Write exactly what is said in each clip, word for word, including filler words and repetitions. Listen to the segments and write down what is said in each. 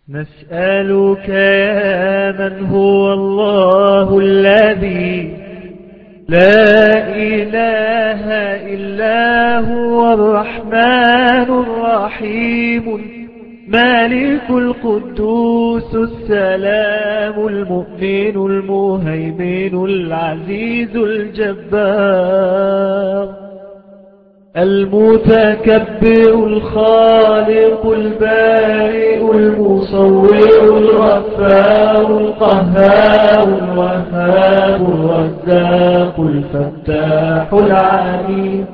نسألك يا من هو الله الذي لا إله إلا هو الرحمن الرحيم مالك القدوس السلام المؤمن المهيمن العزيز الجبار المتكبر الخالق البارئ المصور الغفار القهار الوهاب الرزاق الفتاح العليم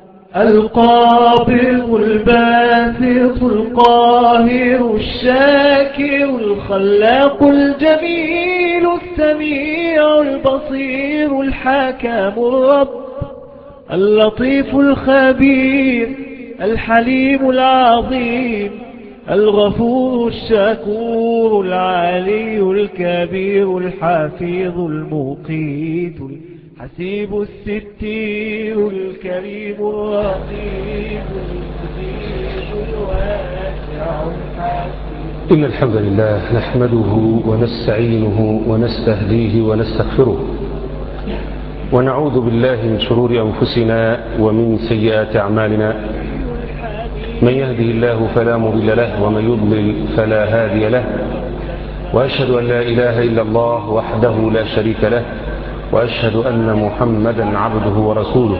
القابض الباسط القاهر الشاكر الخلاق الجميل السميع البصير الحكم الرب اللطيف الخبير الحليم العظيم الغفور الشكور العلي الكبير الحفيظ المقيت الحسيب الستير الكريم الرقيب المجيب الواسع الحكيم. إن الحمد لله نحمده ونستعينه ونستهديه ونستغفره ونعوذ بالله من شرور أنفسنا ومن سيئات أعمالنا من يهده الله فلا مضل له ومن يضلل فلا هادي له وأشهد أن لا إله إلا الله وحده لا شريك له وأشهد أن محمدا عبده ورسوله.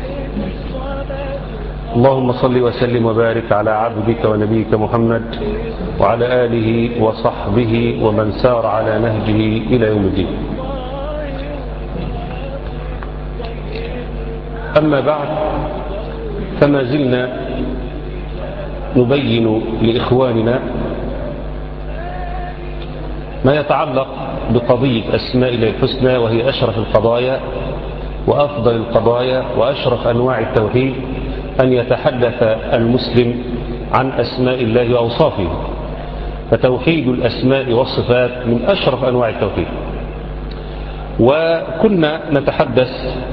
اللهم صل وسلم وبارك على عبدك ونبيك محمد وعلى آله وصحبه ومن سار على نهجه إلى يوم الدين. أما بعد، فما زلنا نبين لإخواننا ما يتعلق بقضية أسماء الله الحسنى، وهي أشرف القضايا وأفضل القضايا وأشرف أنواع التوحيد، أن يتحدث المسلم عن أسماء الله وأوصافه. فتوحيد الأسماء والصفات من أشرف أنواع التوحيد. وكنا نتحدث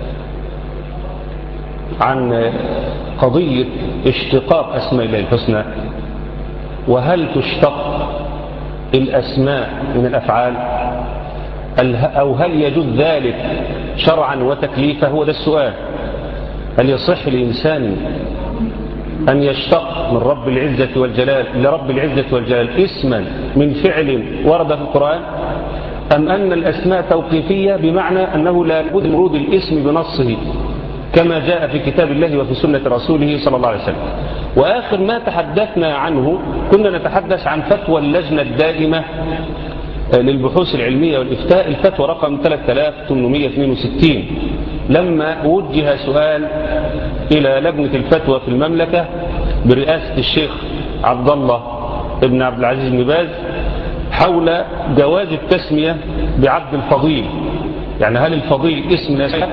عن قضية اشتقاق أسماء الله الحسنى، وهل تشتق الأسماء من الأفعال أو هل يجوز ذلك شرعا وتكليفا؟ هو ده السؤال. هل يصح لإنسان أن يشتق من رب العزة والجلال لرب العزة والجلال اسما من فعل ورد في القرآن، أم أن الأسماء توقيفية بمعنى أنه لا بد من ورود الاسم بنصه كما جاء في كتاب الله وفي سنة رسوله صلى الله عليه وسلم؟ وآخر ما تحدثنا عنه كنا نتحدث عن فتوى اللجنة الدائمة للبحوث العلمية والإفتاء، الفتوى رقم ثلاثة آلاف وثمانمائة واثنين وستين، لما وجه سؤال إلى لجنة الفتوى في المملكة برئاسة الشيخ عبد الله بن عبد العزيز بن باز حول جواز التسمية بعبد الفضيل، يعني هل الفضيل اسم نسب؟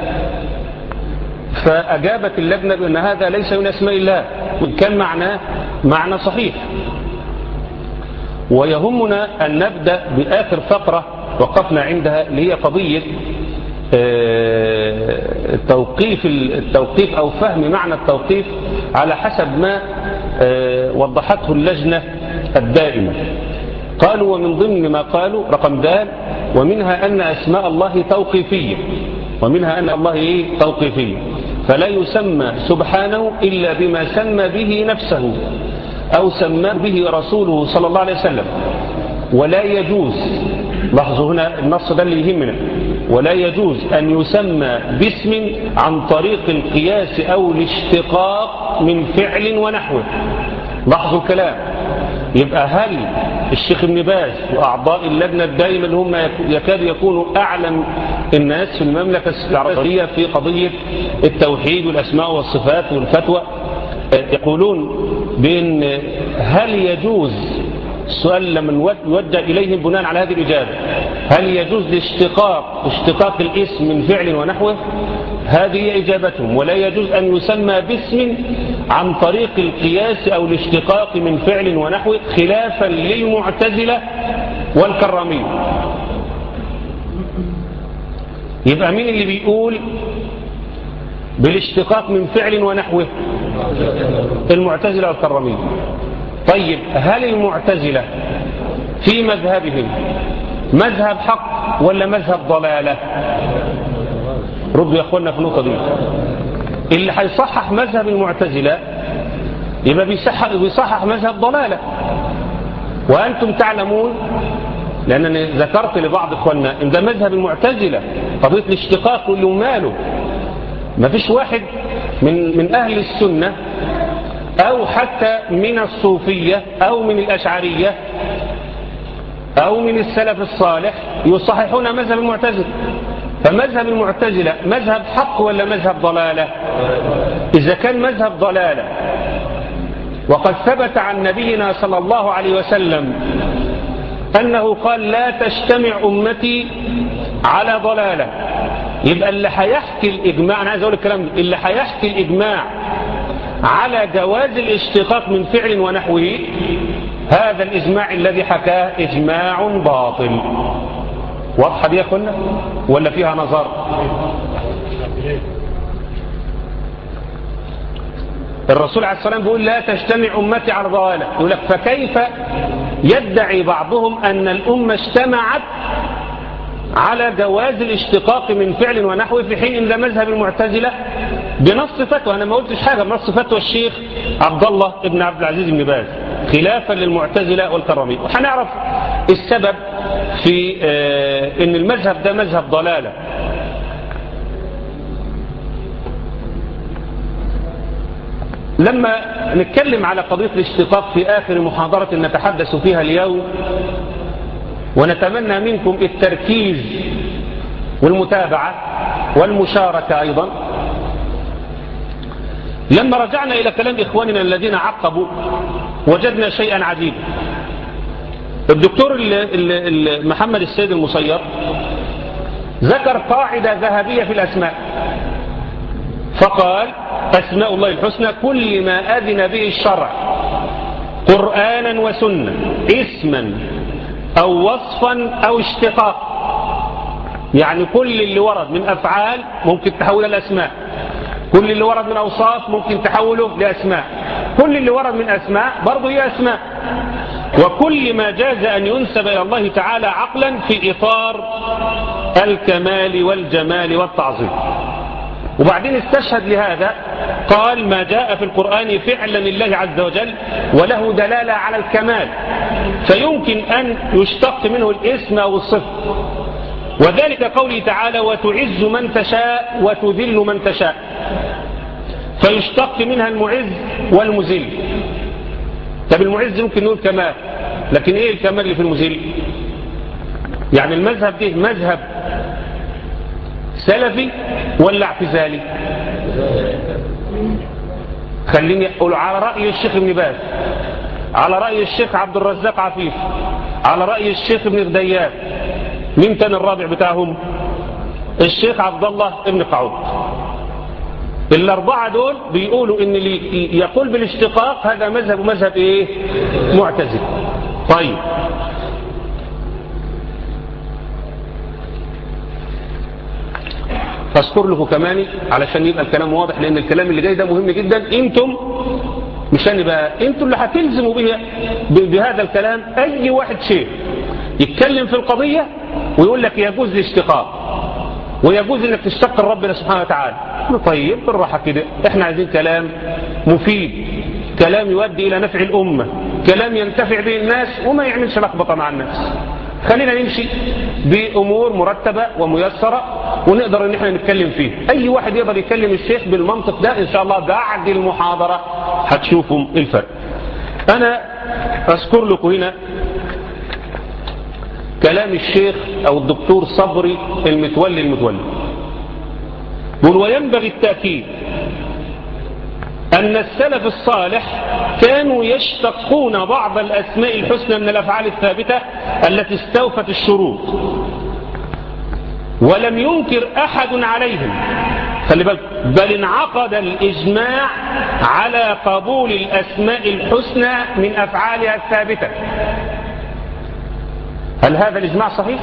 فأجابت اللجنة بأن هذا ليس من أسماء الله، وكان معناه معنى صحيح. ويهمنا أن نبدأ بآخر فقرة وقفنا عندها، اللي هي قضية التوقيف التوقيف أو فهم معنى التوقيف على حسب ما وضحته اللجنة الدائمة. قالوا ومن ضمن ما قالوا رقم دال، ومنها أن أسماء الله توقيفية، ومنها أن الله إيه توقيفية، فلا يسمى سبحانه إلا بما سمى به نفسه أو سمى به رسوله صلى الله عليه وسلم. ولا يجوز، لاحظوا هنا النص ده اللي يهمنا، ولا يجوز أن يسمى باسم عن طريق القياس أو الاشتقاق من فعل ونحوه. لاحظوا الكلام. يبقى هل الشيخ ابن باز وأعضاء اللجنة الدائمة اللي هم يكاد يكونوا أعلم الناس في المملكة العربية في قضية التوحيد والأسماء والصفات والفتوى يقولون بأن هل يجوز، السؤال لما يوجه إليهم بناء على هذه الإجابة، هل يجوز الاشتقاق اشتقاق الاسم من فعل ونحوه؟ هذه إجابتهم. ولا يجوز أن يسمى باسم عن طريق القياس أو الاشتقاق من فعل ونحوه، خلافا للمعتزلة والكرامية. يبقى مين اللي بيقول بالاشتقاق من فعل ونحوه؟ المعتزلة والكرامية. طيب هل المعتزلة في مذهبهم مذهب حق ولا مذهب ضلالة؟ ردوا يا اخوانا في النقطة دي. اللي هيصحح مذهب المعتزلة يبقى بيصحح, بيصحح مذهب ضلالة. وأنتم تعلمون لأنني ذكرت لبعض اخواننا ان ده مذهب المعتزلة قضية الاشتقاق واللي ماله. ما فيش واحد من, من أهل السنة أو حتى من الصوفية أو من الأشعرية أو من السلف الصالح يصححون مذهب المعتزلة. فمذهب المعتزلة مذهب حق ولا مذهب ضلالة؟ إذا كان مذهب ضلالة وقد ثبت عن نبينا صلى الله عليه وسلم أنه قال لا تجتمع أمتي على ضلالة، يبقى اللي هيحكي الإجماع، أنا عايز أقول الكلام ده، اللي هيحكي الإجماع على جواز الاشتقاق من فعل ونحوه هذا الإجماع الذي حكاه إجماع باطل. واضحة دي يا أخوانا ولا فيها نظر؟ الرسول عليه الصلاة والسلام بيقول لا تجتمع أمتي على ضلالة، يقول لك فكيف يدعي بعضهم أن الأمة اجتمعت على جواز الاشتقاق من فعل ونحوه في حين إن ده مذهب المعتزلة بنص فتوى. أنا ما قلتش حاجة، بنص فتوى الشيخ عبد الله ابن عبد العزيز بن باز خلافا للمعتزلة والكرامية. وحنعرف السبب في آه ان المذهب ده مذهب ضلالة. لما نتكلم على قضية الاشتقاق في آخر محاضرة نتحدث فيها اليوم، ونتمنى منكم التركيز والمتابعة والمشاركة أيضا، لما رجعنا إلى كلام إخواننا الذين عقبوا وجدنا شيئا عجيبا. الدكتور محمد السيد المصير ذكر قاعدة ذهبية في الأسماء فقال أسماء الله الحسنى كل ما أذن به الشرع قرآنا وسنة اسما أو وصفا أو اشتقاق، يعني كل اللي ورد من أفعال ممكن تحوله لأسماء، كل اللي ورد من أوصاف ممكن تحوله لأسماء، كل اللي ورد من أسماء برضه هي أسماء، وكل ما جاز أن ينسب إلى الله تعالى عقلا في إطار الكمال والجمال والتعظيم. وبعدين استشهد لهذا قال ما جاء في القرآن فعلا لله عز وجل وله دلالة على الكمال فيمكن أن يشتق منه الاسم أو الصفة، وذلك قوله تعالى وتعز من تشاء وتذل من تشاء، فيشتق منها المعز والمذل. طب المعز ممكن نقول كمال، لكن ايه الكمال اللي في المذل؟ يعني المذهب ده مذهب سلفي ولا اعتزالي؟ خليني اقول على رأي الشيخ ابن باز، على رأي الشيخ عبد الرزاق عفيف، على رأي الشيخ ابن غديان. مين كان الرابع بتاعهم؟ الشيخ عبد الله ابن قعود. الاربعه دول بيقولوا ان اللي يقول بالاشتقاق هذا مذهب مذهب ايه؟ معتزلي. طيب فاذكر له كمان علشان يبقى الكلام واضح، لان الكلام اللي جاي ده مهم جدا. انتم مش انا بقى، انتم اللي هتلزموا به بهذا الكلام. اي واحد شيء يتكلم في القضيه ويقول لك يجوز الاشتقاق ويجوز انك تشتق ربنا سبحانه وتعالى، طيب بالراحه كده، احنا عايزين كلام مفيد، كلام يؤدي الى نفع الامه، كلام ينتفع به الناس وما يعملش لخبطه مع الناس. خلينا نمشي بامور مرتبه وميسره ونقدر ان احنا نتكلم فيه. اي واحد يقدر يكلم الشيخ بالمنطق ده ان شاء الله بعد المحاضره هتشوفوا الفرق. انا اذكر لكم هنا كلام الشيخ او الدكتور صبري المتولي المتولي يقول وينبغي التأكيد أن السلف الصالح كانوا يشتقون بعض الأسماء الحسنى من الأفعال الثابتة التي استوفت الشروط، ولم ينكر أحد عليهم، خلي بالك، بل انعقد الإجماع على قبول الأسماء الحسنى من أفعالها الثابتة. هل هذا الإجماع صحيح؟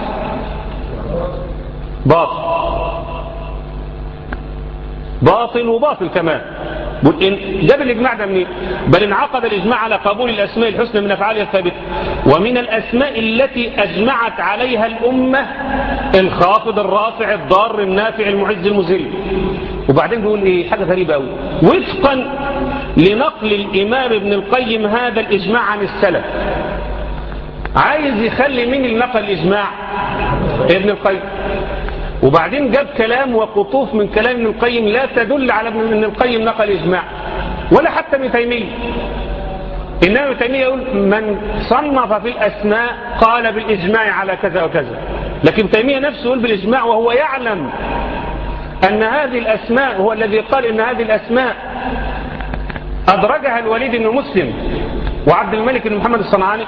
باطل، باطل وباطل كمان. بقول إن جاب الإجماع ده منين؟ بل انعقد الإجماع على قبول الأسماء الحسنى من أفعالها الثابتة، ومن الأسماء التي أجمعت عليها الأمة الخافض الرافع الضار النافع المعز المذل. وبعدين بيقول إيه حاجة غريبة أوي، وفقا لنقل الإمام ابن القيم هذا الإجماع عن السلف. عايز يخلي مين اللي نقل الإجماع؟ ابن القيم. وبعدين جاب كلام وقطوف من كلام ابن القيم لا تدل على ابن القيم نقل إجماع، ولا حتى ابن تيمية. إنما ابن تيمية يقول من صنف في الأسماء قال بالإجماع على كذا وكذا، لكن ابن تيمية نفسه يقول بالإجماع وهو يعلم أن هذه الأسماء، هو الذي قال إن هذه الأسماء أدرجها الوليد بن مسلم وعبد الملك بن محمد الصنعاني.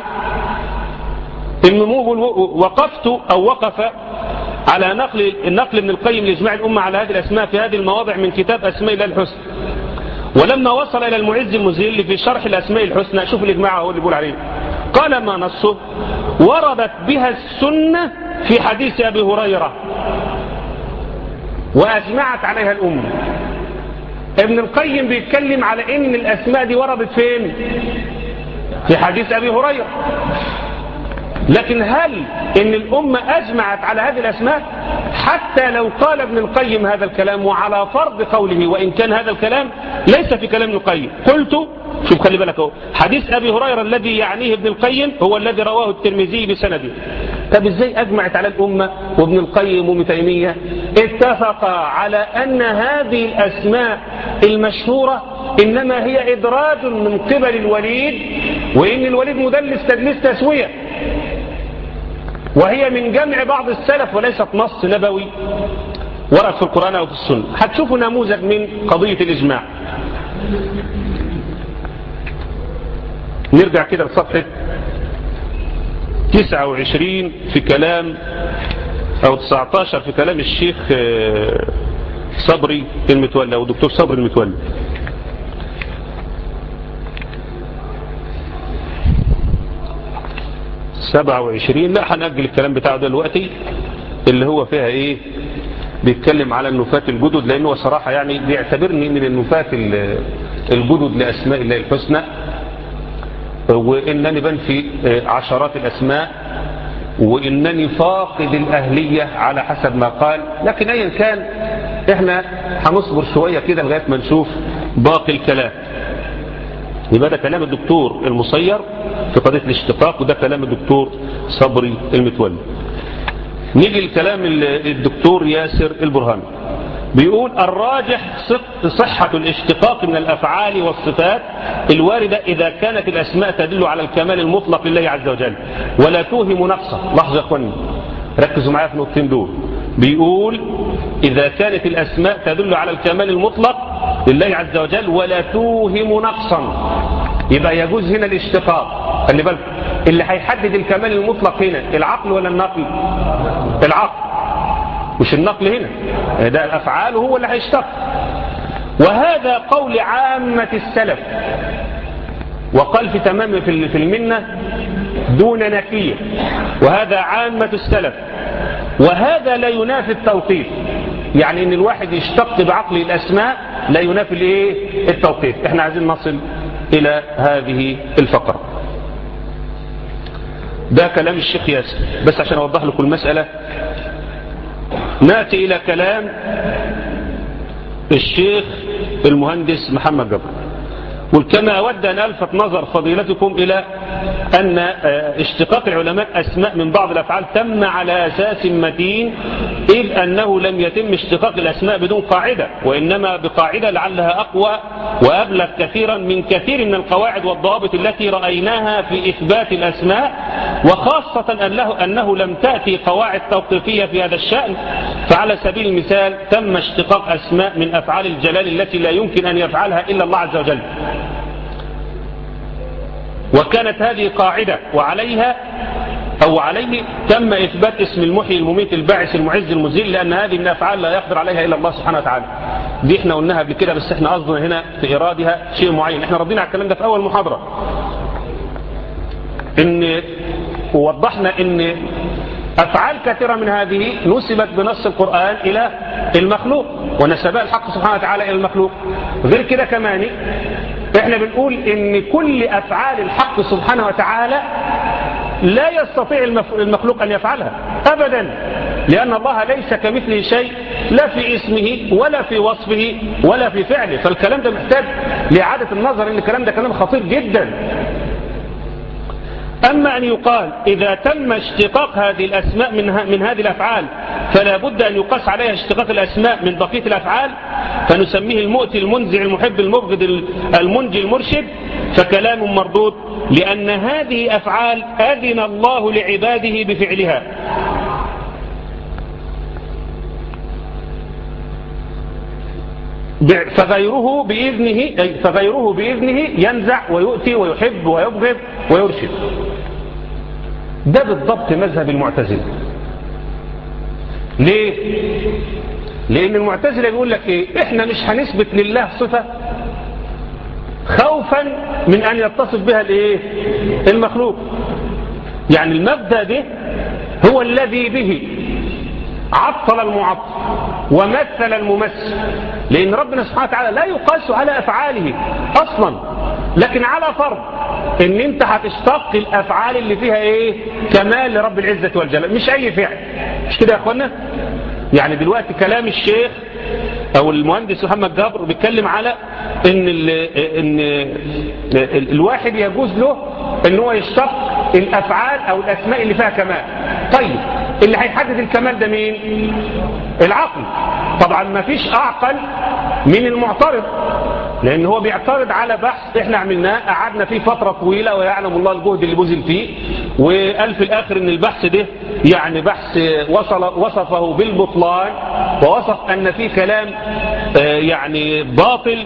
وقفت أو وقف على نقل النقل ابن القيم لإجماع الأمة على هذه الأسماء في هذه المواضع من كتاب أسماء الله الحسنى، ولما وصل إلى المعز المذل في شرح الأسماء الحسنى، شوف الإجماع هو اللي بيقول عليه، قال ما نصه وردت بها السنة في حديث أبي هريرة وأجمعت عليها الأمة. ابن القيم بيتكلم على إن الأسماء دي وردت فين؟ في حديث أبي هريرة. لكن هل إن الأمة أجمعت على هذه الأسماء؟ حتى لو قال ابن القيم هذا الكلام وعلى فرض قوله، وإن كان هذا الكلام ليس في كلام ابن القيم، قلت شوف خلي بالك اهو، حديث أبي هريرة الذي يعنيه ابن القيم هو الذي رواه الترمذي بسنده. طب ازاي أجمعت على الأمة وابن القيم وابن تيمية اتفقا على أن هذه الأسماء المشهورة إنما هي إدراج من قبل الوليد، وإن الوليد مدلس تدليس تسوية، وهي من جمع بعض السلف وليست نص نبوي ورد في القرآن أو في السنة. هتشوفوا نموذج من قضية الإجماع. نرجع كده لصفحة تسعة وعشرين في كلام أو تسعة عشر في كلام الشيخ صبري المتولى أو دكتور صبري المتولى. سبعة وعشرين، لا هنأجل الكلام بتاعه دلوقتي اللي هو فيها ايه، بيتكلم على النفاة الجدد، لانه صراحة يعني بيعتبرني من النفاة الجدد لأسماء الله الحسنى، وإنني بنفي عشرات الأسماء، وإنني فاقد الأهلية على حسب ما قال. لكن أيا كان احنا هنصبر شوية كده لغاية ما نشوف باقي الكلام. يبقى ده كلام الدكتور المصير في قضية الاشتقاق، وده كلام الدكتور صبري المتولي. نيجي لكلام الدكتور ياسر البرهاني، بيقول الراجح صحة الاشتقاق من الأفعال والصفات الواردة إذا كانت الأسماء تدل على الكمال المطلق لله عز وجل ولا توهم نقصا. لحظة يا اخواني ركزوا معايا في النقطتين دول. بيقول إذا كانت الأسماء تدل على الكمال المطلق لله عز وجل ولا توهم نقصا، يبقى يجوز هنا الاشتقاق. خلي بالك اللي هيحدد الكمال المطلق هنا العقل ولا النقل؟ العقل، مش النقل هنا، ده الأفعال هو اللي هيشتق. وهذا قول عامة السلف، وقال في تمام في المنة دون نكية، وهذا عامة السلف. وهذا لا ينافي التوقيف، يعني ان الواحد يشتق بعقل الأسماء لا ينافي الايه التوقيف. احنا عايزين نصل الى هذه الفقرة. ده كلام الشيخ ياسر، بس عشان اوضح لكم المسألة نأتي إلى كلام الشيخ المهندس محمد جبر. وكما أود أن ألفت نظر فضيلتكم إلى أن اشتقاق العلماء أسماء من بعض الأفعال تم على أساس متين، إذ أنه لم يتم اشتقاق الأسماء بدون قاعدة، وإنما بقاعدة لعلها أقوى وأبلغ كثيرا من كثير من القواعد والضوابط التي رأيناها في إثبات الأسماء، وخاصة أنه, أنه لم تأتي قواعد توقيفية في هذا الشأن. فعلى سبيل المثال تم اشتقاق أسماء من أفعال الجلال التي لا يمكن أن يفعلها إلا الله عز وجل، وكانت هذه قاعدة، وعليها أو عليه تم إثبات اسم المحيي المميت الباعث المعز المذل، لأن هذه من أفعال لا يقدر عليها إلا الله سبحانه وتعالى. دي احنا قلناها قبل كده، بس احنا قصدنا هنا في إرادها شيء معين. احنا ردينا على الكلام ده في أول محاضرة، إن ووضحنا إن أفعال كثيرة من هذه نسبت بنص القرآن إلى المخلوق، ونسبها الحق سبحانه وتعالى إلى المخلوق. غير كده كمان احنا بنقول ان كل أفعال الحق سبحانه وتعالى لا يستطيع المخلوق أن يفعلها أبدا، لأن الله ليس كمثله شيء، لا في اسمه ولا في وصفه ولا في فعله. فالكلام ده محتاج لإعادة النظر، ان الكلام ده كلام خطير جدا. أما أن يقال إذا تم اشتقاق هذه الأسماء من, من هذه الأفعال فلا بد أن يقاس عليها اشتقاق الأسماء من بقية الأفعال فنسميه المؤتي المنزع المحب المبغض المنجي المرشد، فكلام مردود، لأن هذه أفعال أذن الله لعباده بفعلها. فغيره بإذنه فغيره بإذنه ينزع ويؤتي ويحب ويبغض ويرشد. ده بالضبط مذهب المعتزلة. ليه؟ لأن المعتزلة يقول لك إيه؟ إحنا مش هنثبت لله صفة خوفا من أن يتصف بها الإيه؟ المخلوق. يعني المبدأ ده هو الذي به عطل المعطل ومثل الممثل، لأن ربنا سبحانه وتعالى لا يقاس على أفعاله أصلا، لكن على فرض ان انت هتشتق الافعال اللي فيها ايه؟ كمال لرب العزة والجلال، مش اي فعل. مش كده يا اخوانا؟ يعني دلوقتي كلام الشيخ او المهندس محمد جابر بيتكلم على ان ال ان ال الواحد يجوز له ان هو يشتق الافعال او الاسماء اللي فيها كمال. طيب اللي هيحدد الكمال ده مين؟ العقل. طبعا ما فيش اعقل من المعترض، لأن هو بيعترض على بحث احنا عملناه قعدنا فيه فترة طويلة ويعلم الله الجهد اللي بذل فيه، وقال في الآخر ان البحث ده يعني بحث وصل وصفه بالبطلان، ووصف أن فيه كلام يعني باطل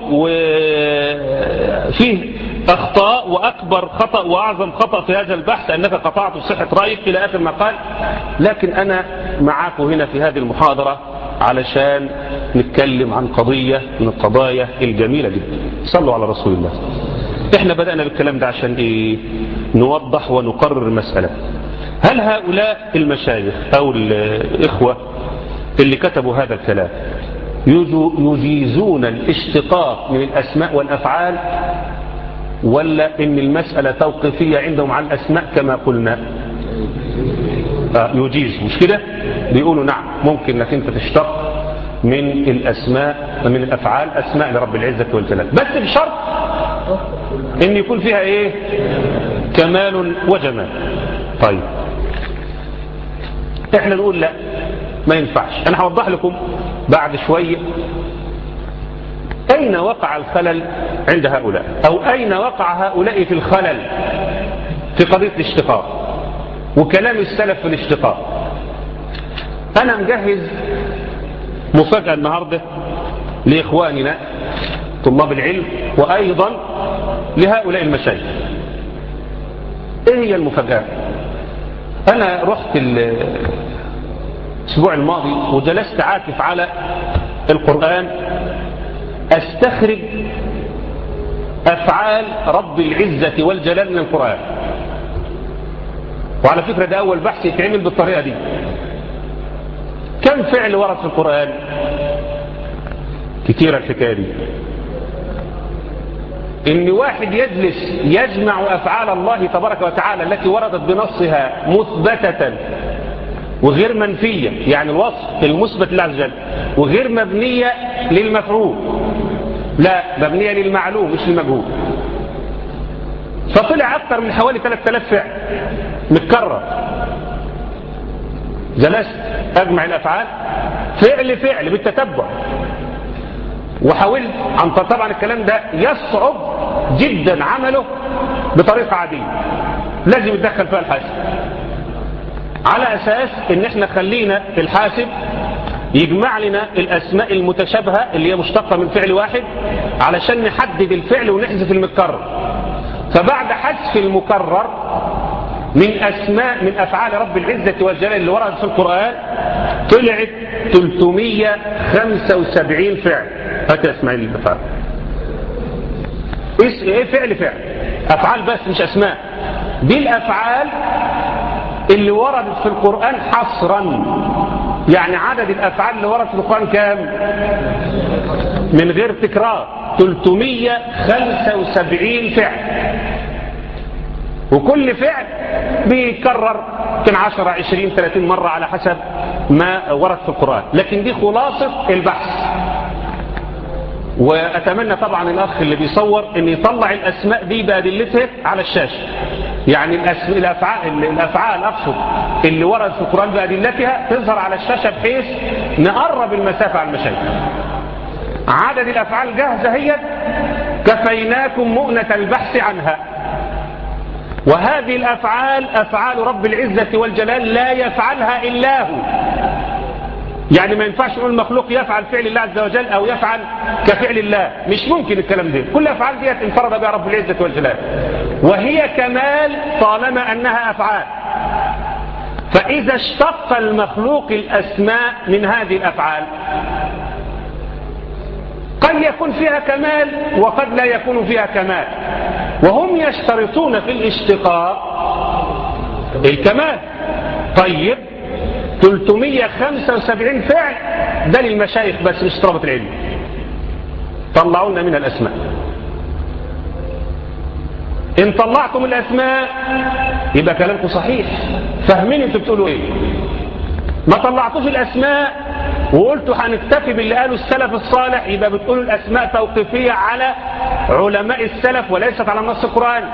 وفيه أخطاء، وأكبر خطأ وأعظم خطأ في هذا البحث أنك قطعت صحة رأيك إلى آخر ما قال. لكن أنا معاكم هنا في هذه المحاضرة علشان نتكلم عن قضية من القضايا الجميلة جدا. صلوا على رسول الله. احنا بدأنا بالكلام ده عشان ايه؟ نوضح ونقرر مسألة. هل هؤلاء المشايخ او الإخوة اللي كتبوا هذا الكلام يجيزون الاشتقاق من الأسماء والأفعال، ولا ان المسألة توقيفية عندهم على الأسماء كما قلنا؟ يجيز، مش كده؟ بيقولوا نعم ممكن انك انت تشتق من الاسماء من الافعال اسماء لرب العزة والجلال، بس بشرط ان يكون فيها ايه؟ كمال وجمال. طيب احنا نقول لا ما ينفعش. انا هوضح لكم بعد شوية اين وقع الخلل عند هؤلاء، او اين وقع هؤلاء في الخلل في قضية الاشتقاق وكلام السلف في الاشتقاق. أنا مجهز مفاجأة النهاردة لإخواننا طلاب العلم وأيضا لهؤلاء المشايخ. إيه هي المفاجأة؟ أنا رحت الأسبوع الماضي وجلست عاكف على القرآن أستخرج أفعال رب العزة والجلال من القرآن. وعلى فكرة ده أول بحث يتعمل بالطريقة دي. كم فعل ورد في القرآن؟ كتير الحكاية دي. إن واحد يجلس يجمع أفعال الله تبارك وتعالى التي وردت بنصها مثبتة وغير منفية، يعني الوصف المثبت لله عز وجل، وغير مبنية للمفعول، لا مبنية للمعلوم مش للمجهول. فطلع أكثر من حوالي ثلاثة آلاف فعل متكرر. جلست أجمع الأفعال فعل فعل بالتتبع، وحاولت عن طبعا الكلام ده يصعب جدا عمله بطريقة عادية، لازم يتدخل فيها الحاسب، على أساس إن احنا خلينا الحاسب يجمع لنا الأسماء المتشابهة اللي هي مشتقة من فعل واحد علشان نحدد الفعل ونحذف المتكرر. فبعد حذف المكرر من أسماء من أفعال رب العزة والجلال اللي وردت في القرآن طلعت ثلاثمائة وخمسة وسبعين فعل. هات اسماء الأفعال. ايه فعل فعل؟ أفعال بس مش أسماء. دي الأفعال اللي وردت في القرآن حصرا. يعني عدد الأفعال اللي وردت في القرآن كام؟ من غير تكرار ثلاثمائة وخمسة وسبعين فعل، وكل فعل بيكرر كان عشرة عشرين ثلاثين مرة على حسب ما ورد في القرآن. لكن دي خلاصة البحث. وأتمنى طبعا الأخ اللي بيصور أن يطلع الأسماء دي بأدلتها على الشاشة. يعني الأسماء الأفعال, الأفعال أقصد اللي ورد في القرآن بأدلتها تظهر على الشاشة بحيث نقرب المسافة على المشايخ. عدد الأفعال جاهزة هي، كفيناكم مؤنة البحث عنها. وهذه الأفعال أفعال رب العزة والجلال لا يفعلها إلا هو. يعني ما ينفعش نقول المخلوق يفعل فعل الله عز وجل أو يفعل كفعل الله، مش ممكن الكلام ده. كل أفعال دي انفرد بها رب العزة والجلال، وهي كمال طالما أنها أفعال. فإذا اشتق المخلوق الأسماء من هذه الأفعال قد يكون فيها كمال وقد لا يكون فيها كمال، وهم يشترطون في الاشتقاق الكمال. طيب ثلاثمائة وخمسة وسبعين فعل ده للمشايخ بس مش طلبة العلم، طلعوا لنا من الأسماء. إن طلعتم الأسماء يبقى كلامكم صحيح، فاهمين انتوا بتقولوا ايه. ما طلعتوش الأسماء وقلتوا هنكتفي باللي قالوا السلف الصالح، يبقى بتقولوا الأسماء توقيفية على علماء السلف وليست على النص القرآني.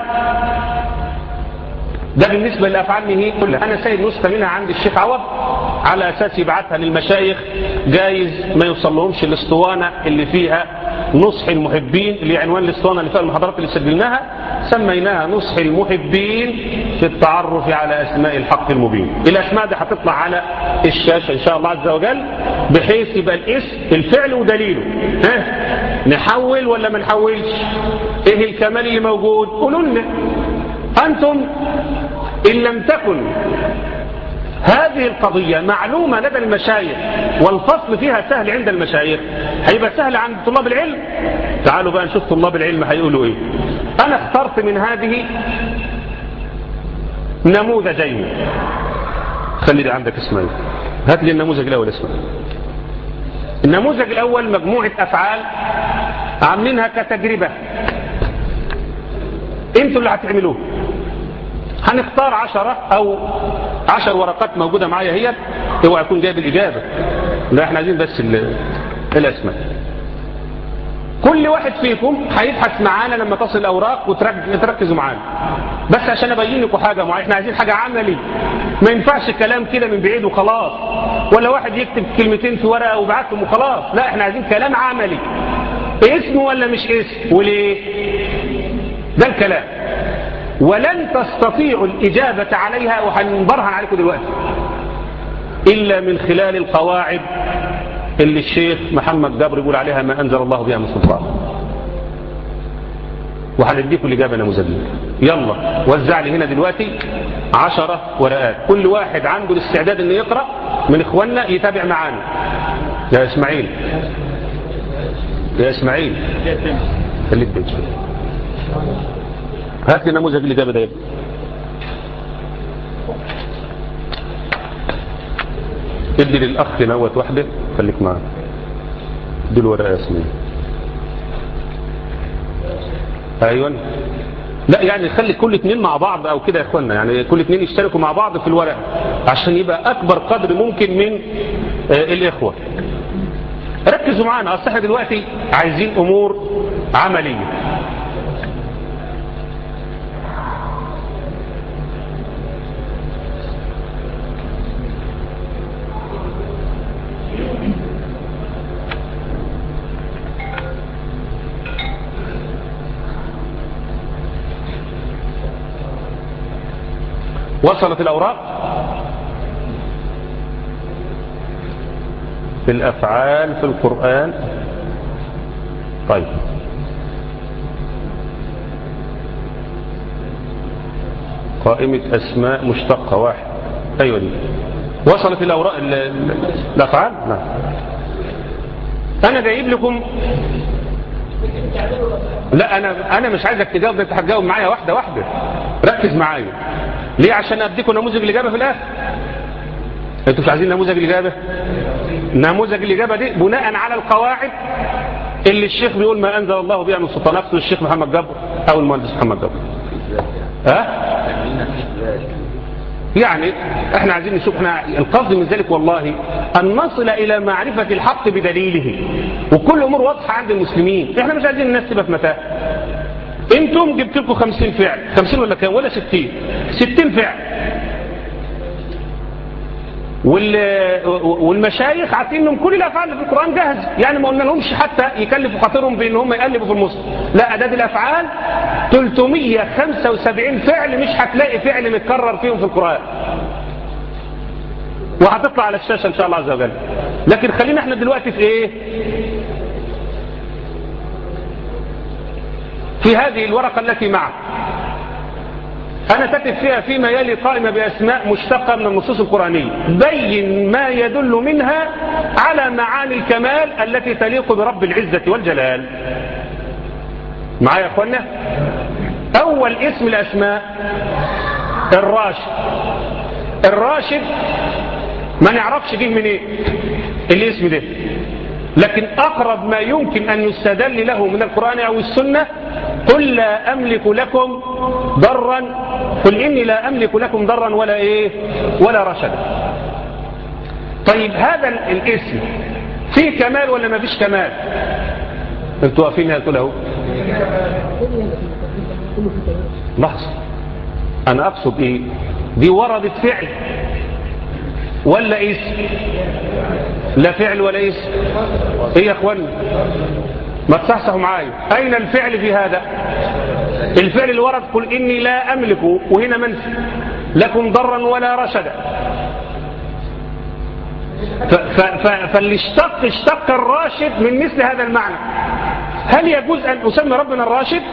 ده بالنسبة للأفعال هي كلها. أنا سيد نسخة منها عند الشيخ عوض على أساس يبعتها للمشايخ، جايز ما يوصل لهمش الاسطوانة اللي فيها نصح المحبين، اللي عنوان الاسطوانة اللي فيها المحاضرات اللي سجلناها سميناها نصح المحبين في التعرف على أسماء الحق المبين. الأسماء دي هتطلع على الشاشة إن شاء الله عز وجل، بحيث يبقى الاسم الفعل ودليله. ها نحول ولا ما نحولش؟ إيه الكمال اللي موجود؟ قولوا لنا أنتم. إن لم تكن هذه القضية معلومة لدى المشايخ والفصل فيها سهل عند المشايخ، هيبقى سهل عند طلاب العلم. تعالوا بقى نشوف طلاب العلم هيقولوا ايه. أنا اخترت من هذه نموذجين. خلي دي عندك اسمعي، هات لي النموذج الأول اسمع. النموذج الأول مجموعة أفعال عاملينها كتجربة، انتوا اللي هتعملوه. هنختار عشرة او عشر ورقات موجودة معايا هي، اوعى يكون جايب الإجابة، لا احنا عايزين بس الاسماء. كل واحد فيكم هيبحث معانا لما تصل الأوراق وتركزوا معانا، بس عشان ابين لكم حاجة معينة. احنا عايزين حاجة عملي، ما ينفعش كلام كده من بعيد وخلاص، ولا واحد يكتب كلمتين في ورقة وبعتهم وخلاص. لا احنا عايزين كلام عملي، اسم ولا مش اسم وليه، ده الكلام. ولن تستطيعوا الإجابة عليها، وهنبرهن عليكم دلوقتي، إلا من خلال القواعد اللي الشيخ محمد جابر يقول عليها ما أنزل الله بها من سلطان. وهنديكم الإجابة نموذجية. يلا وزع لي هنا دلوقتي عشرة ورقات، كل واحد عنده الاستعداد إنه يقرأ من إخواننا يتابع معانا. يا إسماعيل يا إسماعيل خليك بيت، هات لي نموذج الإجابة ده. ادي للأخ نوت واحدة، خليك معاه. ادي الورقة يا اسمين. أيوة، لا يعني خلي كل اتنين مع بعض أو كده يا إخوانا، يعني كل اتنين يشتركوا مع بعض في الورقة عشان يبقى أكبر قدر ممكن من آه الإخوة. ركزوا معانا، أصل احنا دلوقتي عايزين أمور عملية. وصلت الأوراق في الأفعال في القرآن. طيب قائمة أسماء مشتقة واحد. أيوة دي وصلت الأوراق الأفعال. نعم أنا جايب لكم، لا أنا أنا مش عايزك تجاوب، أنت هتجاوب معايا واحدة واحدة، ركز معايا. ليه؟ عشان اديكم نموذج الاجابه في الاخر. انتوا مش عايزين نموذج الاجابه؟ نموذج الاجابه دي بناء على القواعد اللي الشيخ بيقول ما انزل الله بها من سلطان، نفسه الشيخ محمد جبر او المهندس محمد جبر. ها؟ يعني احنا عايزين نشوف، احنا القصد من ذلك والله ان نصل الى معرفه الحق بدليله، وكل امور واضحه عند المسلمين. احنا مش عايزين الناس تبقى في متاهه. انتم جبت لكم خمسين فعل، خمسين ولا كام ولا ستين، ستين فعل، والمشايخ عارفين انهم كل الافعال اللي في القران جاهزه، يعني ما قلنا لهمش حتى يكلفوا خاطرهم بان هم يقلبوا في المصحف. لا، اعداد الافعال ثلاثمائة وخمسة وسبعين فعل، مش هتلاقي فعل متكرر فيهم في القران، وهتطلع على الشاشه ان شاء الله عز وجل. لكن خلينا احنا دلوقتي في ايه؟ في هذه الورقه التي معك أنا كاتب فيها فيما يلي قائمة بأسماء مشتقة من النصوص القرآنية، بين ما يدل منها على معاني الكمال التي تليق برب العزة والجلال. معايا يا أخوانا؟ أول اسم الأسماء الراشد. الراشد ما نعرفش جه من ايه الاسم ده، لكن أقرب ما يمكن أن يستدل له من القرآن أو السنة قل لا أملك لكم ضرا، قل إني لا أملك لكم ضرا ولا إيه ولا رشدا. طيب هذا الاسم فيه كمال ولا ما فيش كمال؟ انتوا واقفين يا تقول اهو. لحظة، أنا أقصد إيه؟ دي وردت فعل ولا اسم؟ لا فعل ولا اسم. ايه يا اخوان؟ ما تصحصحوا معايا، اين الفعل في هذا؟ الفعل اللي ورد قل اني لا املك، وهنا منفي، لكم ضرا ولا رشدا. فاللي اشتق اشتق الراشد من مثل هذا المعنى. هل يجوز ان اسمي ربنا الراشد؟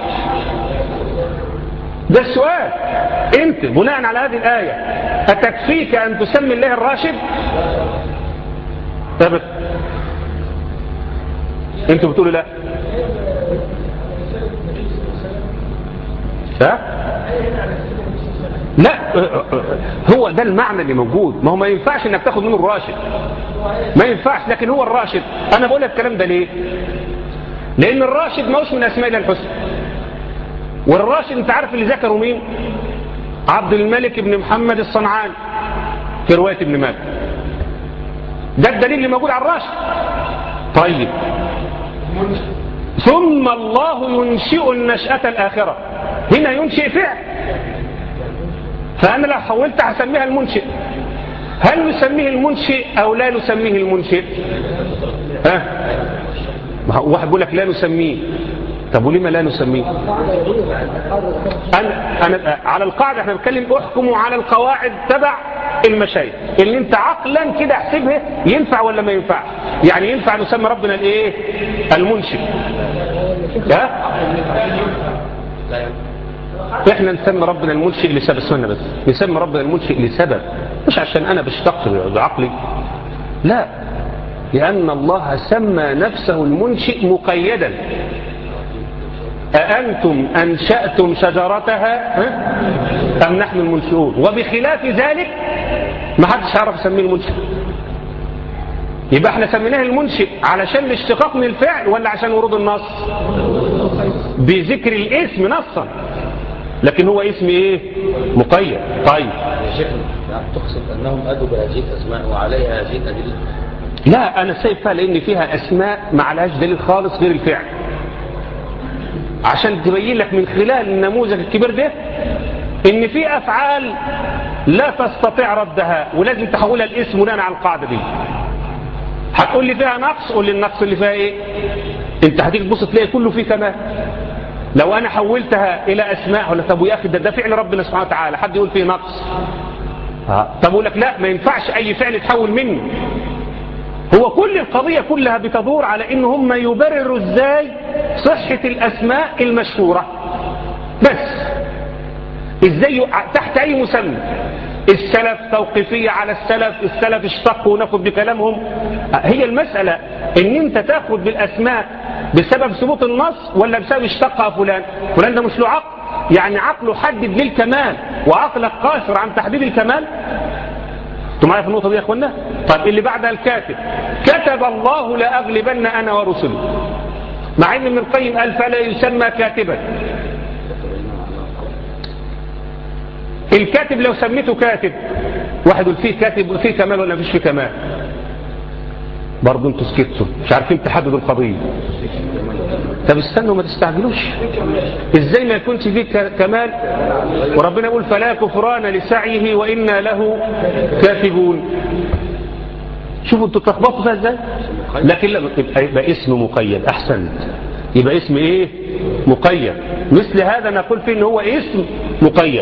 ده السؤال. انت بناء على هذه الآية أتكفيك أن تسمي الله الراشد؟ ثابت. انتوا بتقولوا لا. ها؟ لا، هو ده المعنى اللي موجود. ما هو ما ينفعش انك تاخد منه الراشد، ما ينفعش، لكن هو الراشد. انا بقول لك الكلام ده ليه؟ لان الراشد ما هوش من اسماء الله الحسنى. والراشد انت عارف اللي ذكروا مين؟ عبد الملك بن محمد الصنعاني في رواية ابن ماجه. ده الدليل اللي موجود على الراشد. طيب، ثم الله ينشئ النشأة الآخرة. هنا ينشئ فعل، فأنا لو حولت هسميها المنشئ. هل نسميه المنشئ أو لا نسميه المنشئ؟ ها؟ واحد بيقول لك لا نسميه. طب ولما لا نسميه؟ أنا, أنا على القاعدة احنا بنتكلم احكموا على القواعد تبع المشايخ اللي انت عقلا كده احسبها ينفع ولا ما ينفع. يعني ينفع نسمي ربنا الايه؟ المنشئ. ها؟ احنا نسمي ربنا المنشئ لسبب، اسمنا بس نسمي ربنا المنشئ لسبب، مش عشان انا بشتق بعقلي، لا، لأن الله سمى نفسه المنشئ مقيدا. أأنتم أنشأتم شجرتها أم نحن المنشئون؟ وبخلاف ذلك ما حدش يعرف يسميه المنشئ. يبقى احنا سميناه المنشئ علشان الاشتقاق من الفعل ولا عشان ورود النص؟ بذكر الاسم نصا، لكن هو اسم ايه؟ مقيد. طيب يا شيخ تقصد انهم اتوا بهذه الاسماء وعليها هذه الادله؟ لا، انا سايبها لان فيها اسماء ما عليهاش دليل خالص غير الفعل، عشان تبين لك من خلال النموذج الكبير ده ان في افعال لا تستطيع ردها ولازم تحولها الاسم بناء على القاعده دي. هتقول لي فيها نقص، قول لي النقص اللي فيها ايه؟ انت هتيجي تبص تلاقي كله فيه كمال. لو انا حولتها الى اسماء ولا طب يا اخي ده, ده فعل ربنا سبحانه وتعالى، حد يقول فيه نقص؟ طب اقول لك لا، ما ينفعش اي فعل يتحول منه. هو كل القضية كلها بتدور على ان هم يبرروا ازاي صحة الاسماء المشهورة، بس ازاي تحت اي مسمى. السلف توقيفية على السلف، السلف اشتقوا وناخد بكلامهم. هي المسألة ان انت تاخد بالاسماء بسبب ثبوت النص ولا بسبب اشتقها فلان. فلان ده مش له عقل، يعني عقله حدد للكمال وعقلك قاصر عن تحديد الكمال. انتوا معايا في النقطة دي يا اخوانا؟ طيب اللي بعدها الكاتب، كتب الله لأغلبن أنا ورسلي، مع ان ابن القيم قال فلا يسمى كاتبا. الكاتب لو سميته كاتب، واحد يقول فيه كاتب فيه كمال ولا مفيش فيه كمال؟ برضه انتوا سكتوا مش عارفين تحددوا القضية. طب استنوا ما تستعجلوش. ازاي ما يكونش فيه كمال وربنا يقول فلا كفران لسعيه وإنا له كاتبون؟ شوفوا انتوا تخبطوا فيها ازاي. لكن لما يبقى اسم مقيد احسن، يبقى اسم ايه؟ مقيد. مثل هذا نقول فيه ان هو اسم مقيد.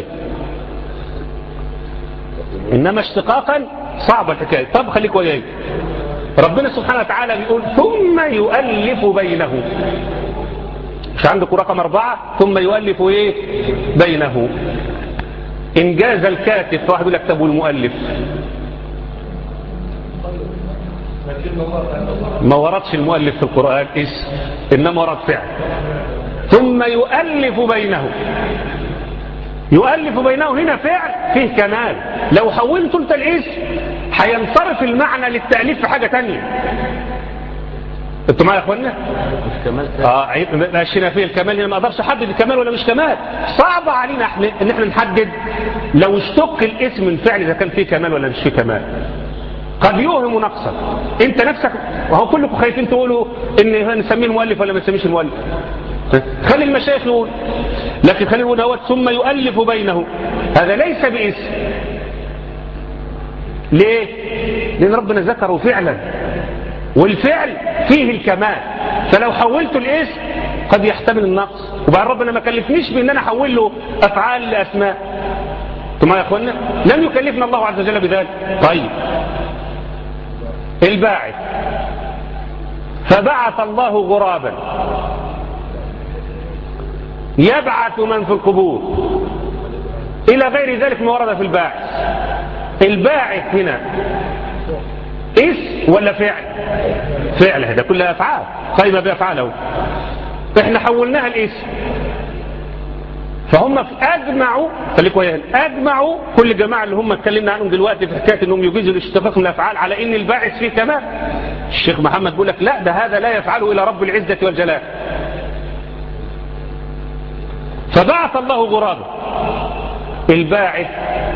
انما اشتقاقا صعب الحكايه. طب خليك وياي، ربنا سبحانه وتعالى بيقول ثم يؤلف بينه. مش عندكم رقم أربعة؟ ثم يؤلف ايه؟ بينه. إنجاز الكاتب، واحد يقول لك طب والمؤلف؟ ما وردش المؤلف في القرآن اسم، إنما ورد فعل. ثم يؤلف بينه. يؤلف بينه هنا فعل فيه كمال. لو حولت انت الاسم هينصرف المعنى للتأليف في حاجة تانية. انتوا معايا يا اخوانا؟ مش كمال اه ماشينا فيه الكمال هنا. ما اقدرش احدد الكمال ولا مش كمال. صعب علينا احنا ان احنا نحدد لو اشتق الاسم الفعل اذا كان فيه كمال ولا مش فيه كمال. قد يوهم نقصا. انت نفسك وهو كلكم خايفين تقولوا ان نسميه المؤلف ولا ما نسميش المؤلف. خلي المشايخ يقول، لكن خلي نقول هو ثم يؤلف بينه. هذا ليس باسم. ليه؟ لأن ربنا ذكره فعلا، والفعل فيه الكمال. فلو حولت الاسم قد يحتمل النقص. وبعد ربنا ما كلفنيش بأن أنا أحول له أفعال لأسماء. ثم يا أخوانا لم يكلفنا الله عز وجل بذلك. طيب الباعث، فبعث الله غرابا يبعث من في القبور إلى غير ذلك ما ورد في الباعث. الباعث هنا اسم ولا فعل؟ فعل. هذا كلها أفعال قائمة بأفعاله. احنا حولناها الاسم. فهم أجمعوا، خليكوا ويانا، أجمعوا كل الجماعة اللي هم اتكلمنا عنهم دلوقتي في حكاية انهم يجيزوا الاشتقاق من الأفعال على ان الباعث فيه كمال. الشيخ محمد بيقول لك لا، ده هذا لا يفعله إلى رب العزة والجلال. فبعث الله غرابا. الباعث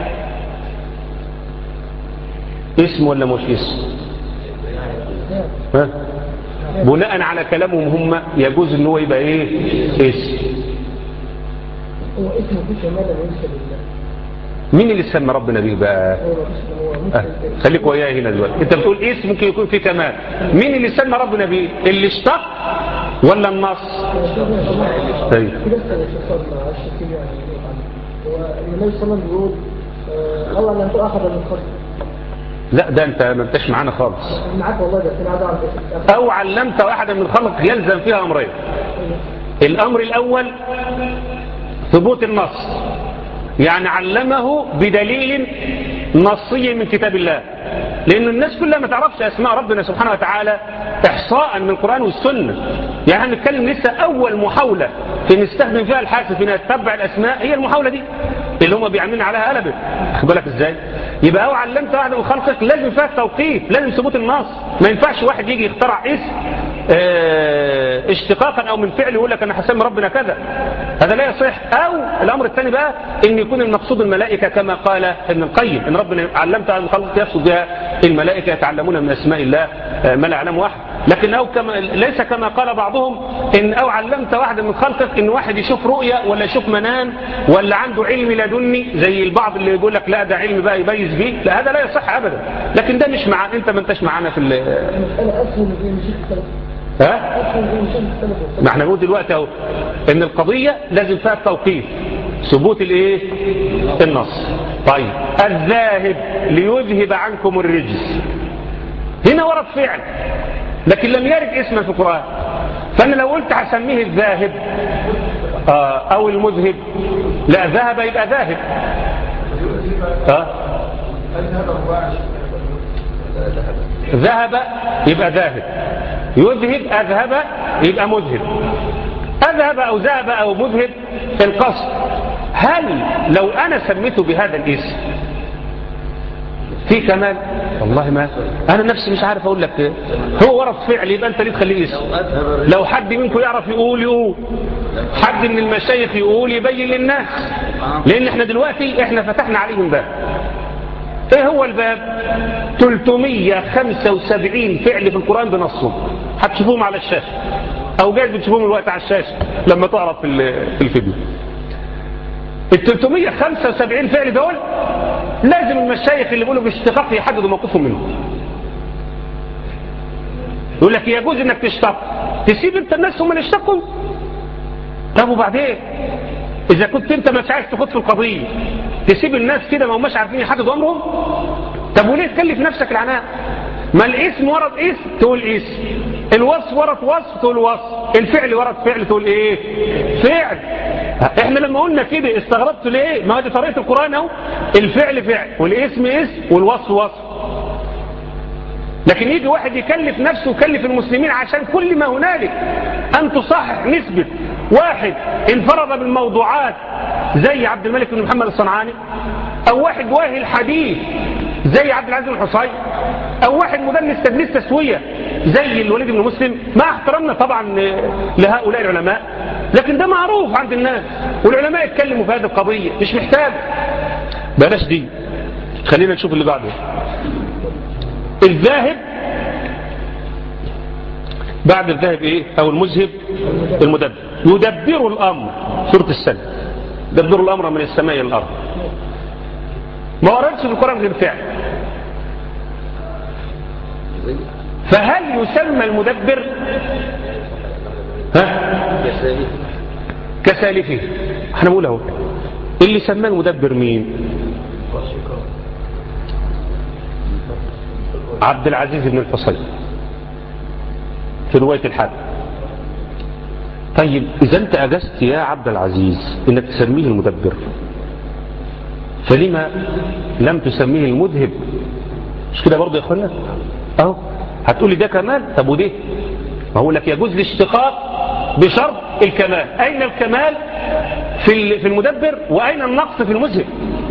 اسم ولا مش اسم؟ ها؟ بناء على كلامهم هم يجوز ان هو يبقى ايه؟ اسم. هو اسمه في كمال ليس بالله. مين اللي سمى ربنا بيه بقى؟ أه. خليك وياي هنا دلوقتي. انت بتقول اسم ممكن يكون فيه كمال. مين اللي سمى ربنا بيه؟ اللي اشتق ولا النص؟ طيب النبي صلى الله عليه وسلم بيقول الله لا تؤاخذ من خلق. لا ده انت ما انتش معانا خالص. معاك والله. بس انا عايز اعرف او علمت احدا من الخلق يلزم فيها امرين. الامر الاول ثبوت النص، يعني علمه بدليل نصي من كتاب الله. لأن الناس كلها ما تعرفش أسماء ربنا سبحانه وتعالى إحصاء من القرآن والسنة. يعني هنتكلم لسه أول محاولة في نستخدم فيها الحاسب في نتبع الأسماء هي المحاولة دي اللي هم بيعملين عليها قلبة. خد بالك إزاي؟ يبقى أو علمت واحد من خلقك لازم فيها التوقيف، لازم ثبوت النص. ما ينفعش واحد يجي يخترع اسم اه اشتقاقا أو من فعل يقول لك أنا هسمي ربنا كذا. هذا لا يصح. أو الأمر الثاني بقى إن يكون المقصود الملائكة كما قال ابن القيم إن ربنا علمت عن خلق يقصد بها الملائكة يتعلمون من أسماء الله ما لا يعلم واحد. لكن أو كما ليس كما قال بعضهم إن أو علمت واحدا من خلقك إن واحد يشوف رؤية ولا يشوف منام ولا عنده علم لدني زي البعض اللي يقول لك لا ده علم بقى يميز بيه. لا هذا لا يصح أبدا. لكن ده مش مع أنت ما انتش معانا في ال ها؟ ما احنا نقول دلوقتي اهو ان القضية لازم فيها التوقيف ثبوت الايه؟ النص. طيب الذاهب ليذهب عنكم الرجس هنا ورد فعل لكن لم يرد اسما في القرآن. فانا لو قلت هسميه الذاهب آه او المذهب لا ذهب يبقى ذاهب آه. ذهب يبقى ذاهب يذهب أذهب يبقى مذهب. أذهب أو ذهب أو مذهب القصد هل لو أنا سميته بهذا الاسم في كمال؟ والله ما أنا نفسي مش عارف أقول لك. هو ورد فعل، يبقى أنت ليه تخليه اسم؟ لو حد منكم يعرف يقول يقول، حد من المشايخ يقول يبين للناس، لأن احنا دلوقتي احنا فتحنا عليهم باب. ايه هو الباب؟ ثلاثمية وخمسة وسبعين فعل في القرآن بنصهم، هتشوفوهم على الشاشة او جايز بتشوفوهم الوقت على الشاشة لما تعرف في الفيديو. ال ثلاثمية وخمسة وسبعين فعل دول لازم المشايخ اللي بيقولوا باشتقاق يحددوا موقفهم منه. يقول لك يجوز انك تشتق، تسيب انت الناس هم اللي يشتقوا. طب وبعدين اذا كنت انت مش عايز تخوض في القضية تسيب الناس كده ما هماش عارفين يحددوا امرهم؟ طب وليه تكلف نفسك العناء؟ ما الاسم ورد اسم تقول اسم، الوصف ورد وصف تقول وصف، الفعل ورد فعل تقول ايه؟ فعل. احنا لما قلنا كده استغربتوا ليه؟ ما هذه طريقة القرآن اهو، الفعل فعل والاسم اسم والوصف وصف. لكن يجي واحد يكلف نفسه ويكلف المسلمين عشان كل ما هنالك أن تصحح نسبة واحد انفرد بالموضوعات زي عبد الملك بن محمد الصنعاني، أو واحد واهي الحديث زي عبد العزيز الحصين، أو واحد مدنس تدليس تسوية زي الوليد بن مسلم، مع احترامنا طبعا لهؤلاء العلماء، لكن ده معروف عند الناس والعلماء يتكلموا في هذه القضية، مش محتاج. بلاش دي، خلينا نشوف اللي بعده. الذاهب بعد الذاهب ايه؟ او المذهب المدبر. يدبر الامر، سورة السلم، يدبر الامر من السماء الى الارض. ما وردش في القرآن غير فعل. فهل يسمى المدبر ها كسالفه؟ احنا بنقول اهو اللي سماه المدبر مين؟ عبد العزيز بن الحصين في رواية الحاكم. طيب إذا أنت أجزت يا عبد العزيز إنك تسميه المدبر، فلما لم تسميه المذهب؟ مش كده برضه يا أخوانا؟ أهو هتقولي ده كمال. طب وديه؟ ما هو لك يجوز الاشتقاق بشرط الكمال. أين الكمال في في المدبر وأين النقص في المذهب؟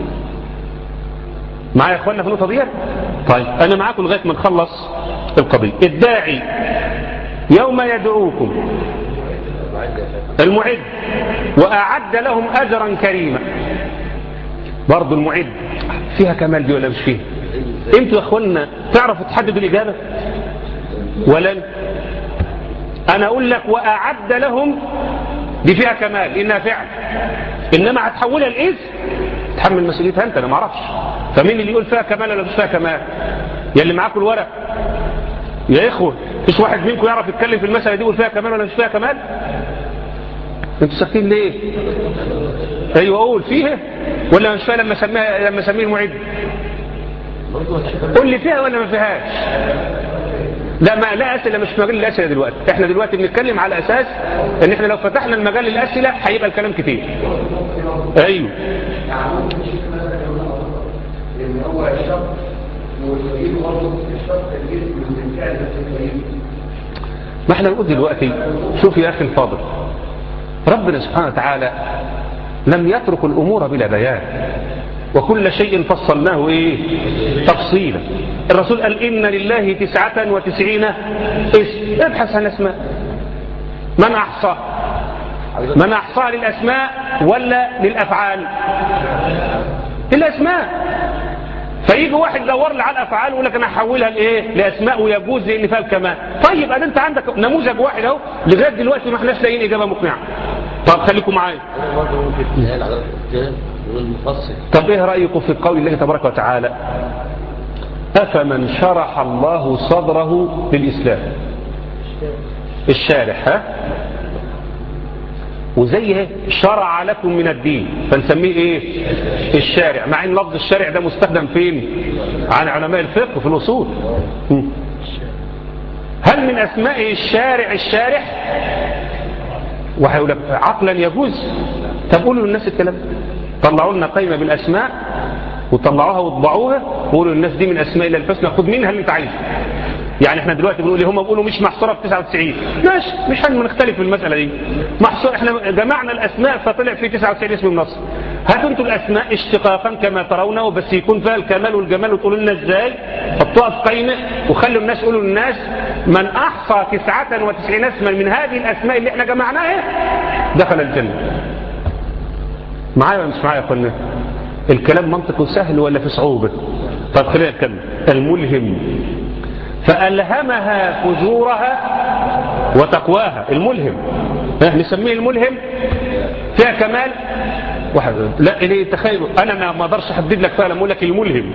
معايا يا أخوانا في النقطة دي؟ طيب أنا معاكم لغاية ما نخلص القضية. الداعي يوم يدعوكم المعد وأعد لهم أجرا كريما. برضو المعد فيها كمال دي ولا مش فيها؟ انتوا يا أخوانا تعرفوا تحددوا الإجابة ولا؟ أنا أقول لك وأعد لهم دي فيها كمال إنها فعل، إنما هتحولها الاسم تحمل مسؤوليتها أنت، أنا ما اعرفش. فمين اللي يقول فيها كمال ولا مش فيها كمال؟ يا اللي معاكم الورق يا إخوة، مش واحد منكم يعرف يتكلم في المسألة دي يقول فيها كمال ولا مش فيها كمال؟ انتوا ساكتين ليه؟ ايوه اقول فيها ولا مش فيها لما سميها لما سميه المعد؟ قول لي فيها ولا ما فيهاش؟ لا ما لا أسئلة، مش مجال الأسئلة دلوقتي. احنا دلوقتي بنتكلم على أساس ان احنا لو فتحنا المجال للأسئلة هيبقى الكلام كتير. ايوه ما احنا نقول دلوقتي شوف يا أخي الفاضل، ربنا سبحانه وتعالى لم يترك الأمور بلا بيان، وكل شيء فصلناه ايه؟ تفصيلا. الرسول قال إن لله تسعة وتسعين اسم، ابحث عن اسماء. من أحصى من أحصى للأسماء ولا للأفعال؟ الأسماء. فيجي واحد دور لي على الأفعال ويقول لك أنا هحولها لإيه؟ لأسماء ويجوز لأن فيها الكمال. طيب أنت عندك نموذج واحد أهو لغاية دلوقتي ما احناش لاقيين إجابة مقنعة. طب خليكم معايا. طب إيه رأيكم في قول الله تبارك وتعالى أفمن شرح الله صدره للإسلام؟ الشارح ها؟ وزيه شرع لكم من الدين فنسميه ايه؟ الشارع، مع ان لفظ الشارع ده مستخدم فين؟ عن علماء الفقه في الأصول. هل من أسماء الشارع الشارح؟ وهيقول لك عقلا يجوز. طب قولوا للناس الكلام، طلعوا لنا قائمة بالأسماء وطلعوها وطبعوها وقولوا للناس دي من أسماء الله الحسنى، خد منها اللي انت عايزه. يعني احنا دلوقتي بنقول هم بيقولوا مش محصورة ب تسعة وتسعين، ماشي مش هنختلف في المسألة دي. محصور احنا جمعنا الأسماء فطلع في تسعة وتسعين اسم من مصر. هاتوا انتوا الاسماء اشتقاقا كما ترونه، بس يكون فيها الكمال والجمال، وتقولوا لنا ازاي، حطوها في قائمه وخلوا الناس يقولوا للناس من احصى تسعة وتسعين اسما من هذه الاسماء اللي احنا جمعناها دخل الجنه. معايا ولا مش معايا يا اخوانا؟ الكلام منطقه سهل ولا في صعوبه؟ طب خلينا نكمل. الملهم فألهمها فجورها وتقواها. الملهم نسميه الملهم فيها كمال واحد. لا إليه تخيلوا، أنا ما أقدرش أحدد لك فعلا، أقول لك الملهم،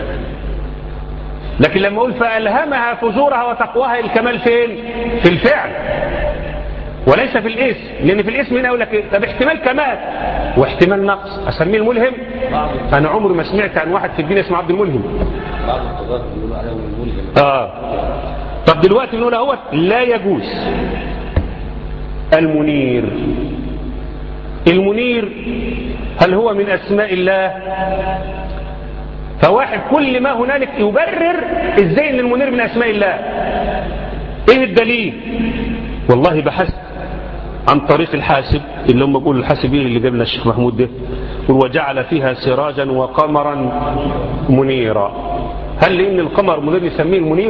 لكن لما أقول فألهمها فجورها وتقواها الكمال فين؟ في الفعل وليس في الاسم، لأن في الاسم هنا أقول لك طب احتمال كمال واحتمال نقص أسميه الملهم. أنا عمري ما سمعت عن واحد في الدين اسمه عبد الملهم. بعض القضاء بيقولوا عليهم الملهم. آه طب دلوقتي بنقول اهوت لا يجوز. المنير، المنير هل هو من أسماء الله؟ فواحد كل ما هنالك يبرر ازاي ان المنير من أسماء الله. ايه الدليل؟ والله بحثت عن طريق الحاسب اللي هم بيقولوا الحاسبين اللي جابنا الشيخ محمود ده، وجعل فيها سراجا وقمرا منيرا. هل لان القمر منير يسميه المنير؟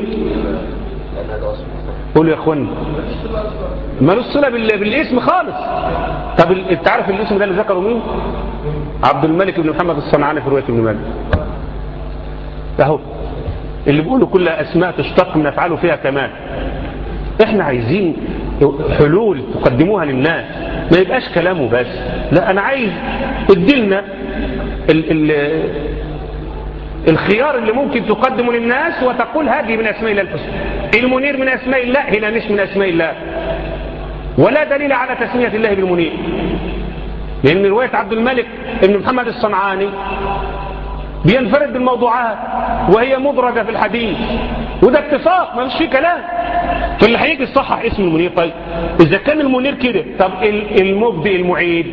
قولوا يا اخوان مالوش صله بالاسم خالص. طب انت عارف الاسم ده اللي ذكره مين؟ عبد الملك بن محمد الصنعاني في روايه ابن ماجه. اهو اللي بيقولوا كلها اسماء تشتق من افعاله فيها كمال. احنا عايزين حلول تقدموها للناس، ما يبقاش كلامه بس، لا انا عايز ادلنا ال ال الخيار اللي ممكن تقدمه للناس وتقول هذه من أسماء الله الحسنى. المنير من أسماء الله، هنا مش من أسماء الله، ولا دليل على تسمية الله بالمنير، لأن رواية عبد الملك بن محمد الصنعاني بينفرد بالموضوعات وهي مدرجة في الحديث، وده اتفاق ما مش فيه كلام. فاللي هيجي يصحح اسم المنير، طيب إذا كان المنير كده، طب المبدئ المعيد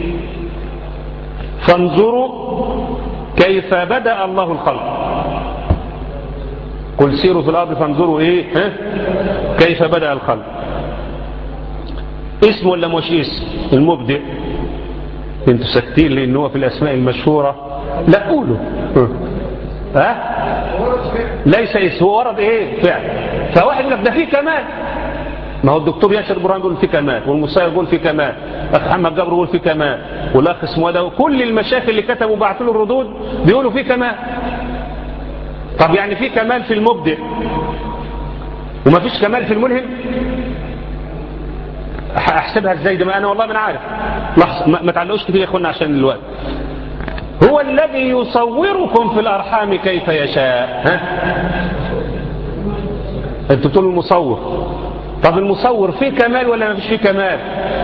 فانظروا كيف بدأ الله الخلق. قل سيروا في الأرض فانظروا إيه ها؟ كيف بدأ الخلق. اسم ولا مش اسم المبدئ؟ انتوا ساكتين لأن هو في الأسماء المشهورة. لا قولوا ها؟ ليس اسم، هو ورد إيه فعل. فواحد يقول لك ده فيه كمال، ما هو الدكتور ياسر إبراهيم يقول فيه كمال، والمصير يقول فيه كمال، الاخ محمد جابر يقول فيه كمال، والاخ اسمه ده، وكل المشايخ اللي كتبوا وبعثوا له الردود بيقولوا فيه كمال. طب يعني فيه كمال في المبدئ وما فيش كمال في الملهم؟ احسبها ازاي ده؟ ما انا والله ما انا عارف. لحظه ما تعلقوش كتير يا اخوانا عشان الوقت. هو الذي يصوركم في الارحام كيف يشاء. ها انتوا بتقولوا المصور، طب المصور فيه كمال ولا ما فيش فيه كمال؟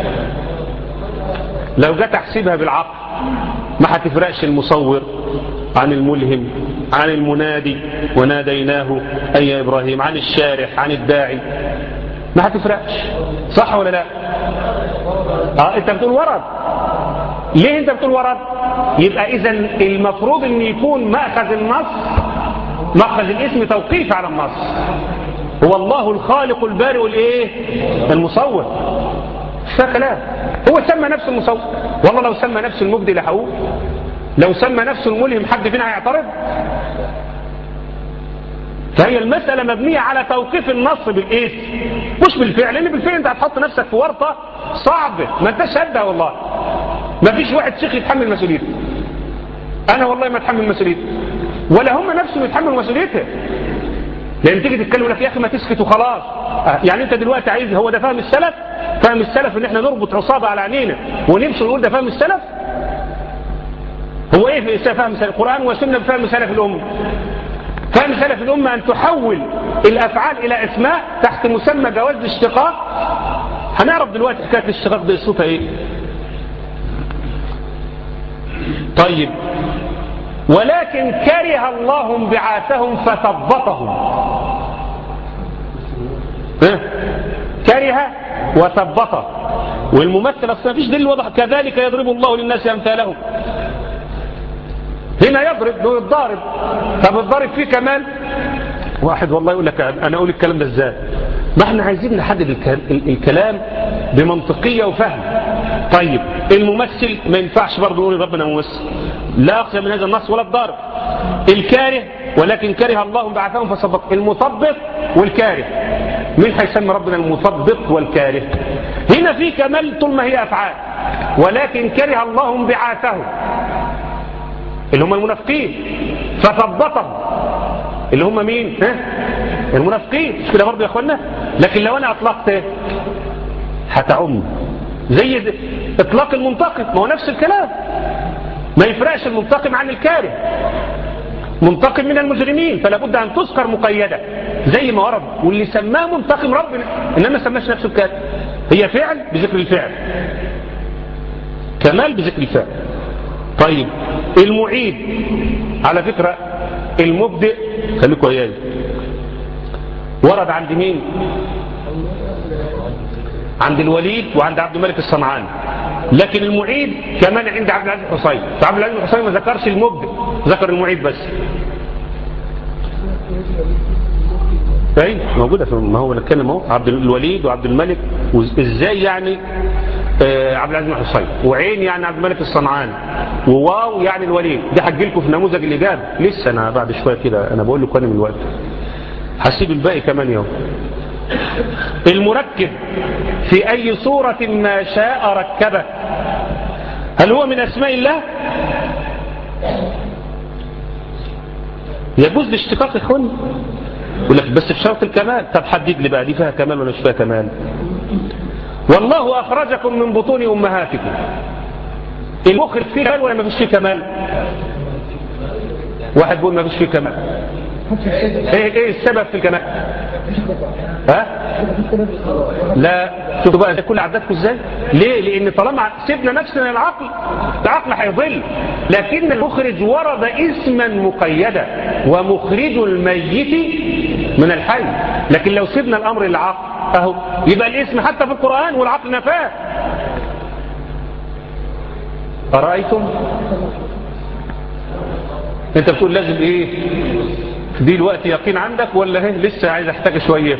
لو جت احسبها بالعقل ما هتفرقش المصور عن الملهم، عن المنادي وناديناه اي يا ابراهيم، عن الشارح، عن الداعي، ما هتفرقش. صح ولا لا؟ اه انت بتقول ورد. ليه انت بتقول ورد؟ يبقى اذا المفروض ان يكون مأخذ النص، مأخذ الاسم توقيف على النص. هو الله الخالق البارئ الايه؟ المصور. ده كلام. هو سمى نفسه المصور، والله لو سمى نفسه المبدئ لحقوق، لو سمى نفسه الملهم حد فينا هيعترض؟ فهي المسألة مبنية على توقيف النص بالاسم مش بالفعل، لان بالفعل انت هتحط نفسك في ورطة صعبة ما انتش قدها. والله ما فيش واحد شيخ يتحمل مسؤوليته، انا والله ما اتحمل مسؤوليته، ولا هم نفسهم يتحملوا مسؤوليتها. لان تيجي تتكلم لك يا اخي ما تسكت وخلاص. يعني انت دلوقتي عايز، هو ده فهم السلف؟ فهم السلف ان احنا نربط عصابة على عينينا ونمشي ونقول ده فهم السلف؟ هو ايه في فهم السلف؟ القرآن والسنة بفهم سلف الامة. فهم سلف الامة ان تحول الافعال الى اسماء تحت مسمى جواز الاشتقاق. هنعرف دلوقتي حكاية الاشتقاق دي صوتها ايه. طيب ولكن كره الله انبعاثهم فثبطهم. اه؟ كره وثبط. والممثل اصلا مفيش دليل واضح. كذلك يضرب الله للناس امثالهم. هنا يضرب دون الضارب. طب الضارب فيه كمال؟ واحد والله يقول لك انا اقول الكلام ده ازاي؟ ما احنا عايزين نحدد الكلام بمنطقية وفهم. طيب الممثل ما ينفعش برضه نقول ربنا ممثل، لا أخشى من هذا النص ولا الضرب. الكاره ولكن كره الله بعثهم فصدق. المثبط والكاره، مين هيسمي ربنا المثبط والكاره؟ هنا في كمال طول ما هي أفعال، ولكن كره الله بعثهم اللي هم المنافقين فثبطهم اللي هم مين؟ ها؟ المنافقين. مش كده برضه يا اخوانا؟ لكن لو انا اطلقت هتعم زي اطلاق المنتقم، ما هو نفس الكلام، ما يفرقش المنتقم عن الكاره. منتقم من المجرمين فلا بد ان تذكر مقيده زي ما ورد، واللي سماه منتقم ربنا انما ما سماش نفسه الكاره. هي فعل بذكر الفعل، كمال بذكر الفعل. طيب المعيد على فكره المبدئ خليكوا وياي ورد عند مين؟ عند الوليد وعند عبد الملك الصنعاني، لكن المعيد كمان عند عبد العزيز الحصين. فعبد العزيز الحصين ما ذكرش المبدئ، ذكر المعيد بس. اي موجوده في، ما هو نتكلم اهو عبد الوليد وعبد الملك وازاي يعني آه عبد العزيز الحصين، وعين يعني عبد الملك الصنعاني، وواو يعني الوليد. ده هجي لكم في نموذج الاجابه لسه انا بعد شويه كده، انا بقول لكم انا من الوقت هسيب الباقي كمان يوم. المركب في أي صورة ما شاء ركبه، هل هو من أسماء الله؟ يجوز الاشتقاق يا اخواني، يقول لك بس بشرط الكمال. طب حدد لي بقى دي فيها كمال ولا مش فيها كمال؟ والله أخرجكم من بطون أمهاتكم، المخرج فيه كمال ولا ما فيش فيه كمال؟ واحد بيقول ما فيش فيه كمال. ايه ايه السبب في الكمال؟ ها؟ لا شوفوا بقى كل عددكم ازاي. ليه؟ لان طالما سيبنا نفسنا للعقل العقل هيضل، لكن المخرج ورد اسما مقيدا، ومخرج الميت من الحي. لكن لو سيبنا الامر للعقل اهو يبقى الاسم حتى في القرآن والعقل نفاه. أرأيتم؟ انت بتقول لازم ايه دي الوقت يقين عندك ولا ايه لسه عايز احتاج شويه؟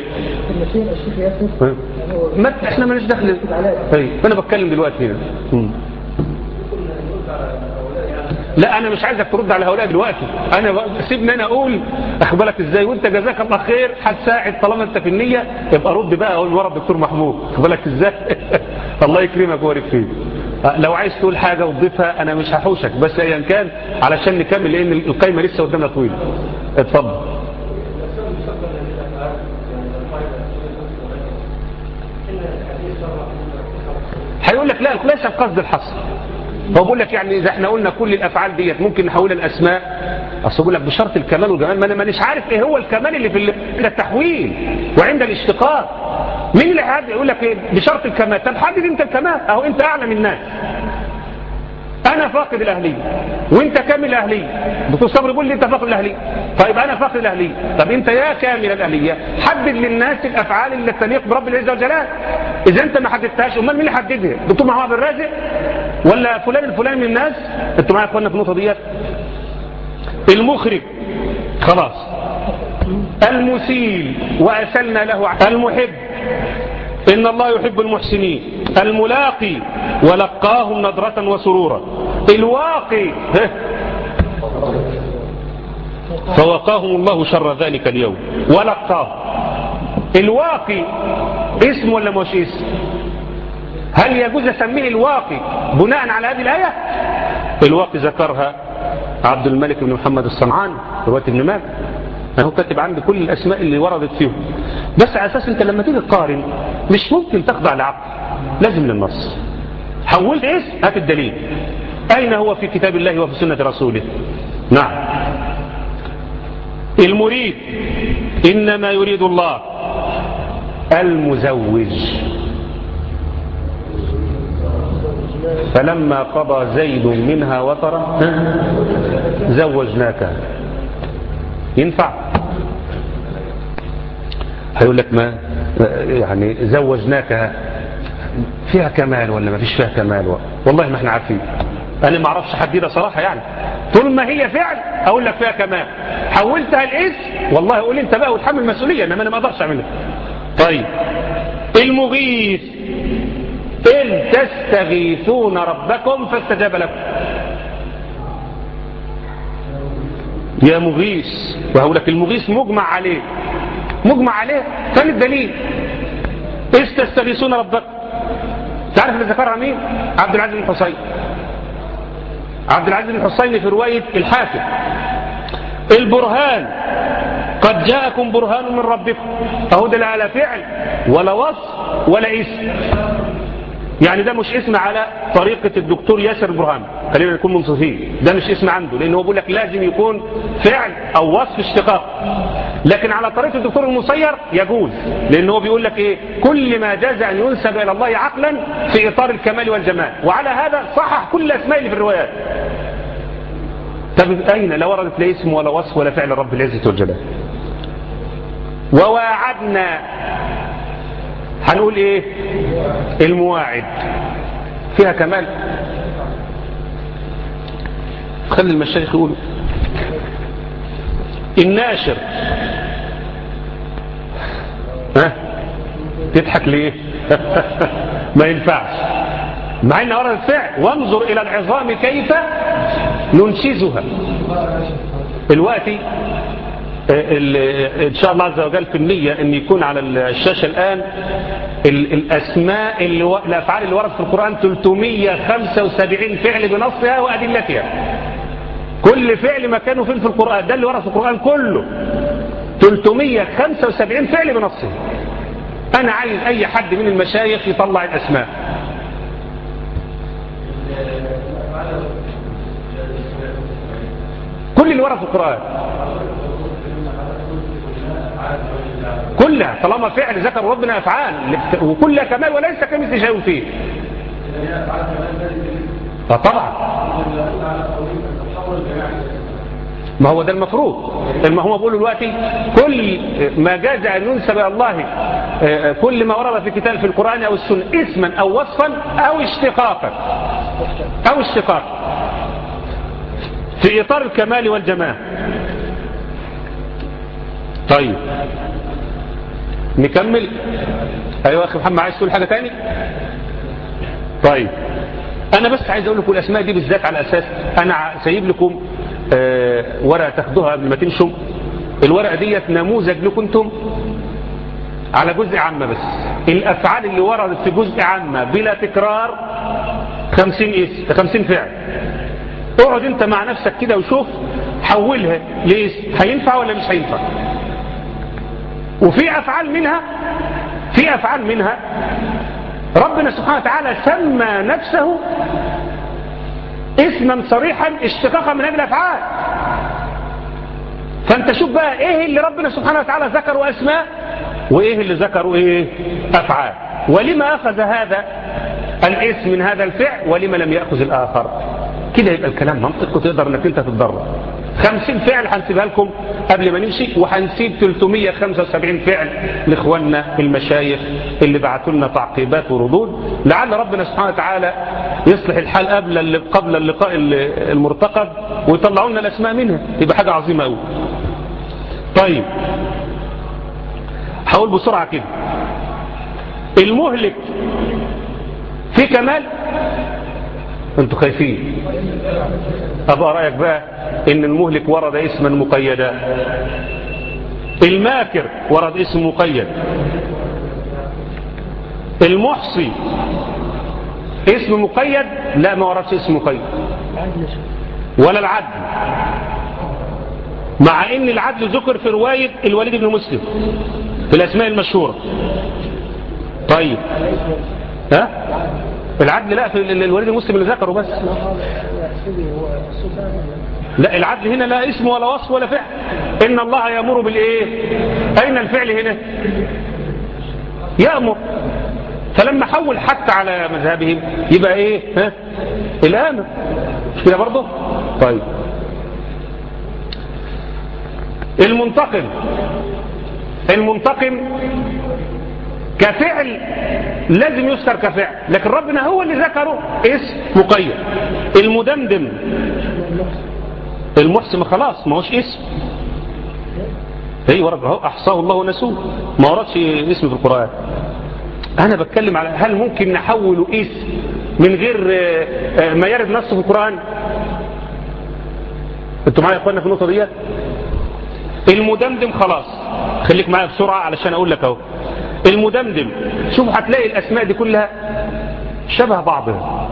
ما احنا مالناش دخل. طيب انا بتكلم دلوقتي هنا. لا انا مش عايزك ترد على هؤلاء دلوقتي، انا سيبني انا اقول اخبرك ازاي، وانت جزاك الله خير هتساعد طالما انت في النيه، يبقى رد بقى اقول ورا الدكتور محمود اخبرك ازاي. الله يكرمك ويبارك فيك. لو عايز تقول حاجه وتضيفها انا مش هحوشك، بس ايا كان علشان نكمل لان القايمه لسه قدامنا طويله. اتفضل. هيقول لك لا ليس القصد الحصر. هو بيقول لك يعني اذا احنا قلنا كل الافعال ديت ممكن نحولها الاسماء، اصل بيقول لك بشرط الكمال والجمال. ما انا مانيش عارف ايه هو الكمال اللي في التحويل وعند الاشتقاق. مين اللي حد يقول لك ايه بشرط الكمال؟ طب حدد انت الكمال. اهو انت اعلم الناس، انا فاقد الاهليه وانت كامل الاهليه. دكتور صبري بيقول لي انت فاقد الاهليه، طيب انا فاقد الاهليه، طب انت يا كامل الاهليه حدد للناس الافعال اللي تليق برب العزه والجلال. اذا انت ما حددتهاش امال مين اللي حددها؟ دكتور محمد الرازق ولا فلان الفلاني من الناس؟ انتوا معايا يا اخوانا في النقطه ديت. المخرج خلاص، المسيل واسلنا له، المحب إن الله يحب المحسنين، الملاقي ولقاهم نضرة وسرورا، الواقي فوقاهم الله شر ذلك اليوم ولقاهم. الواقي اسم ولا مش اسم؟ هل يجوز اسميه الواقي بناء على هذه الآية؟ الواقي ذكرها عبد الملك بن محمد الصنعاني رواية ابن ماجه، هو كاتب عندي كل الأسماء اللي وردت فيهم، بس على أساس أنت لما تيجي تقارن مش ممكن تخضع لعقل، لازم للنص. حولت اسم هات الدليل، أين هو في كتاب الله وفي سنة رسوله؟ نعم. المريد إنما يريد الله، المزوج فلما قضى زيد منها وطرا زوجناك. ينفع؟ هيقول لك ما يعني زوجناك فيها كمال ولا ما فيش فيها كمال؟ والله ما احنا عارفين، انا ما اعرفش حديده صراحه. يعني طول ما هي فعل اقول لك فيها كمال، حولتها الاسم والله قول انت بقى وتحمل المسؤوليه، انما انا ما اقدرش اعملها. طيب المغيث ال تستغيثون ربكم فاستجاب لكم. يا مغيث، وهقول لك المغيث مجمع عليه مجمع عليه ثاني الدليل إذ تستغيثون ربكم. تعرف اللي ذكرها مين؟ عبد العزيز بن حسين. عبد العزيز بن حسين في رواية الحاكم البرهان قد جاءكم برهان من ربكم. اهو ده لا على فعل ولا وصف ولا اسم، يعني ده مش اسم على طريقة الدكتور ياسر برهان، خلينا نكون منصفين، ده مش اسم عنده، لأنه بيقول لك لازم يكون فعل أو وصف اشتقاق. لكن على طريقة الدكتور المسير يجوز، لأنه بيقول لك إيه؟ كل ما جاز أن ينسب إلى الله عقلا في إطار الكمال والجمال، وعلى هذا صحح كل الأسماء اللي في الروايات. طب أين لا وردت لا اسم ولا وصف ولا فعل رب العزة والجلال؟ وواعدنا، هنقول ايه؟ المواعد فيها كمال. خلي المشايخ يقولوا. الناشر، ها تضحك ليه؟ ما ينفعش، مع ان ورد الفعل وانظر الى العظام كيف ننشزها. الوقتي ان شاء الله عز وجل في النية ان يكون على الشاشة الان الاسماء اللي و... الافعال اللي وردت في القرآن ثلاثمائة وخمسة وسبعين فعل بنصها وادلتها. كل فعل مكانه فين في القرآن، ده اللي ورد في القرآن كله ثلاثمائة وخمسة وسبعين فعل بنصه. انا عايز اي حد من المشايخ يطلع الاسماء. كل اللي ورد في القرآن كلها طالما فعل ذكر ربنا افعال وكلها كمال وليس كمثل شيء فيه. طبعا ما هو ده المفروض، ما هو بيقولوا دلوقتي كل ما جاز ان ينسب الى الله، كل ما ورد في كتاب في القرآن او السنة اسما او وصفا او اشتقاقا او اشتقاقا في اطار الكمال والجمال. طيب نكمل. ايوه اخي محمد، عايز تقول حاجه تاني؟ طيب انا بس عايز اقول لكم الاسماء دي بالذات على اساس انا سايب لكم آه ورقه تاخدوها قبل ما تمشوا. الورقه ديت نموذج لكم انتم على جزء عامه بس. الافعال اللي وردت في جزء عامه بلا تكرار خمسين اسم خمسين فعل. اقعد انت مع نفسك كده وشوف حولها ليه، هينفع ولا مش هينفع. وفي أفعال منها في أفعال منها ربنا سبحانه وتعالى سمى نفسه اسما صريحا اشتقاقا من هذه الأفعال. فأنت شوف بقى ايه اللي ربنا سبحانه وتعالى ذكروا أسماء وايه اللي ذكروا ايه أفعال، ولما أخذ هذا الاسم من هذا الفعل ولما لم يأخذ الآخر. كده يبقى الكلام منطق وتقدر انك انت تتدرب. خمسين فعل هنسيبها لكم قبل ما نمشي، وهنسيب ثلاثمائة وخمسة وسبعين فعل لاخواننا المشايخ اللي بعثوا لنا تعقيبات وردود، لعل ربنا سبحانه وتعالى يصلح الحال قبل قبل اللقاء المرتقب ويطلعوا لنا الاسماء منها، يبقى حاجه عظيمه قوي. طيب هقول بسرعه كده. المهلك في كمال؟ انتوا خايفين؟ أبقى رأيك بقى إن المهلك ورد اسما مقيدا. الماكر ورد اسم مقيد. المحصي اسم مقيد؟ لا ما وردش اسم مقيد. ولا العدل، مع إن العدل ذكر في رواية الوليد بن مسلم في الأسماء المشهورة. طيب ها؟ العدل لا، في الوليد المسلم اللي ذكره بس. لا العدل هنا لا اسم ولا وصف ولا فعل. إن الله يأمر بالإيه؟ أين الفعل هنا؟ يأمر. فلما حول حتى على مذهبهم يبقى إيه؟ ها؟ الآمر. مش كده برضه؟ طيب المنتقم. المنتقم كفعل لازم يذكر كفعل، لكن ربنا هو اللي ذكره اسم مقيد. المدمدم المحسن خلاص ما هوش اسم، هي ورد احصاه الله ونسوه، ما وردش اسم في القرآن. أنا بتكلم على هل ممكن نحوله اسم من غير ما يرد نصه في القرآن؟ انتوا معايا يا اخوانا في النقطة دي؟ المدمدم خلاص، خليك معايا بسرعة علشان اقول لك اهو. المدمدم شوف هتلاقي الاسماء دي كلها شبه بعضها،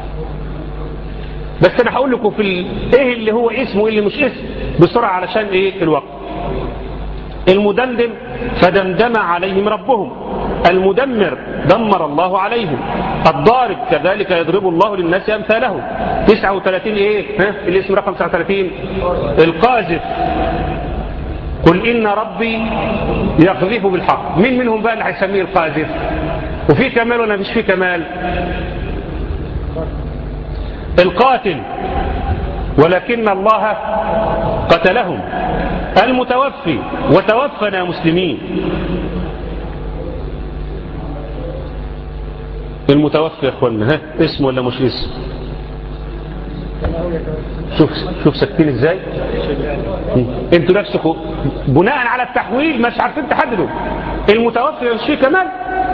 بس انا هقول لكم في ال... ايه اللي هو اسم وايه اللي مش اسم بسرعة علشان ايه الوقت. المدمدم فدمدم عليهم ربهم، المدمر دمر الله عليهم، الضارب كذلك يضرب الله للناس امثالهم. تسعة وثلاثين ايه ها الاسم رقم تسعة وثلاثين القاذف، قل ان ربي يقذف بالحق. مين منهم بقى اللي هيسميه القاذف؟ وفي كمال ولا مش في كمال؟ القاتل ولكن الله قتلهم، المتوفي وتوفنا مسلمين. المتوفي يا اخوانا ها اسم ولا مش اسم؟ شوف شوف ساكتين ازاي انتوا نفسكم بناء على التحويل مش عارفين تحددوا. المتوفي مش فيه كمال.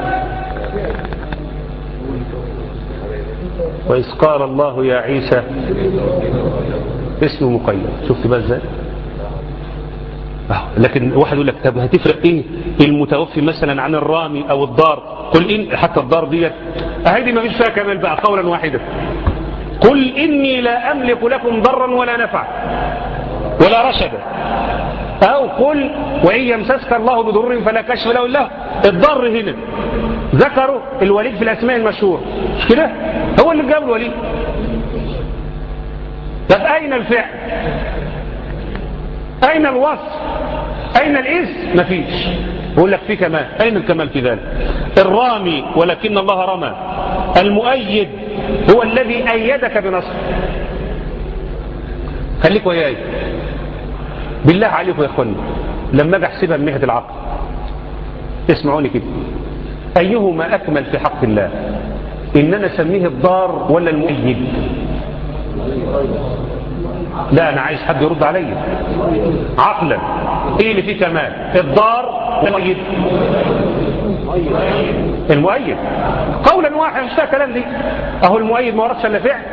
وإذ قال الله يا عيسى اسمه مقيد. شفت بقى ازاي؟ لكن واحد يقول لك طب هتفرق ايه المتوفي مثلا عن الرامي او الضار؟ قل ان حتى الضار ديت اهدي ما فيش فيها كمال بقى قولا واحدا. قل اني لا املك لكم ضرا ولا نفعا ولا رشدا، او قل وان يمسسك الله بضر فلا كشف له الا هو. الضر هنا ذكروا الوليد في الاسماء المشهور مش كده؟ هو اللي جاب الوليد. طب اين الفعل؟ اين الوصف؟ اين الاسم؟ مفيش. بقول لك في كمال. اين الكمال في ذلك؟ الرامي ولكن الله رمى، المؤيد هو الذي ايدك بنصر. خليك وياي بالله عليكم يا اخوانا لما اجي احسبها من ناحيه العقل اسمعوني كده، ايهما اكمل في حق الله؟ ان انا اسميه الضار ولا المؤيد؟ لا انا عايز حد يرد عليا عقلا. ايه اللي فيه كمال؟ الضار المؤيد؟ المؤيد قولا واحد مش كلام دي. اهو المؤيد ما وردش الا فعل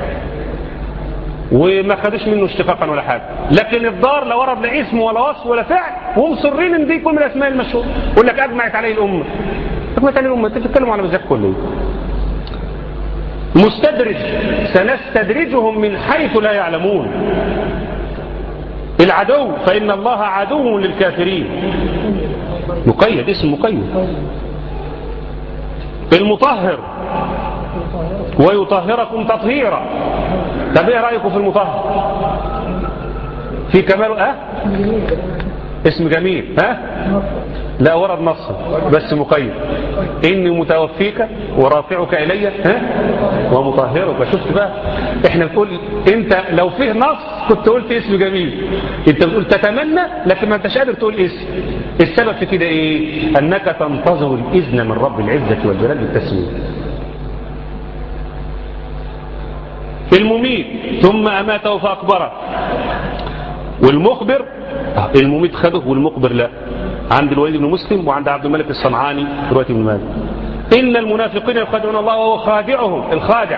وما خدوش منه اشتقاقا ولا حاجه، لكن الضار لا ورد لا اسم ولا وصف ولا فعل، ومصرين ان دي يكون من الاسماء المشهوره. يقول لك اجمعت عليه الامه. اجمعت عليه الامه؟ انت بتتكلموا على مزاج كله. مستدرج سنستدرجهم من حيث لا يعلمون. العدو فإن الله عدو للكافرين. مقيد، اسم مقيد. المطهر ويطهركم تطهيرا. طب ايه رأيكم في المطهر؟ في كماله اه اسم جميل ها لا ورد نص بس مقيد. اني متوفيك ورافعك الي ها ومطهرك. شفت بقى احنا بنقول انت لو فيه نص كنت قلت اسم جميل، انت بتقول تتمنى لكن ما انتش قادر تقول اسم. السبب في كده ايه؟ انك تنتظر الاذن من رب العزة والجلال بالتسمية. المميت ثم اماته فاقبره. والمخبر المميت خده والمخبر لا، عند الوليد بن مسلم وعند عبد الملك الصنعاني رواية ابن ماجه. إن المنافقين يخادعون الله وهو خادعهم. الخادع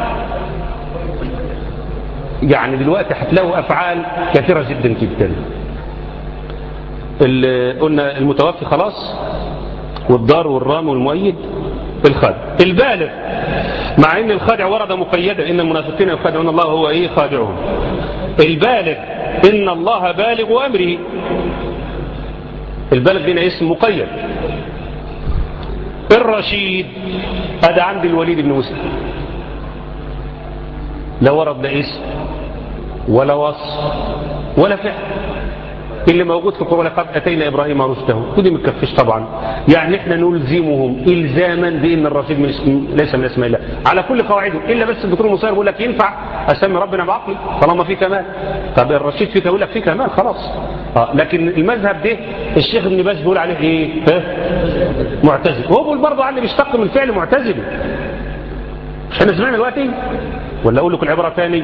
يعني دلوقتي هتلاقوا أفعال كثيرة جدا جدا. قلنا المتوفي خلاص، والضار والرام والمؤيد. الخادع البالغ، مع ان الخادع ورد مقيدا ان المنافقين يخادعون الله وهو ايه خادعهم. البالغ ان الله بالغ امره. البالغ هنا اسم مقيد. الرشيد هذا عند الوليد بن مسلم لا ورد لا اسم ولا وصف ولا فعل. اللي موجود في القرآن لقد أتينا إبراهيم رشده ودي متكفش طبعا. يعني احنا نلزمهم إلزاما بأن الرشيد من اسم ليس من اسماء الله على كل قواعده، إلا بس الدكتور المصير بيقول لك ينفع أسمي ربنا بعقلي طالما في كمال. طب الرشيد فيه يقول لك في كمال خلاص. آه. لكن المذهب ده الشيخ ابن باز بيقول عليه ايه؟ ها؟ معتزل. وهو بيقول برضه عني بيشتق من الفعل معتزل. احنا سمعنا دلوقتي ولا اقول لكم العبره ثاني؟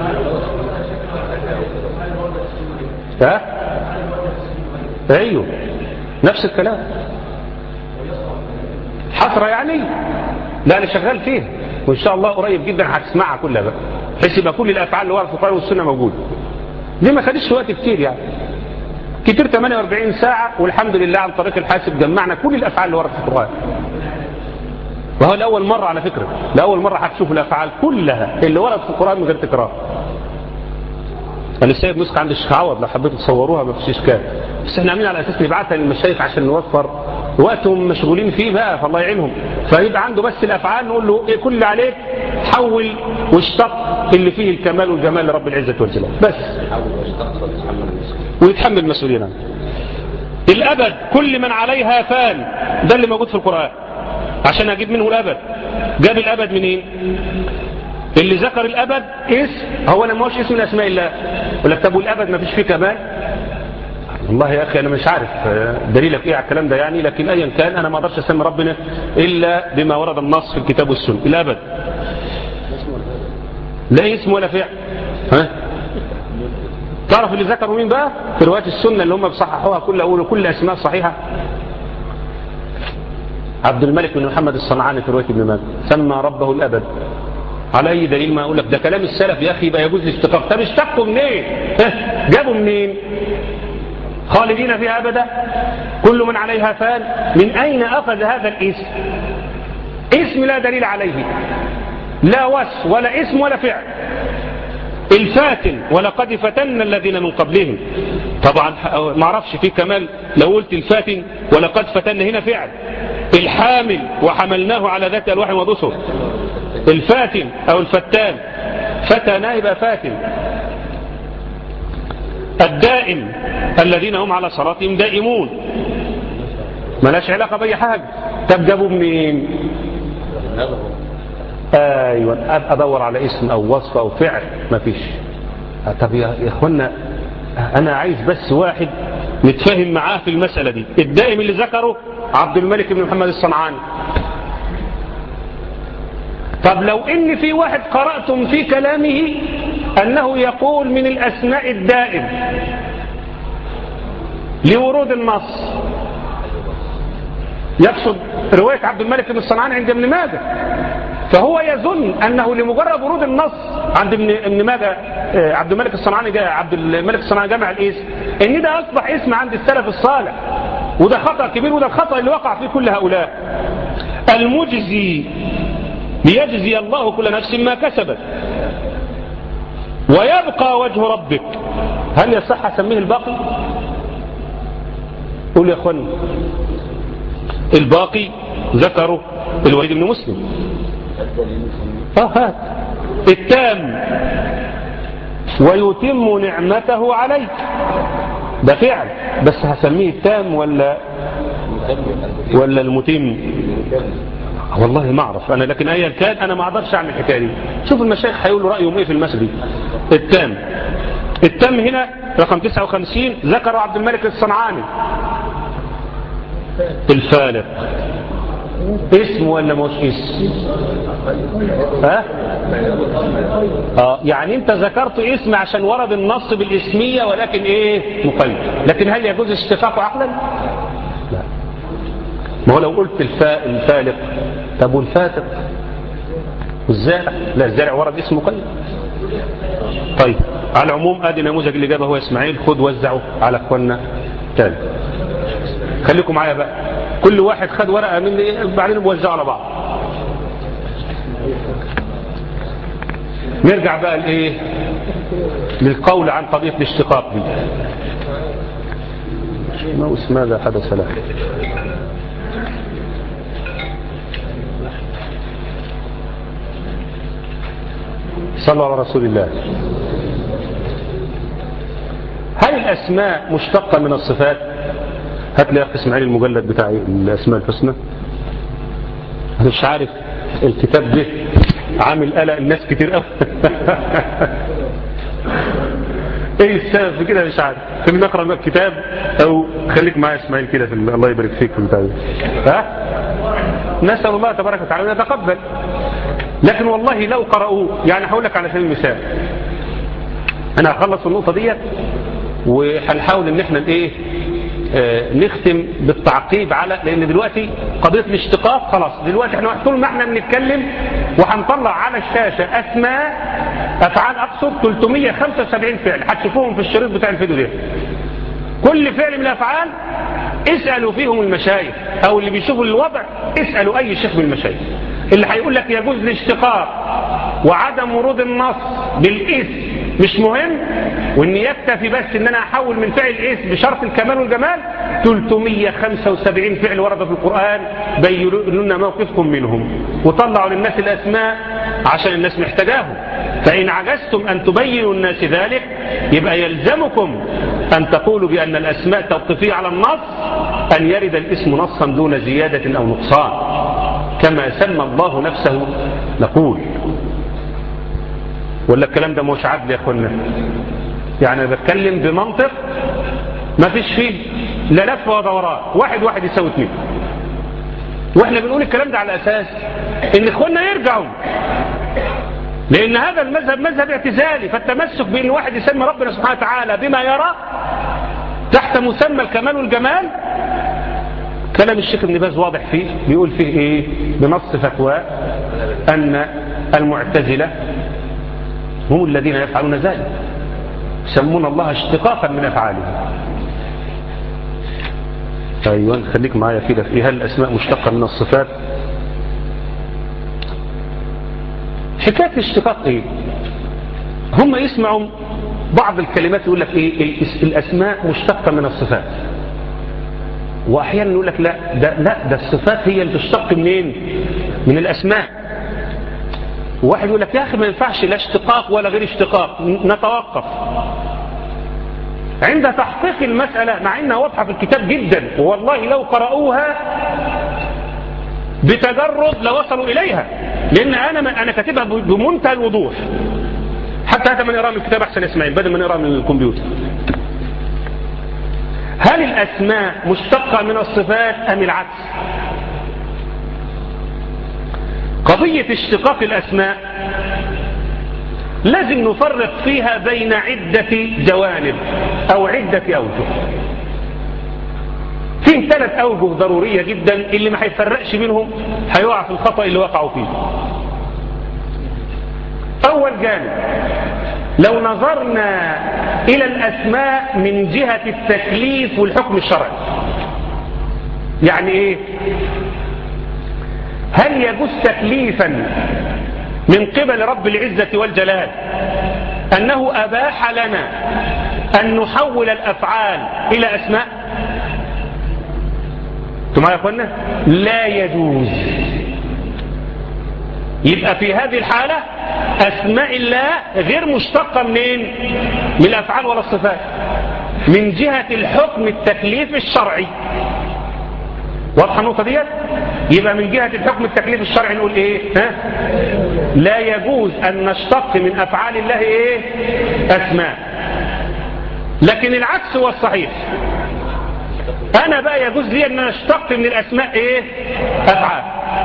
ها؟ ايوه نفس الكلام. حسرة يعني؟ لا أنا شغال فيها وإن شاء الله قريب جدا هتسمعها كلها بقى، بحيث يبقى كل الأفعال اللي ورد في القرآن والسنة موجودة. دي ما خدش وقت كتير يعني، كتير ثمانية وأربعين ساعة، والحمد لله عن طريق الحاسب جمعنا كل الأفعال اللي وردت في القرآن. وهو لأول مرة على فكرة، لأول مرة هتشوف الأفعال كلها اللي وردت في القرآن من غير تكرار. أنا سايب نسخة عند الشيخ عوض لو حبيتوا تصوروها ما فيش إشكال، بس احنا عاملين على أساس نبعتها للمشايخ عشان نوفر وقتهم مشغولين فيه بقى، فالله يعينهم. فيبقى عنده بس الأفعال نقول له إيه كل اللي عليك حول واشتق اللي فيه الكمال والجمال لرب العزة والجلال بس، ويتحمل المسؤولين. الأبد كل من عليها فان، ده اللي موجود في القرآن عشان أجيب منه الأبد. جاب الأبد منين؟ اللي ذكر الأبد اسم، هو أنا ما هوش اسم من أسماء الله، ولا كتبوا الأبد ما فيش فيه كمال. والله يا أخي أنا مش عارف دليلك إيه على الكلام ده يعني، لكن أيا كان أنا ما أقدرش أسمي ربنا إلا بما ورد النص في الكتاب والسنة. الأبد لا اسم ولا فعل. ها؟ تعرف اللي ذكروا مين بقى في روايات السنة اللي هم بصححوها كل أول كل أسماء صحيحة؟ عبد الملك بن محمد الصنعاني في رواية ابن ماجه سمى ربه الأبد. على أي دليل؟ ما أقول لك ده كلام السلف يا أخي، يبقى يجوز الاشتقاق. طب اشتقوا منين؟ اه؟ جابوا منين؟ خالدين فيها أبدا، كل من عليها فان. من أين أخذ هذا الاسم؟ اسم لا دليل عليه، لا وصف ولا اسم ولا فعل. الفاتن ولقد فتن الذين من قبلهم، طبعا ما اعرفش فيه كمال لو قلت الفاتن ولقد فتن هنا فعل. الحامل وحملناه على ذات ألواح ودسر، الفاتن أو الفتان، فتنا يبقى فاتن. الدائم الذين هم على صلاتهم دائمون، ملاش علاقة بأي حاجة. طب جابوا منين؟ ايوه ادور على اسم او وصف او فعل ما فيش. طب يا اخوانا انا عايز بس واحد نتفاهم معاه في المسألة دي. الدائم اللي ذكره عبد الملك بن محمد الصنعاني. طب لو ان في واحد قرأتم في كلامه انه يقول من الاسماء الدائم لورود النص، يقصد رواية عبد الملك بن الصنعاني عند ابن ماجه، فهو يظن أنه لمجرد ورود النص عند ابن ماجه عبد الملك الصنعاني جاء عبد الملك الصنعاني جمع الاسم، ان ده اصبح اسم عند السلف الصالح. وده خطأ كبير، وده الخطأ اللي وقع فيه كل هؤلاء. المجزي ليجزي الله كل نفس ما كسبت ويبقى وجه ربك، هل يصح اسميه الباقي؟ قول يا اخوان. الباقي ذكره الوليد بن مسلم. اه هات التام ويتم نعمته عليك، ده فعل، بس هسميه التام ولا ولا المتم؟ والله ما اعرف انا، لكن ايا كان انا ما اقدرش اعمل الحكايه دي. شوف المشايخ هيقولوا رايهم ايه في المسألة دي. التام التام هنا رقم تسعة وخمسين ذكر عبد الملك الصنعاني. الفالق اسم ولا مش اسم؟ ها؟ اه يعني انت ذكرت اسم عشان ورد النص بالاسمية، ولكن ايه مقيد. لكن هل يجوز اشتقاقه عقلا؟ لا. ما هو لو قلت الفا... الفالق، طب والفاتق والزارع؟ لا الزارع ورد اسم مقيد. طيب على العموم ادي نموذج اللي جابه هو اسماعيل، خد وزعه على اخواننا تاني. خليكم معايا بقى، كل واحد خد ورقة من بعدين بوزعه على بعض. نرجع بقى لايه؟ للقول عن قضية الاشتقاق دي. ما اسم ماذا حدث له؟ صلوا على رسول الله. هل الأسماء مشتقة من الصفات؟ هات لي يا أخي اسماعيل المجلد بتاع الأسماء الحسنى. أنا مش عارف الكتاب ده عامل قلق الناس كتير قوي. ايه السبب في كده مش عارف. خلينا نقرأ من الكتاب او خليك معايا اسماعيل كده في الله يبارك فيك في البتاع. ها؟ نسأل الله تبارك وتعالى ان يتقبل. لكن والله لو قرأوه، يعني هقول لك على سبيل المثال، انا هخلص النقطة ديت وهنحاول ان احنا ايه آه نختم بالتعقيب على، لان دلوقتي قضيه الاشتقاق خلاص، دلوقتي احنا طول ما احنا بنتكلم وهنطلع على الشاشه اسماء افعال اقصد ثلاثمية وخمسة وسبعين فعل هتشوفوهم في الشريط بتاع الفيديو ده. كل فعل من الافعال اسالوا فيهم المشايخ، او اللي بيشوفوا الوضع اسالوا اي شيخ من المشايخ اللي هيقول لك يجوز الاشتقاق وعدم ورود النص بالاسم مش مهم، وان يكتفي بس ان انا احول من فعل اسم بشرط الكمال والجمال. ثلاثمية وخمسة وسبعين فعل ورد في القرآن بينوا لنا موقفكم منهم وطلعوا للناس الاسماء عشان الناس محتاجاهم. فان عجزتم ان تبينوا الناس ذلك يبقى يلزمكم ان تقولوا بان الاسماء توقيفية على النص، ان يرد الاسم نصا دون زيادة او نقصان كما سمى الله نفسه نقول. ولا الكلام ده مش عدل يا اخوانا؟ يعني انا بتكلم بمنطق ما فيش فيه لا لف ولا دوران، واحد واحد يساوي اثنين. واحنا بنقول الكلام ده على اساس ان اخوانا يرجعوا، لان هذا المذهب مذهب اعتزالي، فالتمسك بان واحد يسمي ربنا سبحانه وتعالى بما يرى تحت مسمى الكمال والجمال. كلام الشيخ ابن باز واضح فيه، بيقول فيه ايه بنص فتوى ان المعتزلة هم الذين يفعلون ذلك، يسمون الله اشتقاقا من افعاله. ايوه خليك معايا كده في هل الاسماء مشتقه من الصفات. حكايه الاشتقاق ايه؟ هم يسمعوا بعض الكلمات يقول لك ايه الاسماء مشتقه من الصفات، واحيانا يقول لك لا ده لا ده الصفات هي اللي تشتق منين؟ من الاسماء. واحد يقول لك يا اخي ما ينفعش لا اشتقاق ولا غير اشتقاق، نتوقف عند تحقيق المسألة، مع انها واضحة في الكتاب جدا، والله لو قرأوها بتجرد لوصلوا اليها، لان انا انا كاتبها بمنتهى الوضوح. حتى هذا من يقرأ من الكتاب احسن اسماعيل بدل من يقرأ من الكمبيوتر. هل الاسماء مشتقة من الصفات ام العكس؟ قضية اشتقاق الاسماء لازم نفرق فيها بين عدة جوانب او عدة اوجه. فيه ثلاث اوجه ضرورية جدا، اللي ما هيفرقش منهم هيقع في الخطأ اللي وقعوا فيه. اول جانب لو نظرنا الى الاسماء من جهة التكليف والحكم الشرعي. يعني ايه؟ هل يجوز تكليفا من قبل رب العزة والجلال أنه أباح لنا أن نحول الأفعال إلى أسماء؟ انتم معايا يا أخوانا؟ لا يجوز. يبقى في هذه الحالة أسماء الله غير مشتقة منين؟ من الأفعال ولا الصفات، من جهة الحكم التكليف الشرعي. واضحة النقطة ديت؟ يبقى من جهة الحكم التكليف الشرعي نقول ايه؟ ها؟ لا يجوز ان نشتق من افعال الله ايه؟ اسماء. لكن العكس هو الصحيح. انا بقى يجوز لي ان نشتق من الاسماء ايه؟ افعال.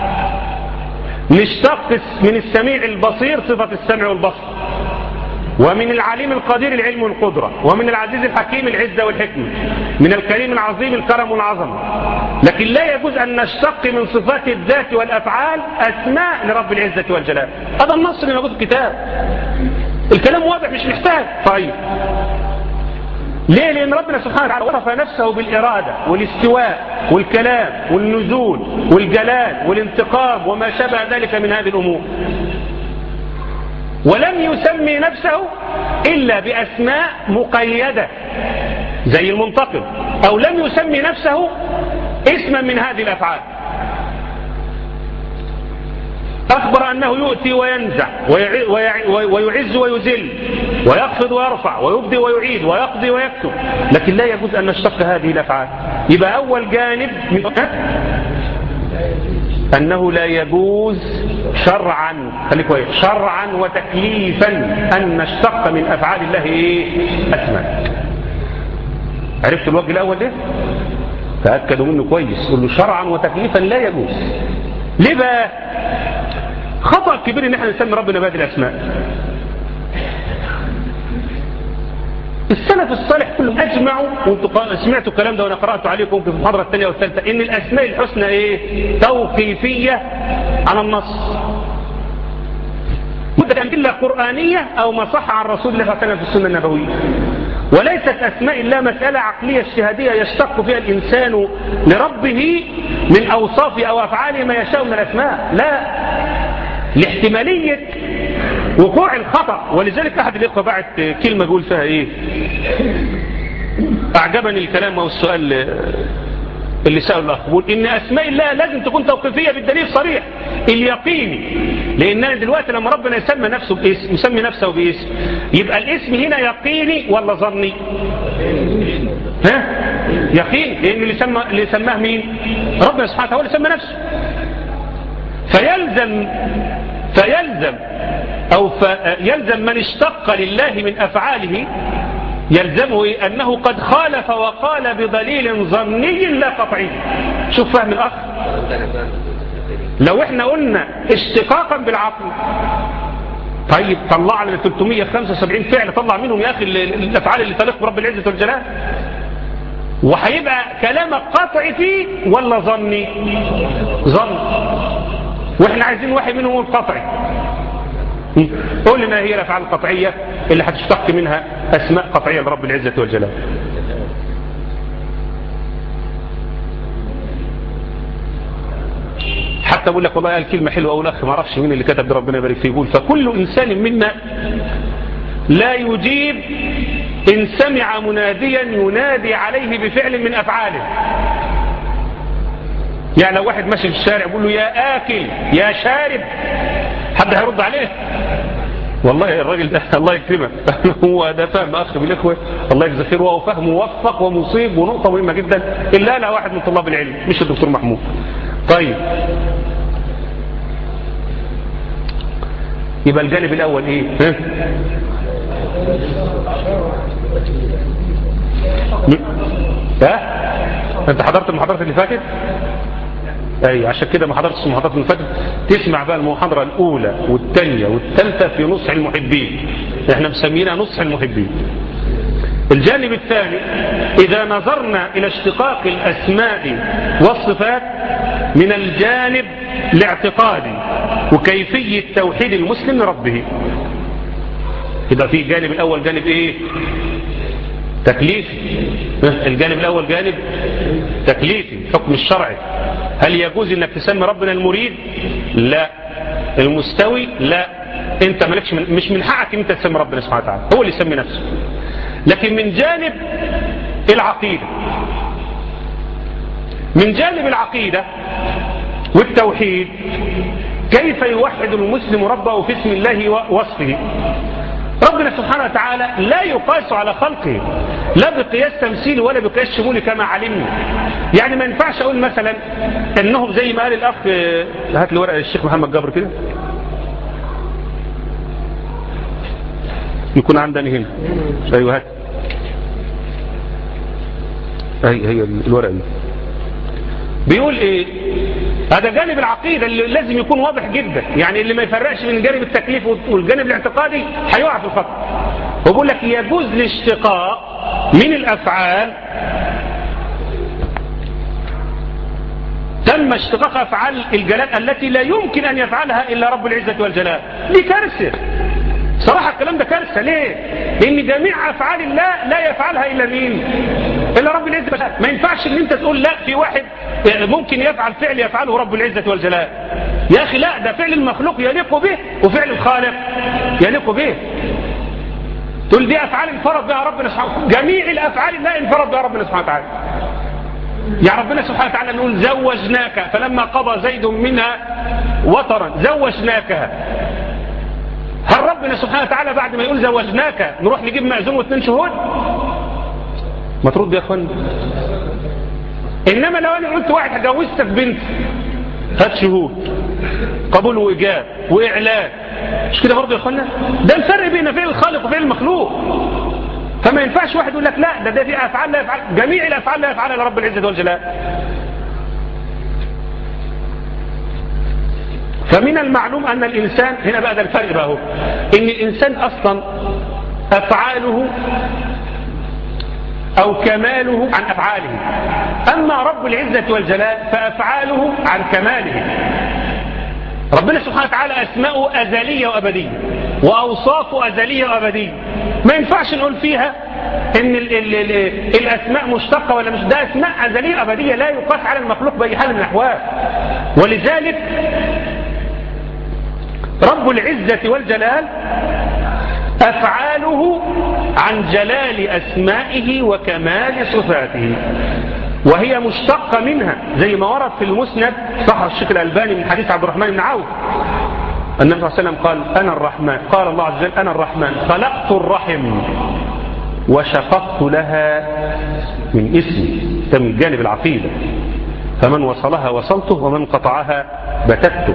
نشتق من السميع البصير صفة السمع والبصر، ومن العليم القدير العلم والقدرة، ومن العزيز الحكيم العزة والحكمة، من الكريم العظيم الكرم والعظمة. لكن لا يجوز أن نشتق من صفات الذات والأفعال أسماء لرب العزة والجلال. هذا النص اللي موجود في الكتاب. الكلام واضح مش محتاج. طيب ليه؟ لأن ربنا سبحانه وتعالى وصف نفسه بالإرادة والاستواء والكلام والنزول والجلال والانتقام وما شابه ذلك من هذه الأمور، ولم يسمي نفسه إلا بأسماء مقيدة زي المنتقم، أو لم يسمي نفسه اسما من هذه الأفعال. أخبر أنه يؤتي وينزع ويعز ويذل ويخفض ويرفع ويبدي ويعيد ويقضي ويكتب، لكن لا يجوز أن نشتق هذه الأفعال. يبقى أول جانب أنه لا يجوز شرعا، خليك كويس، شرعا وتكليفا أن نشتق من أفعال الله إيه؟ أسماء. عرفت الوجه الأول ده؟ تأكدوا منه كويس. قل له شرعا وتكليفا لا يجوز. ليه بقى؟ خطأ كبير ان احنا نسمي ربنا بهذه الاسماء. السلف الصالح كلهم أجمعوا، وانتم سمعتوا الكلام ده وأنا قرأته عليكم في المحاضرة الثانية والثالثة، إن الأسماء الحسنى إيه؟ توقيفية على النص، إلا قرآنية أو ما صح عن رسول الله صلى الله عليه وسلم في السنة النبوية، وليست أسماء الله مسألة عقلية اجتهادية يشتق فيها الإنسان لربه من أوصافه أو أفعاله ما يشاء من الأسماء، لا، لاحتمالية وقوع الخطأ. ولذلك أحد الإخوة بعت كلمة يقول فيها إيه، أعجبني الكلام والسؤال اللي سأل الأخ، بيقول إن أسماء الله لازم تكون توقيفية بالدليل صريح اليقيني، لأننا دلوقتي لما ربنا يسمى نفسه باسم، يسمي نفسه باسم، يبقى الاسم هنا يقيني ولا ظني؟ ها؟ يقين، لأن اللي سمى اللي سماه مين؟ ربنا سبحانه وتعالى سمى نفسه. فيلزم فيلزم أو فيلزم من اشتق لله من أفعاله يلزمه إيه؟ أنه قد خالف وقال بدليل ظني لا قطعي. شوف فهم الأخ، لو احنا قلنا اشتقاقا بالعقل، طيب طلع لنا ثلاثمائة وخمسة وسبعين فعل، طلع منهم يا أخي الأفعال اللي تليق برب العزة والجلال، وهيبقى كلامك قطعي فيه ولا ظني؟ ظن، واحنا عايزين واحد منهم القطعي. قول لي ما هي الأفعال القطعية اللي هتشتق منها أسماء قطعية لرب العزة والجلال؟ حتى أقول لك والله قال كلمة حلوة أو الأخ ما أعرفش مين اللي كتب، ربنا يبارك فيه، يقول فكل إنسان منا لا يجيب إن سمع مناديا ينادي عليه بفعل من أفعاله. يعني لو واحد ماشي في الشارع يقول له يا آكل يا شارب، حد هيرد عليه؟ والله الراجل ده الله يكرمه هو ده فهم أخ بالإخوة الله يجزاه خير، وهو فهم موفق ومصيب، ونقطة مهمة جدا إلا لا واحد من طلاب العلم مش الدكتور محمود. طيب يبقى الجانب الأول إيه؟ ها؟ ها؟ أنت حضرت المحاضرات اللي فاتت؟ أي عشان كده ما حضرتش المحاضرات اللي فاتت، تسمع بقى المحاضرة الأولى والثانية والثالثة في نصح المحبين، احنا مسمينها نصح المحبين. الجانب الثاني، إذا نظرنا إلى اشتقاق الأسماء والصفات من الجانب الاعتقادي وكيفية توحيد المسلم لربه، يبقى في جانب الأول جانب إيه؟ تكليفي. الجانب الأول جانب تكليفي، حكم الشرعي. هل يجوز انك تسمي ربنا المريد؟ لا. المستوي؟ لا. انت مالكش من مش من حقك انت تسمي ربنا سبحانه وتعالى، هو اللي يسمي نفسه. لكن من جانب العقيدة، من جانب العقيدة والتوحيد، كيف يوحد المسلم ربه في اسم الله ووصفه؟ ربنا سبحانه وتعالى لا يقاس على خلقه، لا بقياس تمثيلي ولا بقياس شمولي كما علمنا. يعني ما ينفعش اقول مثلا انهم زي ما قال الاخ، هات لي ورقه الشيخ محمد جابر كده يكون عندنا هنا. ايوه هات، هي هي الورقه دي. بيقول ايه؟ هذا جانب العقيدة اللي لازم يكون واضح جدا، يعني اللي ما يفرقش بين جانب التكليف والجانب الاعتقادي هيقع في الخطأ. وبقول لك يجوز الاشتقاق من الأفعال، تم اشتقاق أفعال الجلال التي لا يمكن أن يفعلها إلا رب العزة والجلال. دي كارثة صراحة، الكلام ده كارثة. ليه؟ لأن جميع أفعال الله لا يفعلها إلا مين؟ إلا رب العزة والجلال. ما ينفعش إن أنت تقول لا في واحد ممكن يفعل فعل يفعله رب العزة والجلال. يا أخي لا، ده فعل المخلوق يليق به وفعل الخالق يليق به. تقول دي أفعال انفرد بها ربنا سبحانه وتعالى، جميع الأفعال لا انفرد بها ربنا سبحانه وتعالى. يا ربنا سبحانه وتعالى نقول زوجناك، فلما قضى زيد منها وطرا زوجناكها. هل ربنا سبحانه وتعالى بعد ما يقول زوجناك نروح نجيب مأذون واثنين شهود؟ ما ترد يا اخوان. انما لو انا قلت واحد جوزتك بنت، هات شهود قبول وايجاب واعلان، مش كده برضه يا اخوانا؟ ده الفرق بين فعل الخالق وفعل المخلوق. فما ينفعش واحد يقول لك لا، ده ده في افعال لا يفعل، جميع الافعال لا يفعلها رب العزة والجلال. فمن المعلوم أن الإنسان، هنا بقى ده الفرق بقى هو، إن الإنسان أصلا أفعاله أو كماله عن أفعاله. أما رب العزة والجلال فأفعاله عن كماله. ربنا سبحانه وتعالى أسماؤه أزلية وأبدية وأوصافه أزلية وأبدية، ما ينفعش نقول فيها إن ال ال ال الأسماء مشتقة ولا مش، ده أسماء أزلية وأبدية لا يقاس على المخلوق بأي حال من الأحوال. ولذلك رب العزة والجلال أفعاله عن جلال أسمائه وكمال صفاته، وهي مشتقة منها زي ما ورد في المسند صحح الشيخ الألباني من حديث عبد الرحمن بن عوف النبي صلى الله عليه وسلم قال أنا الرحمن، قال الله عز وجل أنا الرحمن خلقت الرحم وشققت لها من اسمي. ده من جانب العقيدة، فمن وصلها وصلته ومن قطعها بتته.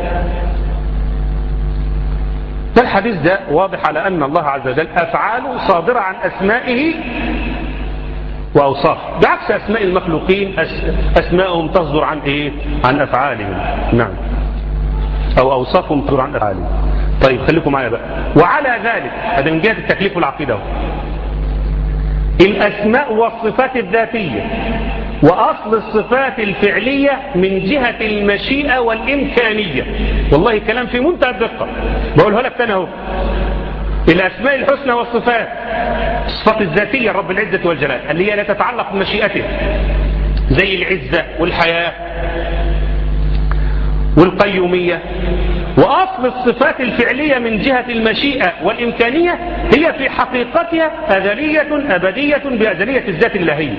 ده الحديث ده واضح على أن الله عز وجل أفعاله صادرة عن أسمائه وأوصافه، بعكس أسماء المخلوقين أسماءهم تصدر عن إيه؟ عن أفعالهم. نعم، أو أوصافهم تصدر عن أفعالهم. طيب خليكم معايا بقى. وعلى ذلك هذا من جهة التكليف والعقيدة، الأسماء والصفات الذاتية وأصل الصفات الفعلية من جهة المشيئة والإمكانية. والله كلام في منتهى الدقة، بقوله لك تاني اهو. الأسماء الحسنى والصفات، الصفات الذاتية رب العزة والجلال اللي هي لا تتعلق بمشيئته زي العزة والحياة والقيومية، وأصل الصفات الفعلية من جهة المشيئة والإمكانية هي في حقيقتها أزلية أبدية بأزلية الذات الإلهية.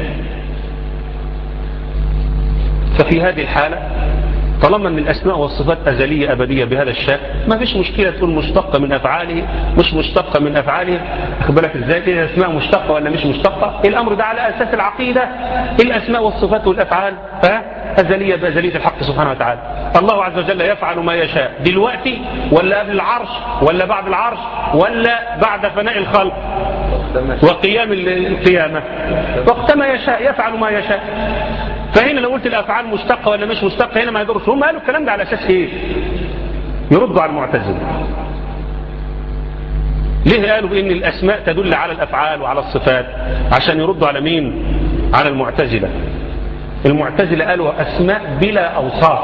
ففي هذه الحالة طالما ان الاسماء والصفات ازليه ابديه بهذا الشكل، ما فيش مشكله تقول مشتقه من افعاله مش مشتقه من افعاله. خد بالك ازاي كده الاسماء مشتقه ولا مش مشتقه؟ الامر ده على اساس العقيده. الاسماء والصفات والافعال ها ازليه بازليه الحق سبحانه وتعالى. الله عز وجل يفعل ما يشاء دلوقتي ولا قبل العرش ولا بعد العرش ولا بعد فناء الخلق وقيام القيامه، وقتما يشاء يفعل ما يشاء. فهنا لو قلت الافعال مشتقه ولا مش مشتقه هنا ما يدرس. هم قالوا الكلام ده على اساس ايه؟ يردوا على المعتزله. ليه قالوا بان الاسماء تدل على الافعال وعلى الصفات؟ عشان يردوا على مين؟ على المعتزله. المعتزله قالوا اسماء بلا اوصاف.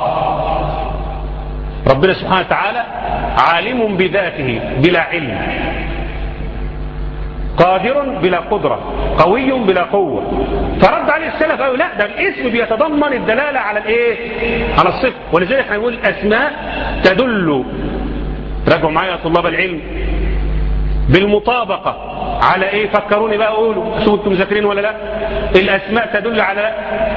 ربنا سبحانه وتعالى عالم بذاته بلا علم، قادر بلا قدرة، قوي بلا قوة. فرد عليه السلف قالوا لا، ده الاسم بيتضمن الدلالة على الايه؟ على الصفة. ولذلك هنقول الاسماء تدل، راجعوا معايا يا طلاب العلم، بالمطابقة على ايه؟ فكروني بقى، قولوا شو انتم مذاكرين ولا لا؟ الاسماء تدل على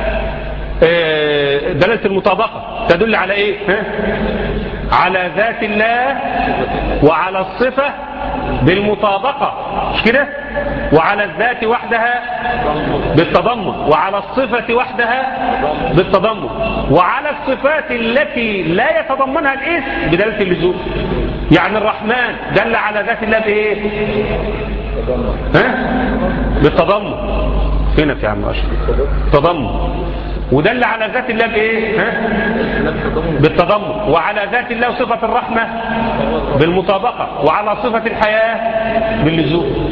دلالة المطابقة، تدل على ايه؟ ها؟ على ذات الله وعلى الصفة بالمطابقة، مش كده؟ وعلى الذات وحدها بالتضمن، وعلى الصفة وحدها بالتضمن، وعلى الصفات التي لا يتضمنها الاسم بدلالة اللزوم. يعني الرحمن دل على ذات الله بايه؟ ها؟ بالتضمن. فينك يا عم اشرف؟ تضمن. ودل على ذات الله بايه؟ ها؟ بالتضمن. وعلى ذات الله صفة الرحمة بالمطابقة، وعلى صفة الحياة باللزوم.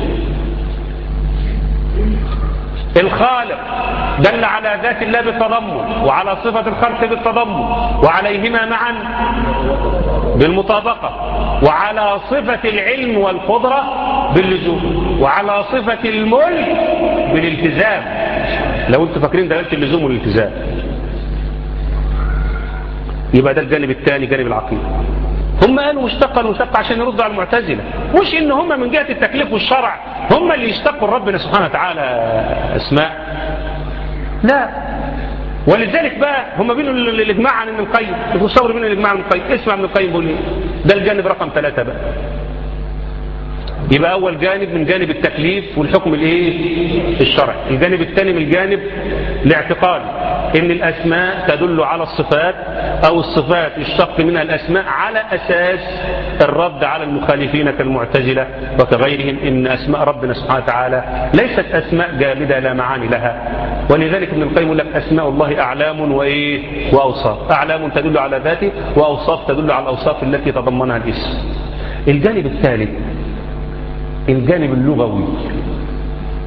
الخالق دل على ذات الله بالتضمن، وعلى صفة الخلق بالتضمن، وعليهما معا بالمطابقة، وعلى صفة العلم والقدرة باللزوم، وعلى صفة الملك بالالتزام. لو انتم فاكرين دلالة اللزوم والالتزام، يبقى ده الجانب الثاني، جانب العقيدة. هم قالوا مشتقة المشتقة عشان يردوا على المعتزلة، مش ان هم من جهة التكليف والشرع هم اللي يشتقوا ربنا سبحانه وتعالى اسماء، لا. ولذلك بقى هم بينوا الاجماع عن ابن القيم، تصور بينوا الاجماع عن ابن القيم. اسمع ابن القيم بيقول ايه؟ ده الجانب رقم ثلاثة بقى. يبقى اول جانب من جانب التكليف والحكم الايه؟ الشرعي. الجانب الثاني من الجانب الاعتقادي، ان الاسماء تدل على الصفات، او الصفات يشتق منها الاسماء على اساس الرد على المخالفين كالمعتزلة وكغيرهم، ان اسماء ربنا سبحانه وتعالى ليست اسماء جامدة لا معاني لها. ولذلك ابن القيم يقول لك اسماء الله اعلام وايه؟ واوصاف. اعلام تدل على ذاته، واوصاف تدل على الاوصاف التي تضمنها الاسم. الجانب الثالث الجانب اللغوي.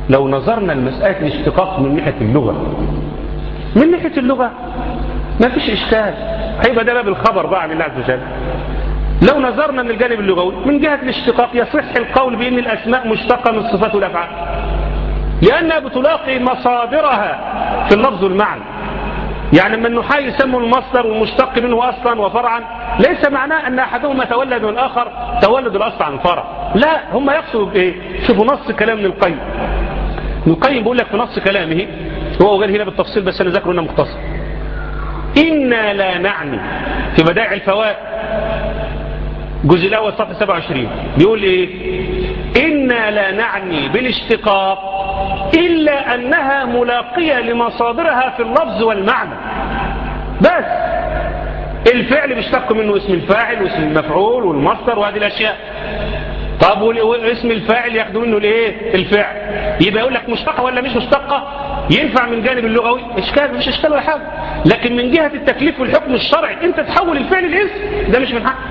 لو نظرنا لمسألة الاشتقاق من ناحية اللغة، من ناحية اللغة ما فيش إشكال، هيبقى ده باب الخبر بقى عن الله عز وجل. لو نظرنا من الجانب اللغوي من جهة الاشتقاق يصح القول بأن الأسماء مشتقة من الصفات والأفعال، لأنها بتلاقي مصادرها في اللفظ والمعنى. يعني من النحاة يسموا المصدر والمشتق منه أصلا وفرعا، ليس معناه أن أحدهما تولد من الآخر تولد الأصل عن الفرع، لا، هم يقصدوا بإيه؟ شوفوا نص كلام ابن القيم. ابن القيم بيقول لك في نص كلامه، هو قال هنا بالتفصيل بس أنا ذاكره هنا مختصر: إنا لا نعني، في بدائع الفوائد الجزء الأول صفحة سبعة وعشرين بيقول إيه؟ إنا لا نعني بالاشتقاق إلا أنها ملاقية لمصادرها في اللفظ والمعنى بس. الفعل بيشتق منه اسم الفاعل واسم المفعول والمصدر وهذه الأشياء. طب واسم الفاعل ياخدوا منه الايه؟ الفعل. يبقى يقول لك مشتقة ولا مش مشتقة؟ ينفع من جانب اللغوي اشكال، مش اشكال ولا حاجه، لكن من جهة التكليف والحكم الشرعي انت تحول الفعل الاسم، ده مش من حق.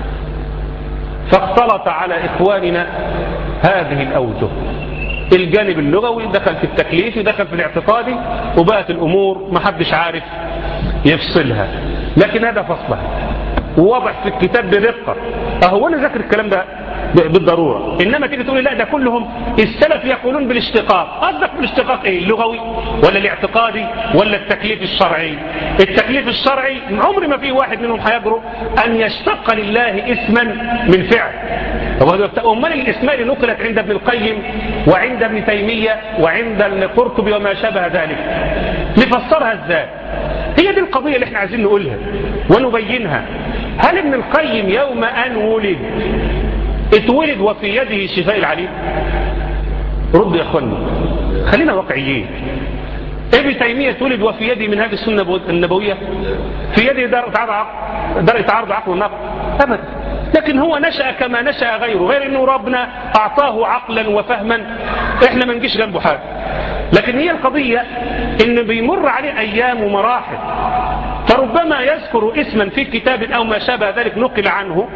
فاختلط على اخواننا هذه الاوجه، الجانب اللغوي دخل في التكليف ودخل في الاعتقادي، وبقت الامور ما حدش عارف يفصلها. لكن هذا فصلها وواضح في الكتاب بدقة. اهو انا ذاكر الكلام ده بالضرورة، انما تيجي تقولي لا ده كلهم السلف يقولون بالاشتقاق. قصدك بالاشتقاق ايه؟ اللغوي ولا الاعتقادي ولا التكليف الشرعي؟ التكليف الشرعي عمر ما فيه واحد منهم هيجرؤ ان يشتق لله اسما من فعل. امال الاسماء اللي نقلت عند ابن القيم وعند ابن تيمية وعند القرطبي وما شابه ذلك نفسرها ازاي؟ هي دي القضية اللي احنا عايزين نقولها ونبينها. هل ابن القيم يوم ان ولد اتولد وفي يده شفاء العليم؟ ردوا يا اخوانا، خلينا واقعيين. ابن تيمية اتولد وفي يده من هذه السنة النبوية؟ في يده دار تعارض عقل والنقل؟ ابدا. لكن هو نشأ كما نشأ غيره، غير انه ربنا اعطاه عقلا وفهما احنا ما نجيش جنبه حاجه. لكن هي القضية ان بيمر عليه ايام ومراحل، فربما يذكر اسما في كتاب او ما شابه ذلك نقل عنه،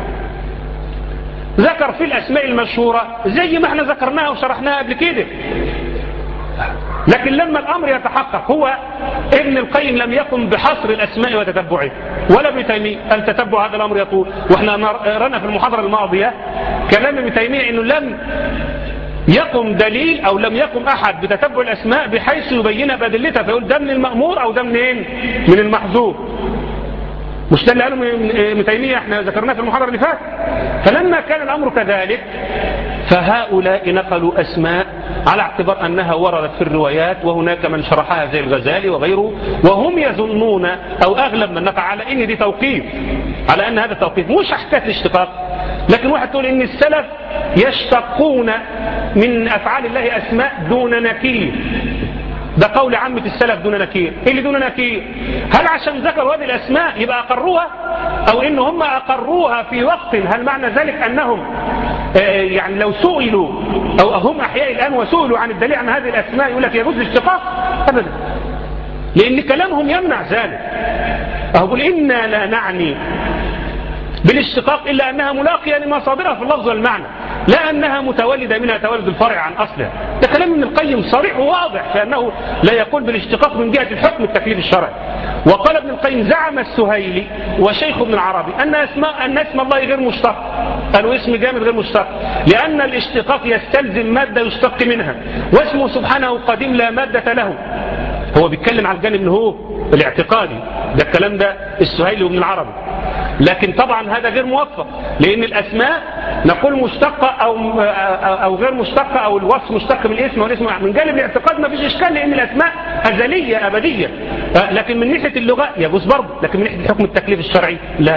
ذكر في الاسماء المشهورة زي ما احنا ذكرناها وشرحناها قبل كده. لكن لما الامر يتحقق، هو ابن القيم لم يقم بحصر الاسماء وتتبعه، ولا ابن تيمية. التتبع هذا الامر يطول، واحنا قرأنا في المحاضرة الماضية كلام ابن تيمية انه لم يقم دليل او لم يقم احد بتتبع الاسماء بحيث يبين بادلتها، فيقول ده من المأمور او ده منين؟ من المحذوف. مش ده اللي قاله ابن تيمية احنا ذكرناه في المحاضرة اللي فاتت. فلما كان الامر كذلك فهؤلاء نقلوا اسماء على اعتبار انها وردت في الروايات، وهناك من شرحها زي الغزالي وغيره، وهم يظنون او اغلب من نقع على ان دي توقيف، على ان هذا توقيف مش حكاية الاشتقاق. لكن واحد تقول ان السلف يشتقون من افعال الله اسماء دون نكير، ده قول عامة السلف دون نكير. ايه اللي دون نكير؟ هل عشان ذكروا هذه الاسماء يبقى اقروها، او ان هم اقروها في وقت؟ هل معنى ذلك انهم يعني لو سئلوا او هم احياء الان وسئلوا عن الدليل عن هذه الاسماء يقول لك يجوز الاشتقاق؟ ابدا، لان كلامهم يمنع ذلك. اقول انا لا نعني بالاشتقاق الا انها ملاقية لمصادرها في اللفظ والمعنى، لا انها متولدة منها تولد الفرع عن اصلها. ده كلام ابن القيم صريح وواضح في انه لا يقول بالاشتقاق من جهة الحكم التكليف الشرعي. وقال ابن القيم زعم السهيلي وشيخ ابن العربي ان اسماء ان اسم الله غير مشتق، قالوا اسم جامد غير مشتق، لان الاشتقاق يستلزم مادة يشتق منها، واسمه سبحانه قديم لا مادة له. هو بيتكلم على الجانب اللي هو الاعتقادي، ده الكلام ده السهيلي وابن العربي. لكن طبعا هذا غير موفق، لان الاسماء نقول مشتقة او او غير مشتقة، او الوصف مشتق من الاسم والاسم من جانب الاعتقاد ما فيش اشكال، لان الاسماء ازلية ابدية. لكن من ناحية اللغة يجوز برضه، لكن من ناحية حكم التكليف الشرعي لا.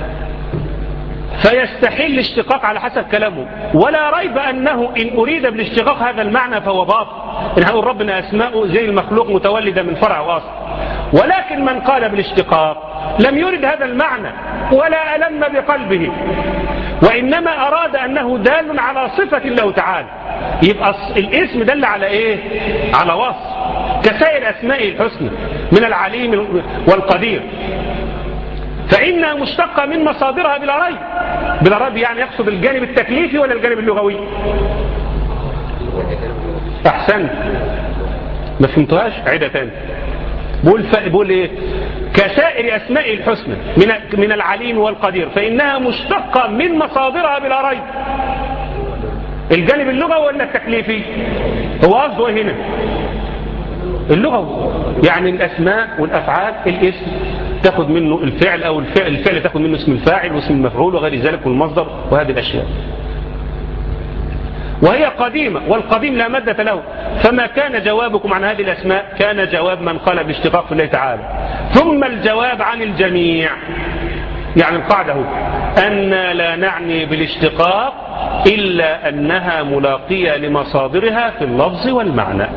فيستحيل الاشتقاق على حسب كلامه، ولا ريب انه ان اريد بالاشتقاق هذا المعنى فهو باطل، ان هنقول ربنا اسماءه زي المخلوق متولدة من فرع واصل. ولكن من قال بالاشتقاق لم يرد هذا المعنى ولا ألم بقلبه، وإنما أراد أنه دال على صفة الله تعالى. يبقى الاسم دل على إيه؟ على وصف كسائر أسمائه الحسنى من العليم والقدير، فإنها مشتقة من مصادرها بلا ريب. بلا ريب يعني يقصد الجانب التكليفي ولا الجانب اللغوي؟ أحسنت، ما فهمتوهاش؟ عيدة تاني. بقول بقول ايه؟ كسائر اسماء الحسنى من من العليم والقدير فانها مشتقه من مصادرها بلا ريب. الجانب اللغوي ولا التكليفي؟ هو قصده ايه هنا؟ اللغوي، يعني الاسماء والافعال الاسم تاخد منه الفعل او الفعل الفعل تاخد منه اسم الفاعل واسم المفعول وغير ذلك والمصدر وهذه الاشياء. وهي قديمة والقديم لا مادة له، فما كان جوابكم عن هذه الأسماء كان جواب من قال بالاشتقاق في الله تعالى. ثم الجواب عن الجميع، يعني القاعدة هو أن لا نعني بالاشتقاق إلا أنها ملاقية لمصادرها في اللفظ والمعنى.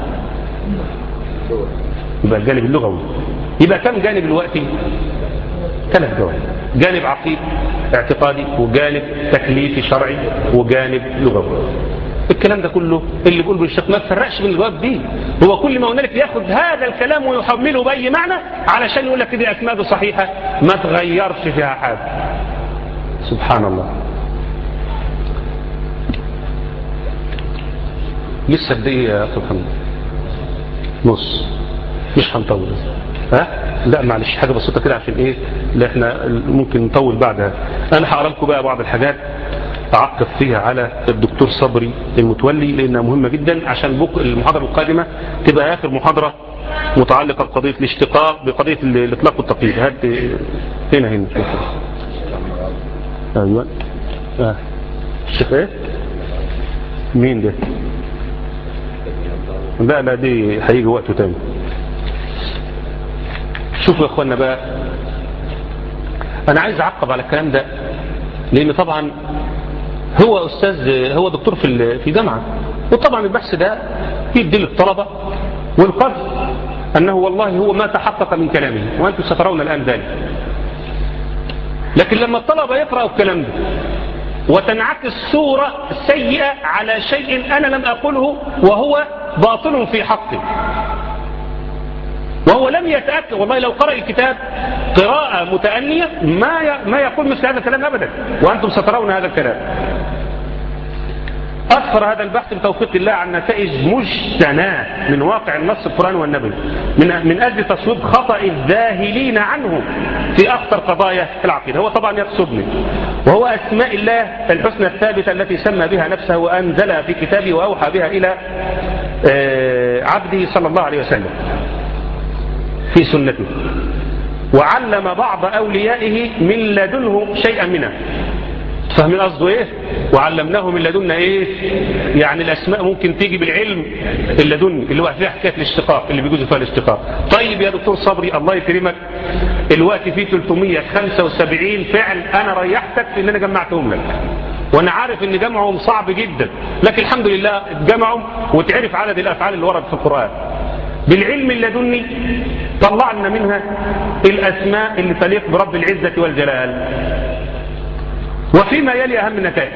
يبقى الجانب اللغوي. يبقى كم جانب الوقت؟ ثلاث جوانب، جانب عقيد اعتقادي وجانب تكليفي شرعي وجانب لغوي. الكلام ده كله اللي بيقول بالاشتقاق ما تفرقش من الجواب دي، هو كل ما هنالك ياخد هذا الكلام ويحمله باي معنى علشان يقول لك دي اسماء صحيحه ما تغيرش فيها حاجه. سبحان الله. لسه قد ايه يا اخي محمد؟ نص، مش هنطول. ها لا معلش حاجه بسيطه كده عشان ايه اللي احنا ممكن نطول بعدها. انا هقرا لكم بقى بعض الحاجات اعقب فيها على الدكتور صبري المتولي لانها مهمه جدا عشان بك المحاضره القادمه تبقى اخر محاضره متعلقه بقضيه الاشتقاق بقضيه الاطلاق والتقييد. هات هنا هنا ايوه اه الشيخ ايه مين ده؟ لا لا دي هيجي وقته تاني. شوفوا يا اخوانا بقى، انا عايز اعقب على الكلام ده لان طبعا هو استاذ هو دكتور في في جامعه، وطبعا البحث ده يدي للطلبه والقصد انه والله هو ما تحقق من كلامه وانتم سترون الان ذلك. لكن لما الطلبه يقراوا الكلام ده وتنعكس صوره سيئه على شيء انا لم اقله وهو باطل في حقه وهو لم يتأكد، والله لو قرأ الكتاب قراءة متأنية ما ما يقول مثل هذا الكلام أبدا وأنتم سترون هذا الكلام. أسفر هذا البحث بتوفيق الله عن نتائج مجتناة من واقع النص القرآن والنبي من من أجل تصويب خطأ الذاهلين عنه في أخطر قضايا العقيدة. هو طبعا يقصدني وهو أسماء الله الحسنى الثابتة التي سمى بها نفسه وأنزلها في كتابه وأوحى بها إلى عبده صلى الله عليه وسلم في سنته، وعلم بعض أوليائه من لدنه شيئا منها. فاهمين قصده ايه؟ وعلمناه من لدنا ايه؟ يعني الاسماء ممكن تيجي بالعلم اللدني اللي هو فيها حكايه الاشتقاق اللي بيجوز فيها الاشتقاق. طيب يا دكتور صبري الله يكرمك، الوقت فيه ثلاثمية وخمسة وسبعين فعل انا ريحتك في ان انا جمعتهم لك، وانا عارف ان جمعهم صعب جدا، لكن الحمد لله اتجمعوا وتعرف عدد الافعال اللي وردت في القران. بالعلم اللدني طلعنا منها الاسماء اللي تليق برب العزه والجلال. وفيما يلي أهم النتائج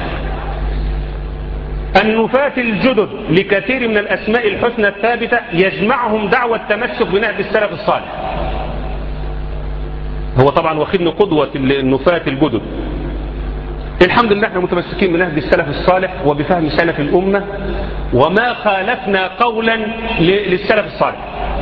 النفاة الجدد لكثير من الأسماء الحسنى الثابتة يجمعهم دعوة التمسك بنهج السلف الصالح. هو طبعا واخدنا قدوة النفاة الجدد. الحمد لله احنا متمسكين بنهج السلف الصالح وبفهم سلف الأمة وما خالفنا قولا للسلف الصالح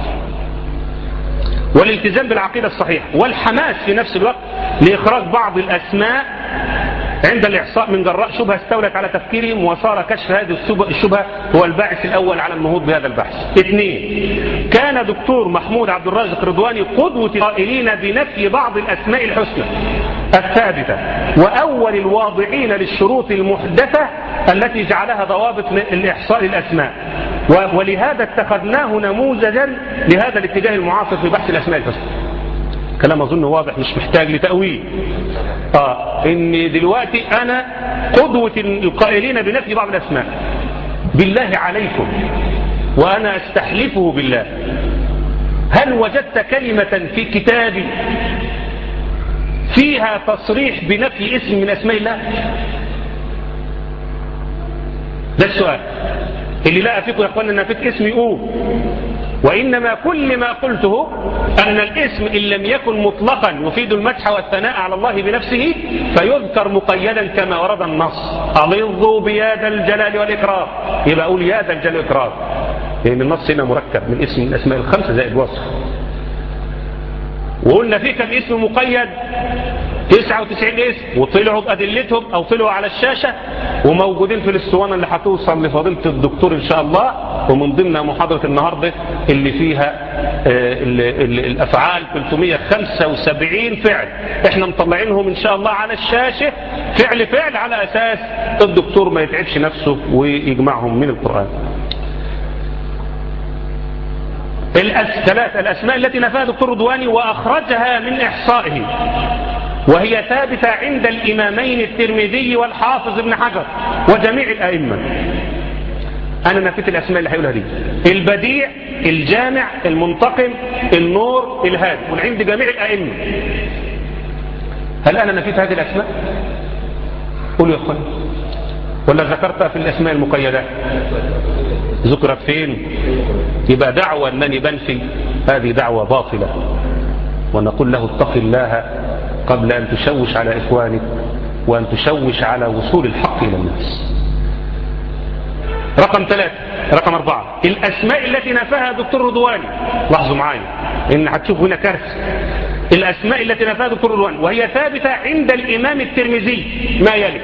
والالتزام بالعقيدة الصحيحة والحماس في نفس الوقت لإخراج بعض الأسماء عند الإحصاء من جراء شبهة استولت على تفكيرهم، وصار كشف هذه الشبهة هو الباعث الأول على النهوض بهذا البحث. اثنين، كان دكتور محمود عبد الرازق رضواني قدوة قائلين بنفي بعض الأسماء الحسنى الثابتة وأول الواضعين للشروط المحدثة التي جعلها ضوابط الإحصاء للأسماء، ولهذا اتخذناه نموذجا لهذا الاتجاه المعاصر في بحث الأسماء الحسنى. كلام أظن واضح مش محتاج لتأويل. آه إن دلوقتي أنا قدوة القائلين بنفي بعض الأسماء. بالله عليكم وأنا أستحلفه بالله، هل وجدت كلمة في كتابي فيها تصريح بنفي اسم من أسماء الله؟ ده السؤال اللي لقى فيكم يا أخوانا أن نفيت اسمي أوه وإنما كل ما قلته أن الاسم إن لم يكن مطلقا يفيد المدح والثناء على الله بنفسه فيذكر مقيدا كما ورد النص. ألظوا بيا ذا الجلال والإكرام، يبقى أقول يا ذا الجلال والإكرام، لأن يعني النص هنا مركب من اسم من الأسماء الخمسة زائد وصف. وقلنا فيه كم اسم مقيد؟ تسعة وتسعين اسم، وطلعوا بأدلتهم أو طلعوا على الشاشة وموجودين في الاسطوانة اللي هتوصل لفضيلة الدكتور إن شاء الله، ومن ضمن محاضرة النهاردة اللي فيها ال ال الأفعال ثلاثمائة وخمسة وسبعين فعل احنا مطلعينهم إن شاء الله على الشاشة فعل فعل، على أساس الدكتور ما يتعبش نفسه ويجمعهم من القرآن. الثلاث الأسماء التي نفاها دكتور رضواني وأخرجها من إحصائه وهي ثابتة عند الإمامين الترمذي والحافظ ابن حجر وجميع الأئمة. أنا نفيت الأسماء اللي هيقولها دي: البديع، الجامع، المنتقم، النور، الهادي، وعند جميع الأئمة. هل أنا نفيت هذه الأسماء؟ قولوا يا أخوان، ولا ذكرتها في الأسماء المقيدة؟ ذكرت فين؟ يبقى دعوة أنني بنفي، هذه دعوة باطلة، ونقول له اتق الله قبل أن تشوش على إخوانك وأن تشوش على وصول الحق إلى الناس. رقم ثلاثة رقم أربعة الأسماء التي نفاها دكتور رضواني. لاحظوا معايا إن هتشوفوا هنا كارثة. الأسماء التي نفاها دكتور رضواني وهي ثابتة عند الإمام الترمذي ما يلي: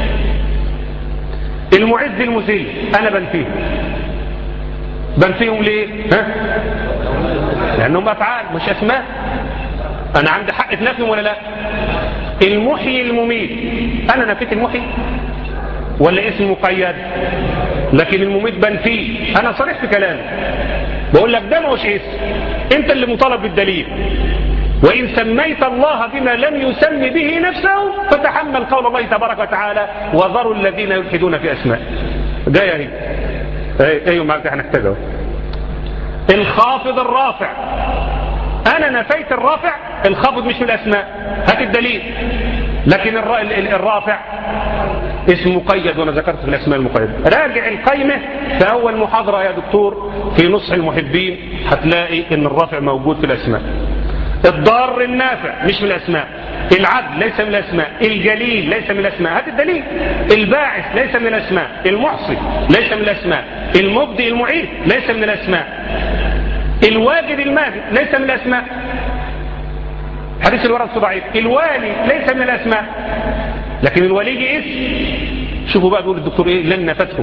المعز، المذل، أنا بنفيهم. بنفيهم ليه؟ ها؟ لأنهم أفعال مش أسماء. أنا عندي حق في نفيهم ولا لا؟ المحيي، المميت، أنا نفيت المحيي ولا اسم مقيد؟ لكن المميت بنفيه. أنا صريح في كلامي، بقول لك ده مش اسم، أنت اللي مطالب بالدليل. وإن سميت الله بما لم يسم به نفسه فتحمل قول الله تبارك وتعالى: وذروا الذين يلحدون في أسماء. جاية اهي. ايوه معك هنحتاجه. الخافض، الرافع، أنا نفيت الرافع، الخافض مش من الأسماء، هات الدليل. لكن الرافع اسم مقيد وأنا ذكرت في الأسماء المقيدة. راجع القيمة في أول محاضرة يا دكتور في نصح المحبين، هتلاقي إن الرافع موجود في الأسماء. الضار، النافع مش من الأسماء. العدل ليس من الأسماء. الجليل ليس من الأسماء، هات الدليل. الباعث ليس من الأسماء. المحصي ليس من الأسماء. المبدئ، المعيد ليس من الأسماء. الواجد، الماجد ليس من الأسماء. حديث الورد ضعيف. الوالي ليس من الأسماء، لكن الولي اسم. شوفوا بقى بيقول الدكتور ايه لن نفتهم: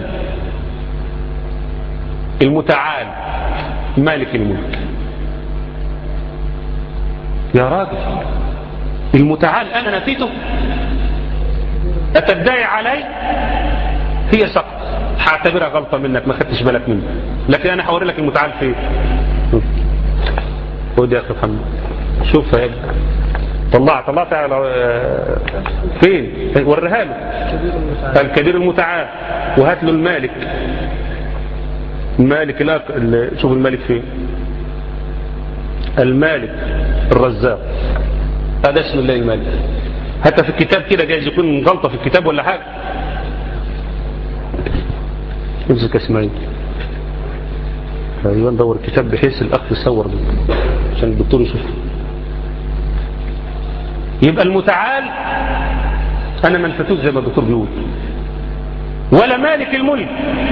المتعال، مالك الملك. يا راجل، المتعال أنا نفيته؟ أتدعي علي؟ هي سقط، هعتبرها غلطة منك ما خدتش بالك منه، لكن أنا هوري لك المتعال فين. خد يا أخي محمد، شوف يا ابني، طلع طلعت على فين؟ وريها له. الكبير المتعال، وهات له المالك. المالك لا، شوف المالك فين. المالك الرزاق، هذا اسم الله المالك. حتى في الكتاب كده جايز يكون غلطة في الكتاب ولا حاجة. امسك اسمعين. ايوه ندور الكتاب بحيث الاخ يصور ده عشان الدكتور يشوف. يبقى المتعال انا ما نفتوش زي ما الدكتور بيقول، ولا مالك الملك،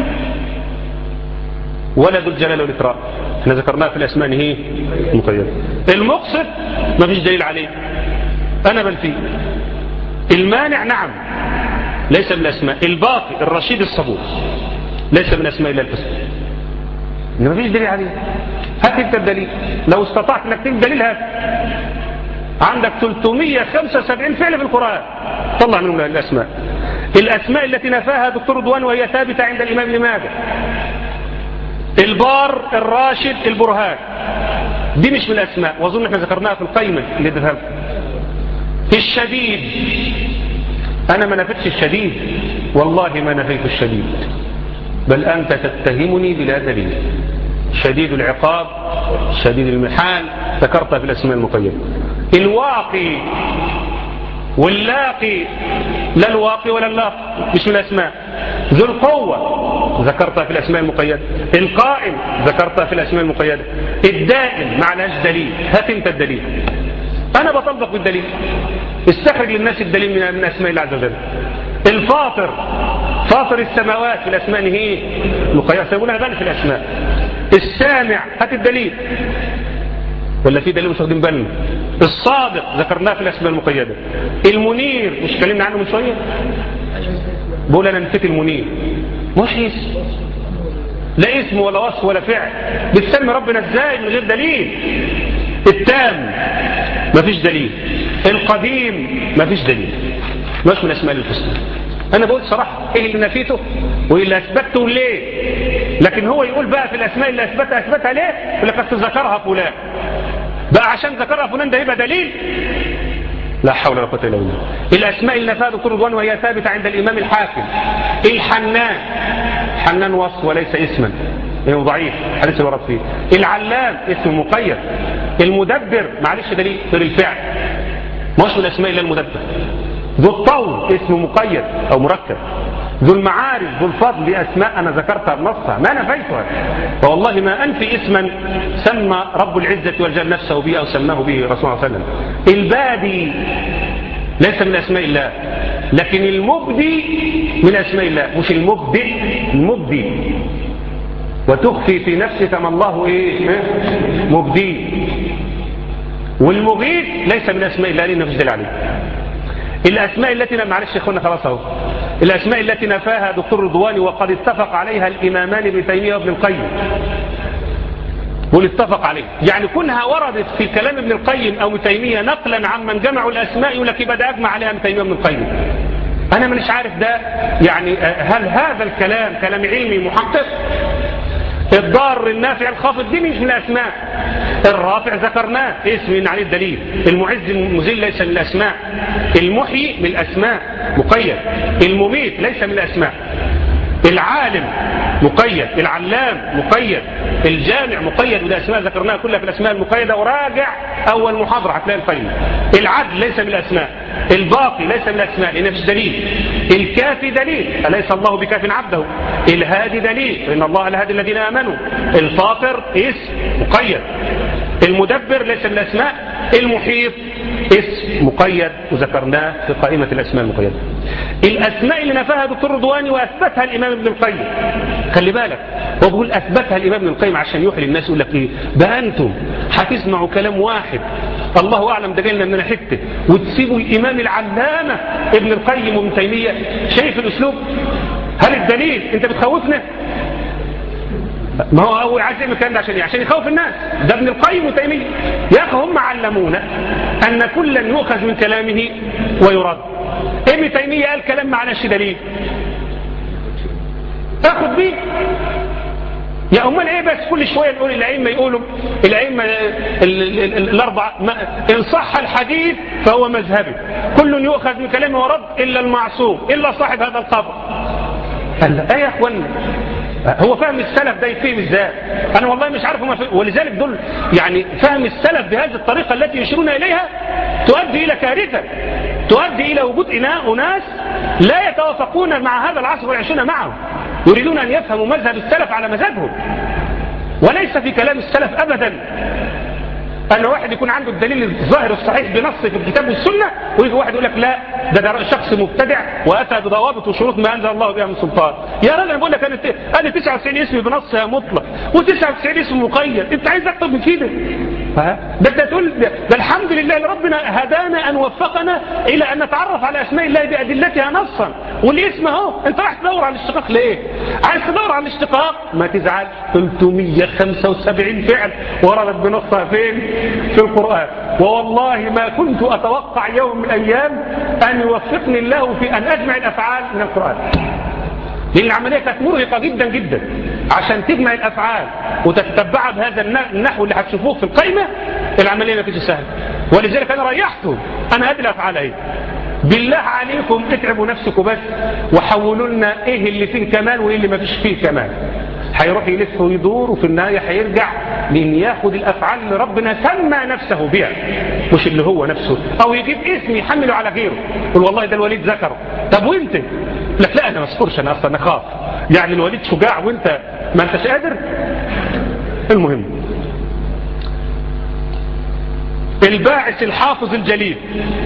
ولا ذو الجلال والإكرام. احنا ذكرناها في الاسماء هي مقيدة. المقصد ما فيش دليل عليه، انا بنفيه. المانع نعم ليس من الاسماء. الباقي، الرشيد، الصبور ليس من اسماء الله الحسنى، ما فيش دليل عليه. هات انت الدليل، لو استطعت انك تجيب دليل هات. عندك ثلاثمائة وخمسة وسبعين فعل في القرآن، طلع منهم الاسماء. الاسماء التي نفاها دكتور رضوان وهي ثابتة عند الامام ابن ماجه: البار، الراشد، البرهان، دي مش من الاسماء، واظن احنا ذكرناها في القيمة اللي اديتها. الشديد، انا ما نفيتش الشديد، والله ما نفيت الشديد، بل انت تتهمني بلا دليل. شديد العقاب، شديد المحال، ذكرتها في الاسماء المقيدة. الواقي واللاقي، لا الواقي ولا اللاقي مش من الاسماء. ذو القوة ذكرتها في الأسماء المقيدة، القائم ذكرتها في الأسماء المقيدة، الدائم معناش دليل، هات انت الدليل. أنا بطبق بالدليل، استخرج للناس الدليل من أسماء الله عز وجل. الفاطر فاطر السماوات في الأسماء هي مقيدة، سيقولها بان في الأسماء. السامع هات الدليل، ولا في دليل مش واخدين بالنا؟ الصادق ذكرناه في الأسماء المقيدة. المنير مش اتكلمنا عنه من شوية؟ بقول أنا نسيت المنير، مش اسم، لا اسم ولا وصف ولا فعل، بتسمي ربنا ازاي من غير دليل؟ التام مفيش دليل، القديم مفيش دليل، مش من أسماء الحسنى. أنا بقول صراحة إيه اللي نفيته وإيه اللي أثبته ليه، لكن هو يقول بقى في الأسماء اللي أثبتها أثبتها ليه؟ لقد ذكرها فلان، بقى عشان ذكرها فلان ده يبقى دليل؟ لا حول ولا قوة إلا بالله. الأسماء اللي نفاها دكتور رضوان وهي ثابتة عند الإمام الحاكم. الحنان، حنان وصف وليس اسما، إنه ضعيف حديث ورد فيه. العلام اسم مقيد. المدبر معلش دليل غير الفعل، مش من الأسماء إلا المدبر. ذو الطول اسم مقيد أو مركب. ذو المعارف ذو الفضل دي أسماء أنا ذكرتها بنصها ما نفيتها، فوالله ما أنفي اسما سمى رب العزة والجلال نفسه به أو سماه به رسول الله صلى الله عليه وسلم. البادي ليس من أسماء الله، لكن المبدي من أسماء الله، مش المبدئ، المبدي. وتخفي في نفسك ما الله إيه مبدي. والمغيث ليس من أسماء الله لأنه مش دليل عليه. الأسماء التي معلش يا اخوانا خلاص اهو، الأسماء التي نفاها دكتور رضواني وقد اتفق عليها الإمامان ابن تيمية وابن القيم، والاتفق عليه، يعني كونها وردت في كلام ابن القيم أو ابن تيمية نقلا عن من جمعوا الأسماء يقول لك يبقى ده أجمع عليها ابن تيمية وابن القيم. أنا مش عارف ده يعني هل هذا الكلام كلام علمي محقق؟ الضار النافع الخافض دي مش من الأسماء. الرافع ذكرناه اسم عليه الدليل. المعز المذل ليس من الأسماء. المحيي من الأسماء مقيد. المميت ليس من الأسماء. العالم مقيد. العلام مقيد. الجامع مقيد، وده أسماء ذكرناها كلها في الأسماء المقيدة، وراجع أول محاضرة هتلاقي القيمة. العدل ليس من الأسماء. الباقي ليس من الأسماء لأن مفيش دليل. الكافي دليل، أليس الله بكاف عبده. الهادي دليل، فإن الله الهادي الذين آمنوا. الفاطر اسم مقيد. المدبر ليس من الأسماء. المحيط اسم مقيد وذكرناه في قائمة الأسماء المقيدة. الأسماء اللي نفاها دكتور رضواني وأثبتها الإمام ابن القيم، خلي بالك هو بيقول أثبتها الإمام ابن القيم عشان يوحي للناس يقول لك إيه ده أنتم هتسمعوا كلام واحد الله أعلم ده جاينا من حته وتسيبوا الإمام العلامة ابن القيم وابن تيمية. شايف الأسلوب؟ هل الدليل أنت بتخوفنا؟ ما هو هو عايز يعمل الكلام ده عشان ايه؟ عشان يخوف الناس. ده ابن القيم وتيمية يا اخي هم علمونا ان كلا يؤخذ من كلامه ويرد. ابن تيمية قال كلام معناش دليل اخذ بيه. يا امال ايه بس كل شويه نقول الائمه يقولوا الائمه الاربعه ان صح الحديث فهو مذهبي، كل يؤخذ من كلامه ورد الا المعصوم الا صاحب هذا القبر. قال ايه يا اخوانا هو فهم السلف ده يفهم ازاي؟ انا والله مش عارف هم فهم. ولذلك دول يعني فهم السلف بهذه الطريقه التي يشيرون اليها تؤدي الى كارثه، تؤدي الى وجود اناس لا يتوافقون مع هذا العصر ويعيشون معه، يريدون ان يفهموا مذهب السلف على مذهبهم، وليس في كلام السلف ابدا أن واحد يكون عنده الدليل الظاهر الصحيح بنص في الكتاب والسنة، ويجي واحد يقول لك لا ده, ده شخص مبتدع وأتى بضوابط وشروط ما أنزل الله بها من سلطان. يا راجل بقول لك أنا أنا تسعة وتسعين اسم بنصها مطلق وتسعة وتسعين اسم مقيد، أنت عايز أكتر من كده؟ ده أنت تقول ده, ده الحمد لله اللي ربنا هدانا أن وفقنا إلى أن نتعرف على أسماء الله بأدلتها نصا، والاسم أهو. أنت راح تدور على الاشتقاق ليه؟ عايز تدور على الاشتقاق ما تزعل، ثلاثمية وخمسة وسبعين فعل وردت بنصها فين؟ في القرآن. ووالله ما كنت أتوقع يوم من الأيام أن يوفقني الله في أن أجمع الأفعال من القرآن، لأن العملية كانت مرهقة جدا جدا عشان تجمع الأفعال وتتبعها بهذا النحو اللي هتشوفوه في القائمة. العملية ما كانتش سهلة، ولذلك أنا ريحتهم. أنا هذه الأفعال اهي بالله عليكم اتعبوا نفسكم بس وحولوا لنا إيه اللي فيه كمال وإيه اللي ما فيش فيه كمال. هيروح يلف ويدور وفي النهاية هيرجع لأن ياخد الأفعال اللي ربنا سمى نفسه بها مش اللي هو نفسه، أو يجيب اسم يحمله على غيره يقول والله ده الوليد ذكره. طب وانت لك لا انا ما اذكرش، انا اصلا اخاف. يعني الوليد شجاع وانت ما انتش قادر. المهم الباعث الحافظ الجليل.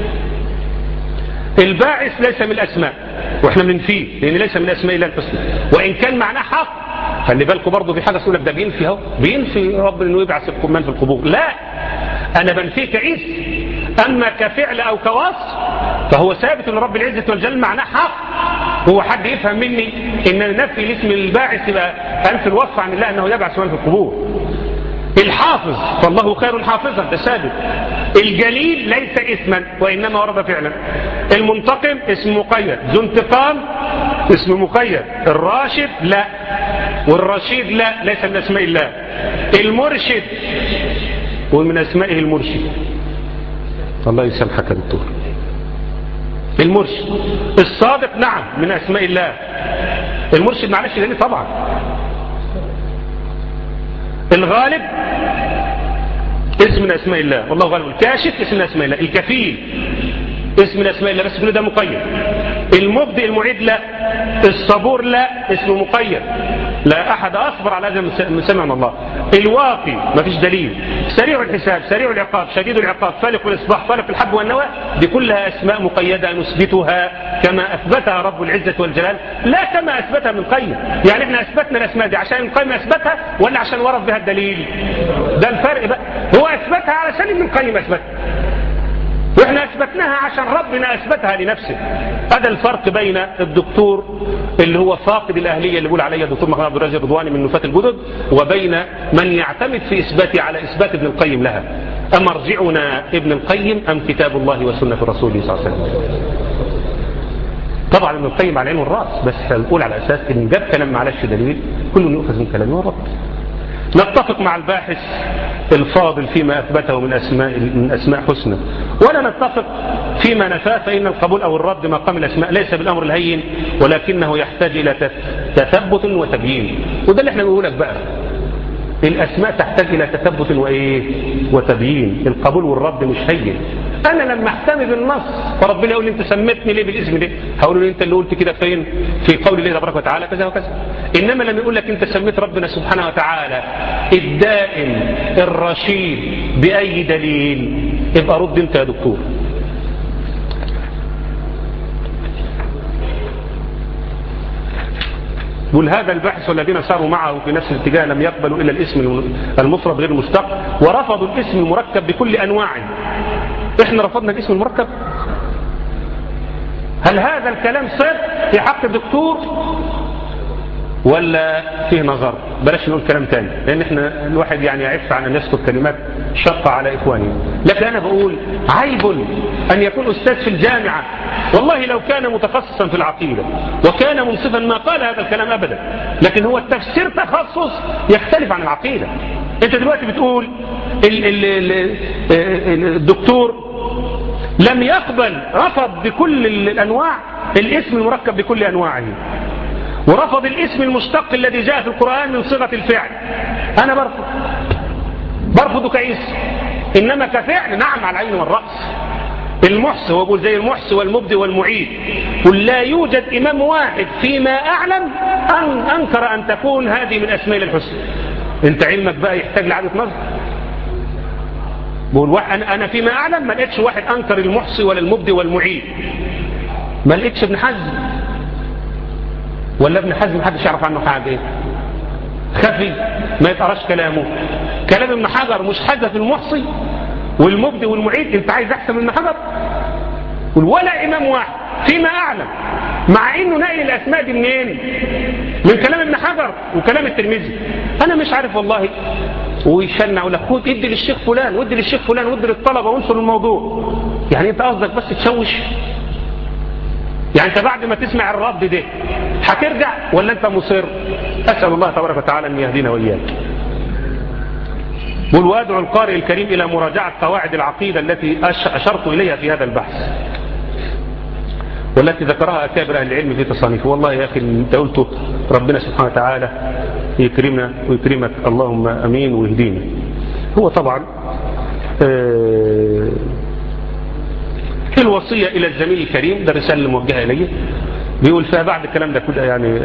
الباعث ليس من الاسماء واحنا بننفيه لان ليس من اسماء الله الحسنى، وان كان معناه حق. خلي بالكم برضه في حاجه تقول لك ده بينفي اهو، بينفي رب انه يبعث القمان في القبور. لا انا بنفيه كعيس، اما كفعل او كوصف فهو ثابت لرب العزه والجلال معناه حق. هو حد يفهم مني ان نفي الاسم الباعث يبقى انفي الوصف عن الله انه يبعث من في القبور. الحافظ فالله خير حافظا، ده ثابت. الجليل ليس اسما وانما ورد فعلا. المنتقم اسم مقيد، ذو انتقام اسم مقيد. الراشد لا، والرشيد لا، ليس من اسماء الله. المرشد ومن اسمائه المرشد. الله يسامحك يا دكتور. المرشد الصادق نعم من اسماء الله. المرشد معلش دليل طبعا. الغالب اسم من اسماء الله، والله غالب. الكاشف اسم من اسماء الله. الكفيل اسم من اسماء الله بس كل ده مقيد. المبدئ المعيد لا. الصبور لا، اسم مقيد. لا احد اصبر على هذا من سمع من الله. الواقي ما فيش دليل. سريع الحساب، سريع العقاب، شديد العقاب، فالق الاصباح، فالق الحب والنوى، دي كلها اسماء مقيده نثبتها كما اثبتها رب العزه والجلال لا كما اثبتها ابن القيم. يعني احنا اثبتنا الاسماء دي عشان ابن القيم اثبتها ولا عشان ورد بها الدليل؟ ده الفرق بقى. هو اثبتها علشان ابن القيم اثبتها، واحنا اثبتناها عشان ربنا اثبتها لنفسه. هذا الفرق بين الدكتور اللي هو فاقد الاهليه اللي بيقول عليها الدكتور محمد عبد الرازق الرضواني من نفاة الجدد، وبين من يعتمد في اثباته على اثبات ابن القيم لها. امرجعنا ابن القيم ام كتاب الله وسنه رسوله صلى الله عليه وسلم؟ طبعا ابن القيم على عين والراس، بس هنقول على اساس ان جاب كلام معلش دليل كل يؤخذ من كلامه ورد. نتفق مع الباحث الفاضل فيما أثبته من أسماء, من أسماء حسنى، ولا نتفق فيما نفاه، فإن القبول أو الرد مقام الأسماء ليس بالأمر الهين، ولكنه يحتاج إلى تثبت وتبيين. وده اللي احنا بنقولك بقى، الأسماء تحتاج إلى تثبت وإيه وتبيين. القبول والرد مش هين. أنا لما احتمي بالنص فربنا يقول لي أنت سميتني ليه بالاسم ده، هقول له أنت اللي قلت كده فين؟ في قول الله تبارك وتعالى كذا وكذا. إنما لما يقول لك أنت سميت ربنا سبحانه وتعالى الدائم الرشيد بأي دليل، يبقى رد أنت يا دكتور. قل هذا البحث والذين ساروا معه في نفس الاتجاه لم يقبلوا إلا الاسم المفرد غير المشتق، ورفضوا الاسم المركب بكل أنواعه. احنا رفضنا الاسم المركب؟ هل هذا الكلام صدق في حق الدكتور ولا فيه نظر؟ بلاش نقول كلام تاني، لان احنا الواحد يعني يعف عن ان يسكت كلمات شقة على اخوانه. لكن انا بقول عيب ان يكون استاذ في الجامعة، والله لو كان متخصصا في العقيدة وكان منصفا ما قال هذا الكلام ابدا، لكن هو التفسير تخصص يختلف عن العقيدة. انت دلوقتي بتقول ال ال ال الدكتور لم يقبل، رفض بكل الانواع الاسم المركب بكل انواعه، ورفض الاسم المشتق الذي جاء في القرآن من صيغة الفعل. أنا برفض برفضه كاسم، إنما كفعل نعم على العين والرأس. المحصي هو بيقول زي المحصي والمبدئ والمعيد، قل لا يوجد إمام واحد فيما أعلم أن أنكر أن تكون هذه من أسماء الحسنى. أنت علمك بقى يحتاج لعادة نظر. بقول أنا فيما أعلم ما لقيتش واحد أنكر المحصي ولا المبدئ والمعيد. ما لقيتش ابن حزم ولا ابن حزم محدش يعرف عنه حاجة، ايه خفي ما يتقراش كلامه. كلام ابن حجر مش حذف المحصي والمبدئ والمعيد، انت عايز احسن من ابن حجر؟ ولا امام واحد فيما اعلم، مع انه نقل الاسماء دي منين؟ من كلام ابن حجر وكلام الترمذي. انا مش عارف والله. ويشنع ولا خد ادي للشيخ فلان وادي للشيخ فلان وادي للطلبه وانصر الموضوع. يعني انت قصدك بس تشوش؟ يعني انت بعد ما تسمع الرد ده هترجع ولا انت مصر؟ اسال الله تبارك وتعالى ان يهدينا واياك. قل وادعو القارئ الكريم الى مراجعه قواعد العقيده التي اشرت اليها في هذا البحث، والتي ذكرها اكابر اهل العلم في تصانيفه. والله يا اخي انت قلته ربنا سبحانه وتعالى يكرمنا ويكرمك، اللهم امين ويهدينا. هو طبعا آه الوصية إلى الزميل الكريم، ده رسالة موجهة إليه، بيقول فيها بعد الكلام ده كده يعني،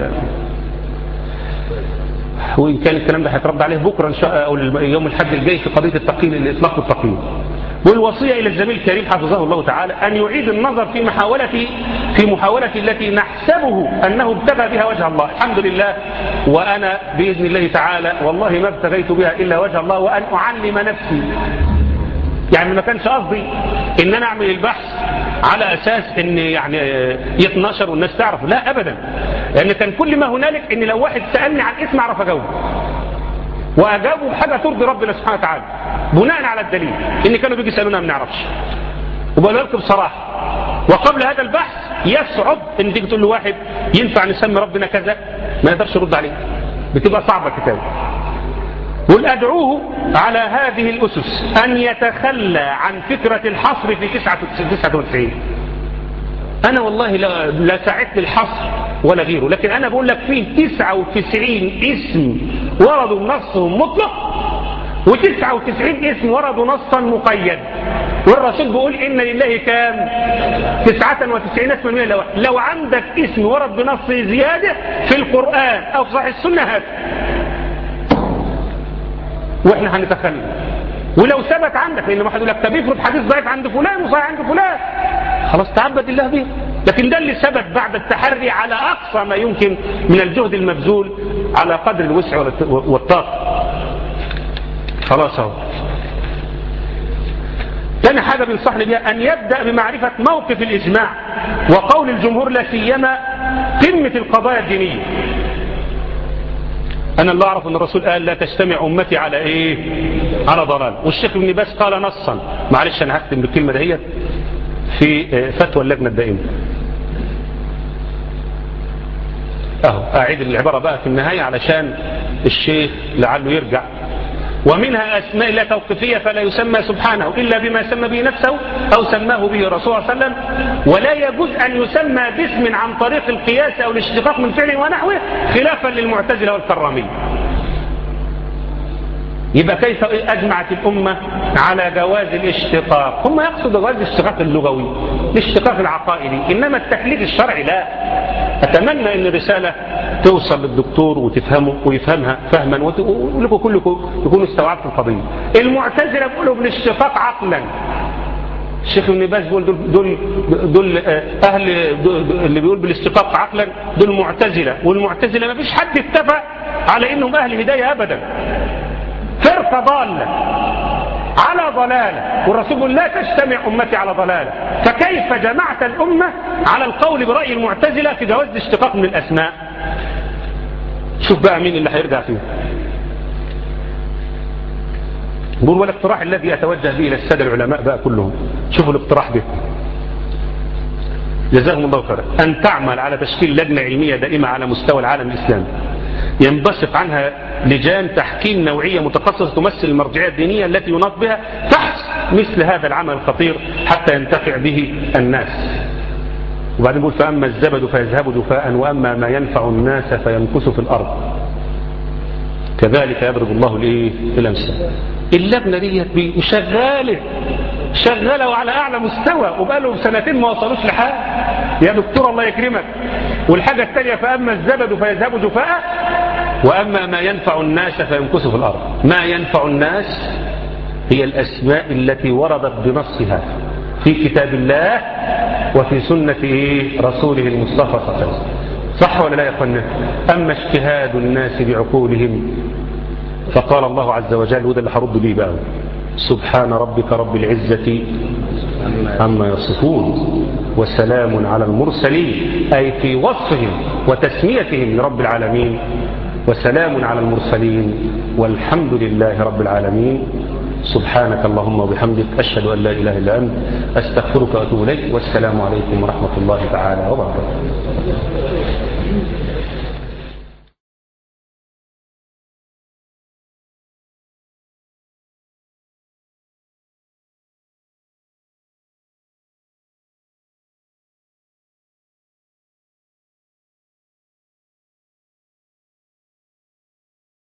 وإن كان الكلام ده هيترد عليه بكرة إن شاء أو يوم الحد الجاي في قضية التقييم الإطلاق والتقييم. والوصية إلى الزميل الكريم حفظه الله تعالى أن يعيد النظر في محاولة في محاولة التي نحسبه أنه ابتغى بها وجه الله. الحمد لله، وأنا بإذن الله تعالى والله ما ابتغيت بها إلا وجه الله، وأن أعلم نفسي. يعني ما كانش قصدي ان انا اعمل البحث على اساس ان يعني يتنشر والناس تعرف، لا ابدا، لان كان كل ما هنالك ان لو واحد سألني عن اسم اعرف اجاوبه، واجاوبه بحاجه ترضي ربنا سبحانه وتعالى بناء على الدليل، ان كانوا بيجي يسالونا ما بنعرفش. وبقول لكم بصراحه، وقبل هذا البحث يصعب ان تيجي تقول له واحد ينفع نسمي ربنا كذا ما يقدرش يرد عليه، بتبقى صعبه الكتابه. قل أدعوه على هذه الأسس أن يتخلى عن فكرة الحصر في تسعة وتسعين. أنا والله لا, لا ساعدت الحصر ولا غيره، لكن أنا بقول لك فيه تسعة وتسعين اسم وردوا نصهم مطلق، وتسعة وتسعين اسم وردوا نصا مقيد، والرسول بيقول إن لله كام؟ تسعة وتسعين اسما من الله. لو عندك اسم ورد بنص زيادة في القرآن أو في صحيح السنة هات، واحنا هنتخلى. ولو ثبت عندك، لان واحد يقول لك طب افرض حديث ضعيف عند فلان وصحيح عند فلان، خلاص تعبد الله به. لكن ده اللي ثبت بعد التحري على اقصى ما يمكن من الجهد المبذول على قدر الوسع والطاقه. خلاص اهو. ثاني حاجه بنصحني بها ان يبدا بمعرفه موقف الاجماع وقول الجمهور، لا سيما قمه القضايا الدينيه. أنا اللي أعرف أن الرسول قال لا تجتمع أمتي على إيه؟ على ضلال. والشيخ ابن باز قال نصا، معلش أنا هختم بالكلمة دهيت في فتوى اللجنة الدائمة. أهو أعيد العبارة بقى في النهاية علشان الشيخ لعله يرجع. ومنها أسماء لا توقيفية فلا يسمى سبحانه إلا بما سمى به نفسه أو سماه به الرسول صلى الله عليه وسلم، ولا يجوز أن يسمى باسم عن طريق القياس أو الاشتقاق من فعل ونحوه، خلافا للمعتزلة والكرامية. يبقى كيف أجمعت الأمة على جواز الاشتقاق؟ هم يقصدوا جواز الاشتقاق اللغوي، الاشتقاق العقائدي، إنما التكليف الشرعي لا. أتمنى أن الرسالة توصل للدكتور وتفهمه ويفهمها فهما، ولكم كلكم يكونوا استوعبتوا القضية. المعتزلة بيقولوا بالاشتقاق عقلا، الشيخ ابن باز بيقول دول, دول, دول أهل دول اللي بيقول بالاشتقاق عقلا دول معتزلة، والمعتزلة ما فيش حد اتفق على إنهم أهل هداية أبدا، فرقة ضالة على ضلالة، والرسول يقول لا تجتمع أمتي على ضلالة. فكيف جمعت الأمة على القول برأي المعتزلة في جواز الاشتقاق من الأسماء؟ شوف بقى مين اللي هيرجع فيه. بقول والاقتراح الذي أتوجه به إلى السادة العلماء بقى كلهم، شوفوا الاقتراح ده جزاهم الله خيرا، أن تعمل على تشكيل لجنة علمية دائمة على مستوى العالم الإسلامي ينبثق عنها لجان تحكيم نوعية متخصصة تمثل المرجعية الدينية التي يناط بها فحص مثل هذا العمل الخطير حتى ينتفع به الناس. وبعدين يقول فأما الزبد فيذهب جفاء وأما ما ينفع الناس فيمكث في الأرض كذلك يضرب الله الايه الامثال. اللجنه ديت شغاله شغاله وعلى اعلى مستوى، وبقالهم سنتين ما وصلوش لحاجه يا دكتور الله يكرمك. والحاجه الثانيه فاما الزبد فيذهب جفاء واما ما ينفع الناس فيمكث في الارض. ما ينفع الناس هي الاسماء التي وردت بنصها في كتاب الله وفي سنه رسوله المصطفى صلى الله عليه وسلم. صح ولا لا يا اخوانا؟ اما اجتهاد الناس بعقولهم فقال الله عز وجل، وده اللي هرد بيه بقى، سبحان ربك رب العزة عما يصفون وسلام على المرسلين، أي في وصفهم وتسميتهم لرب العالمين، وسلام على المرسلين والحمد لله رب العالمين. سبحانك اللهم وبحمدك أشهد أن لا إله إلا أنت أستغفرك وأتوب إليك، والسلام عليكم ورحمة الله تعالى وبركاته.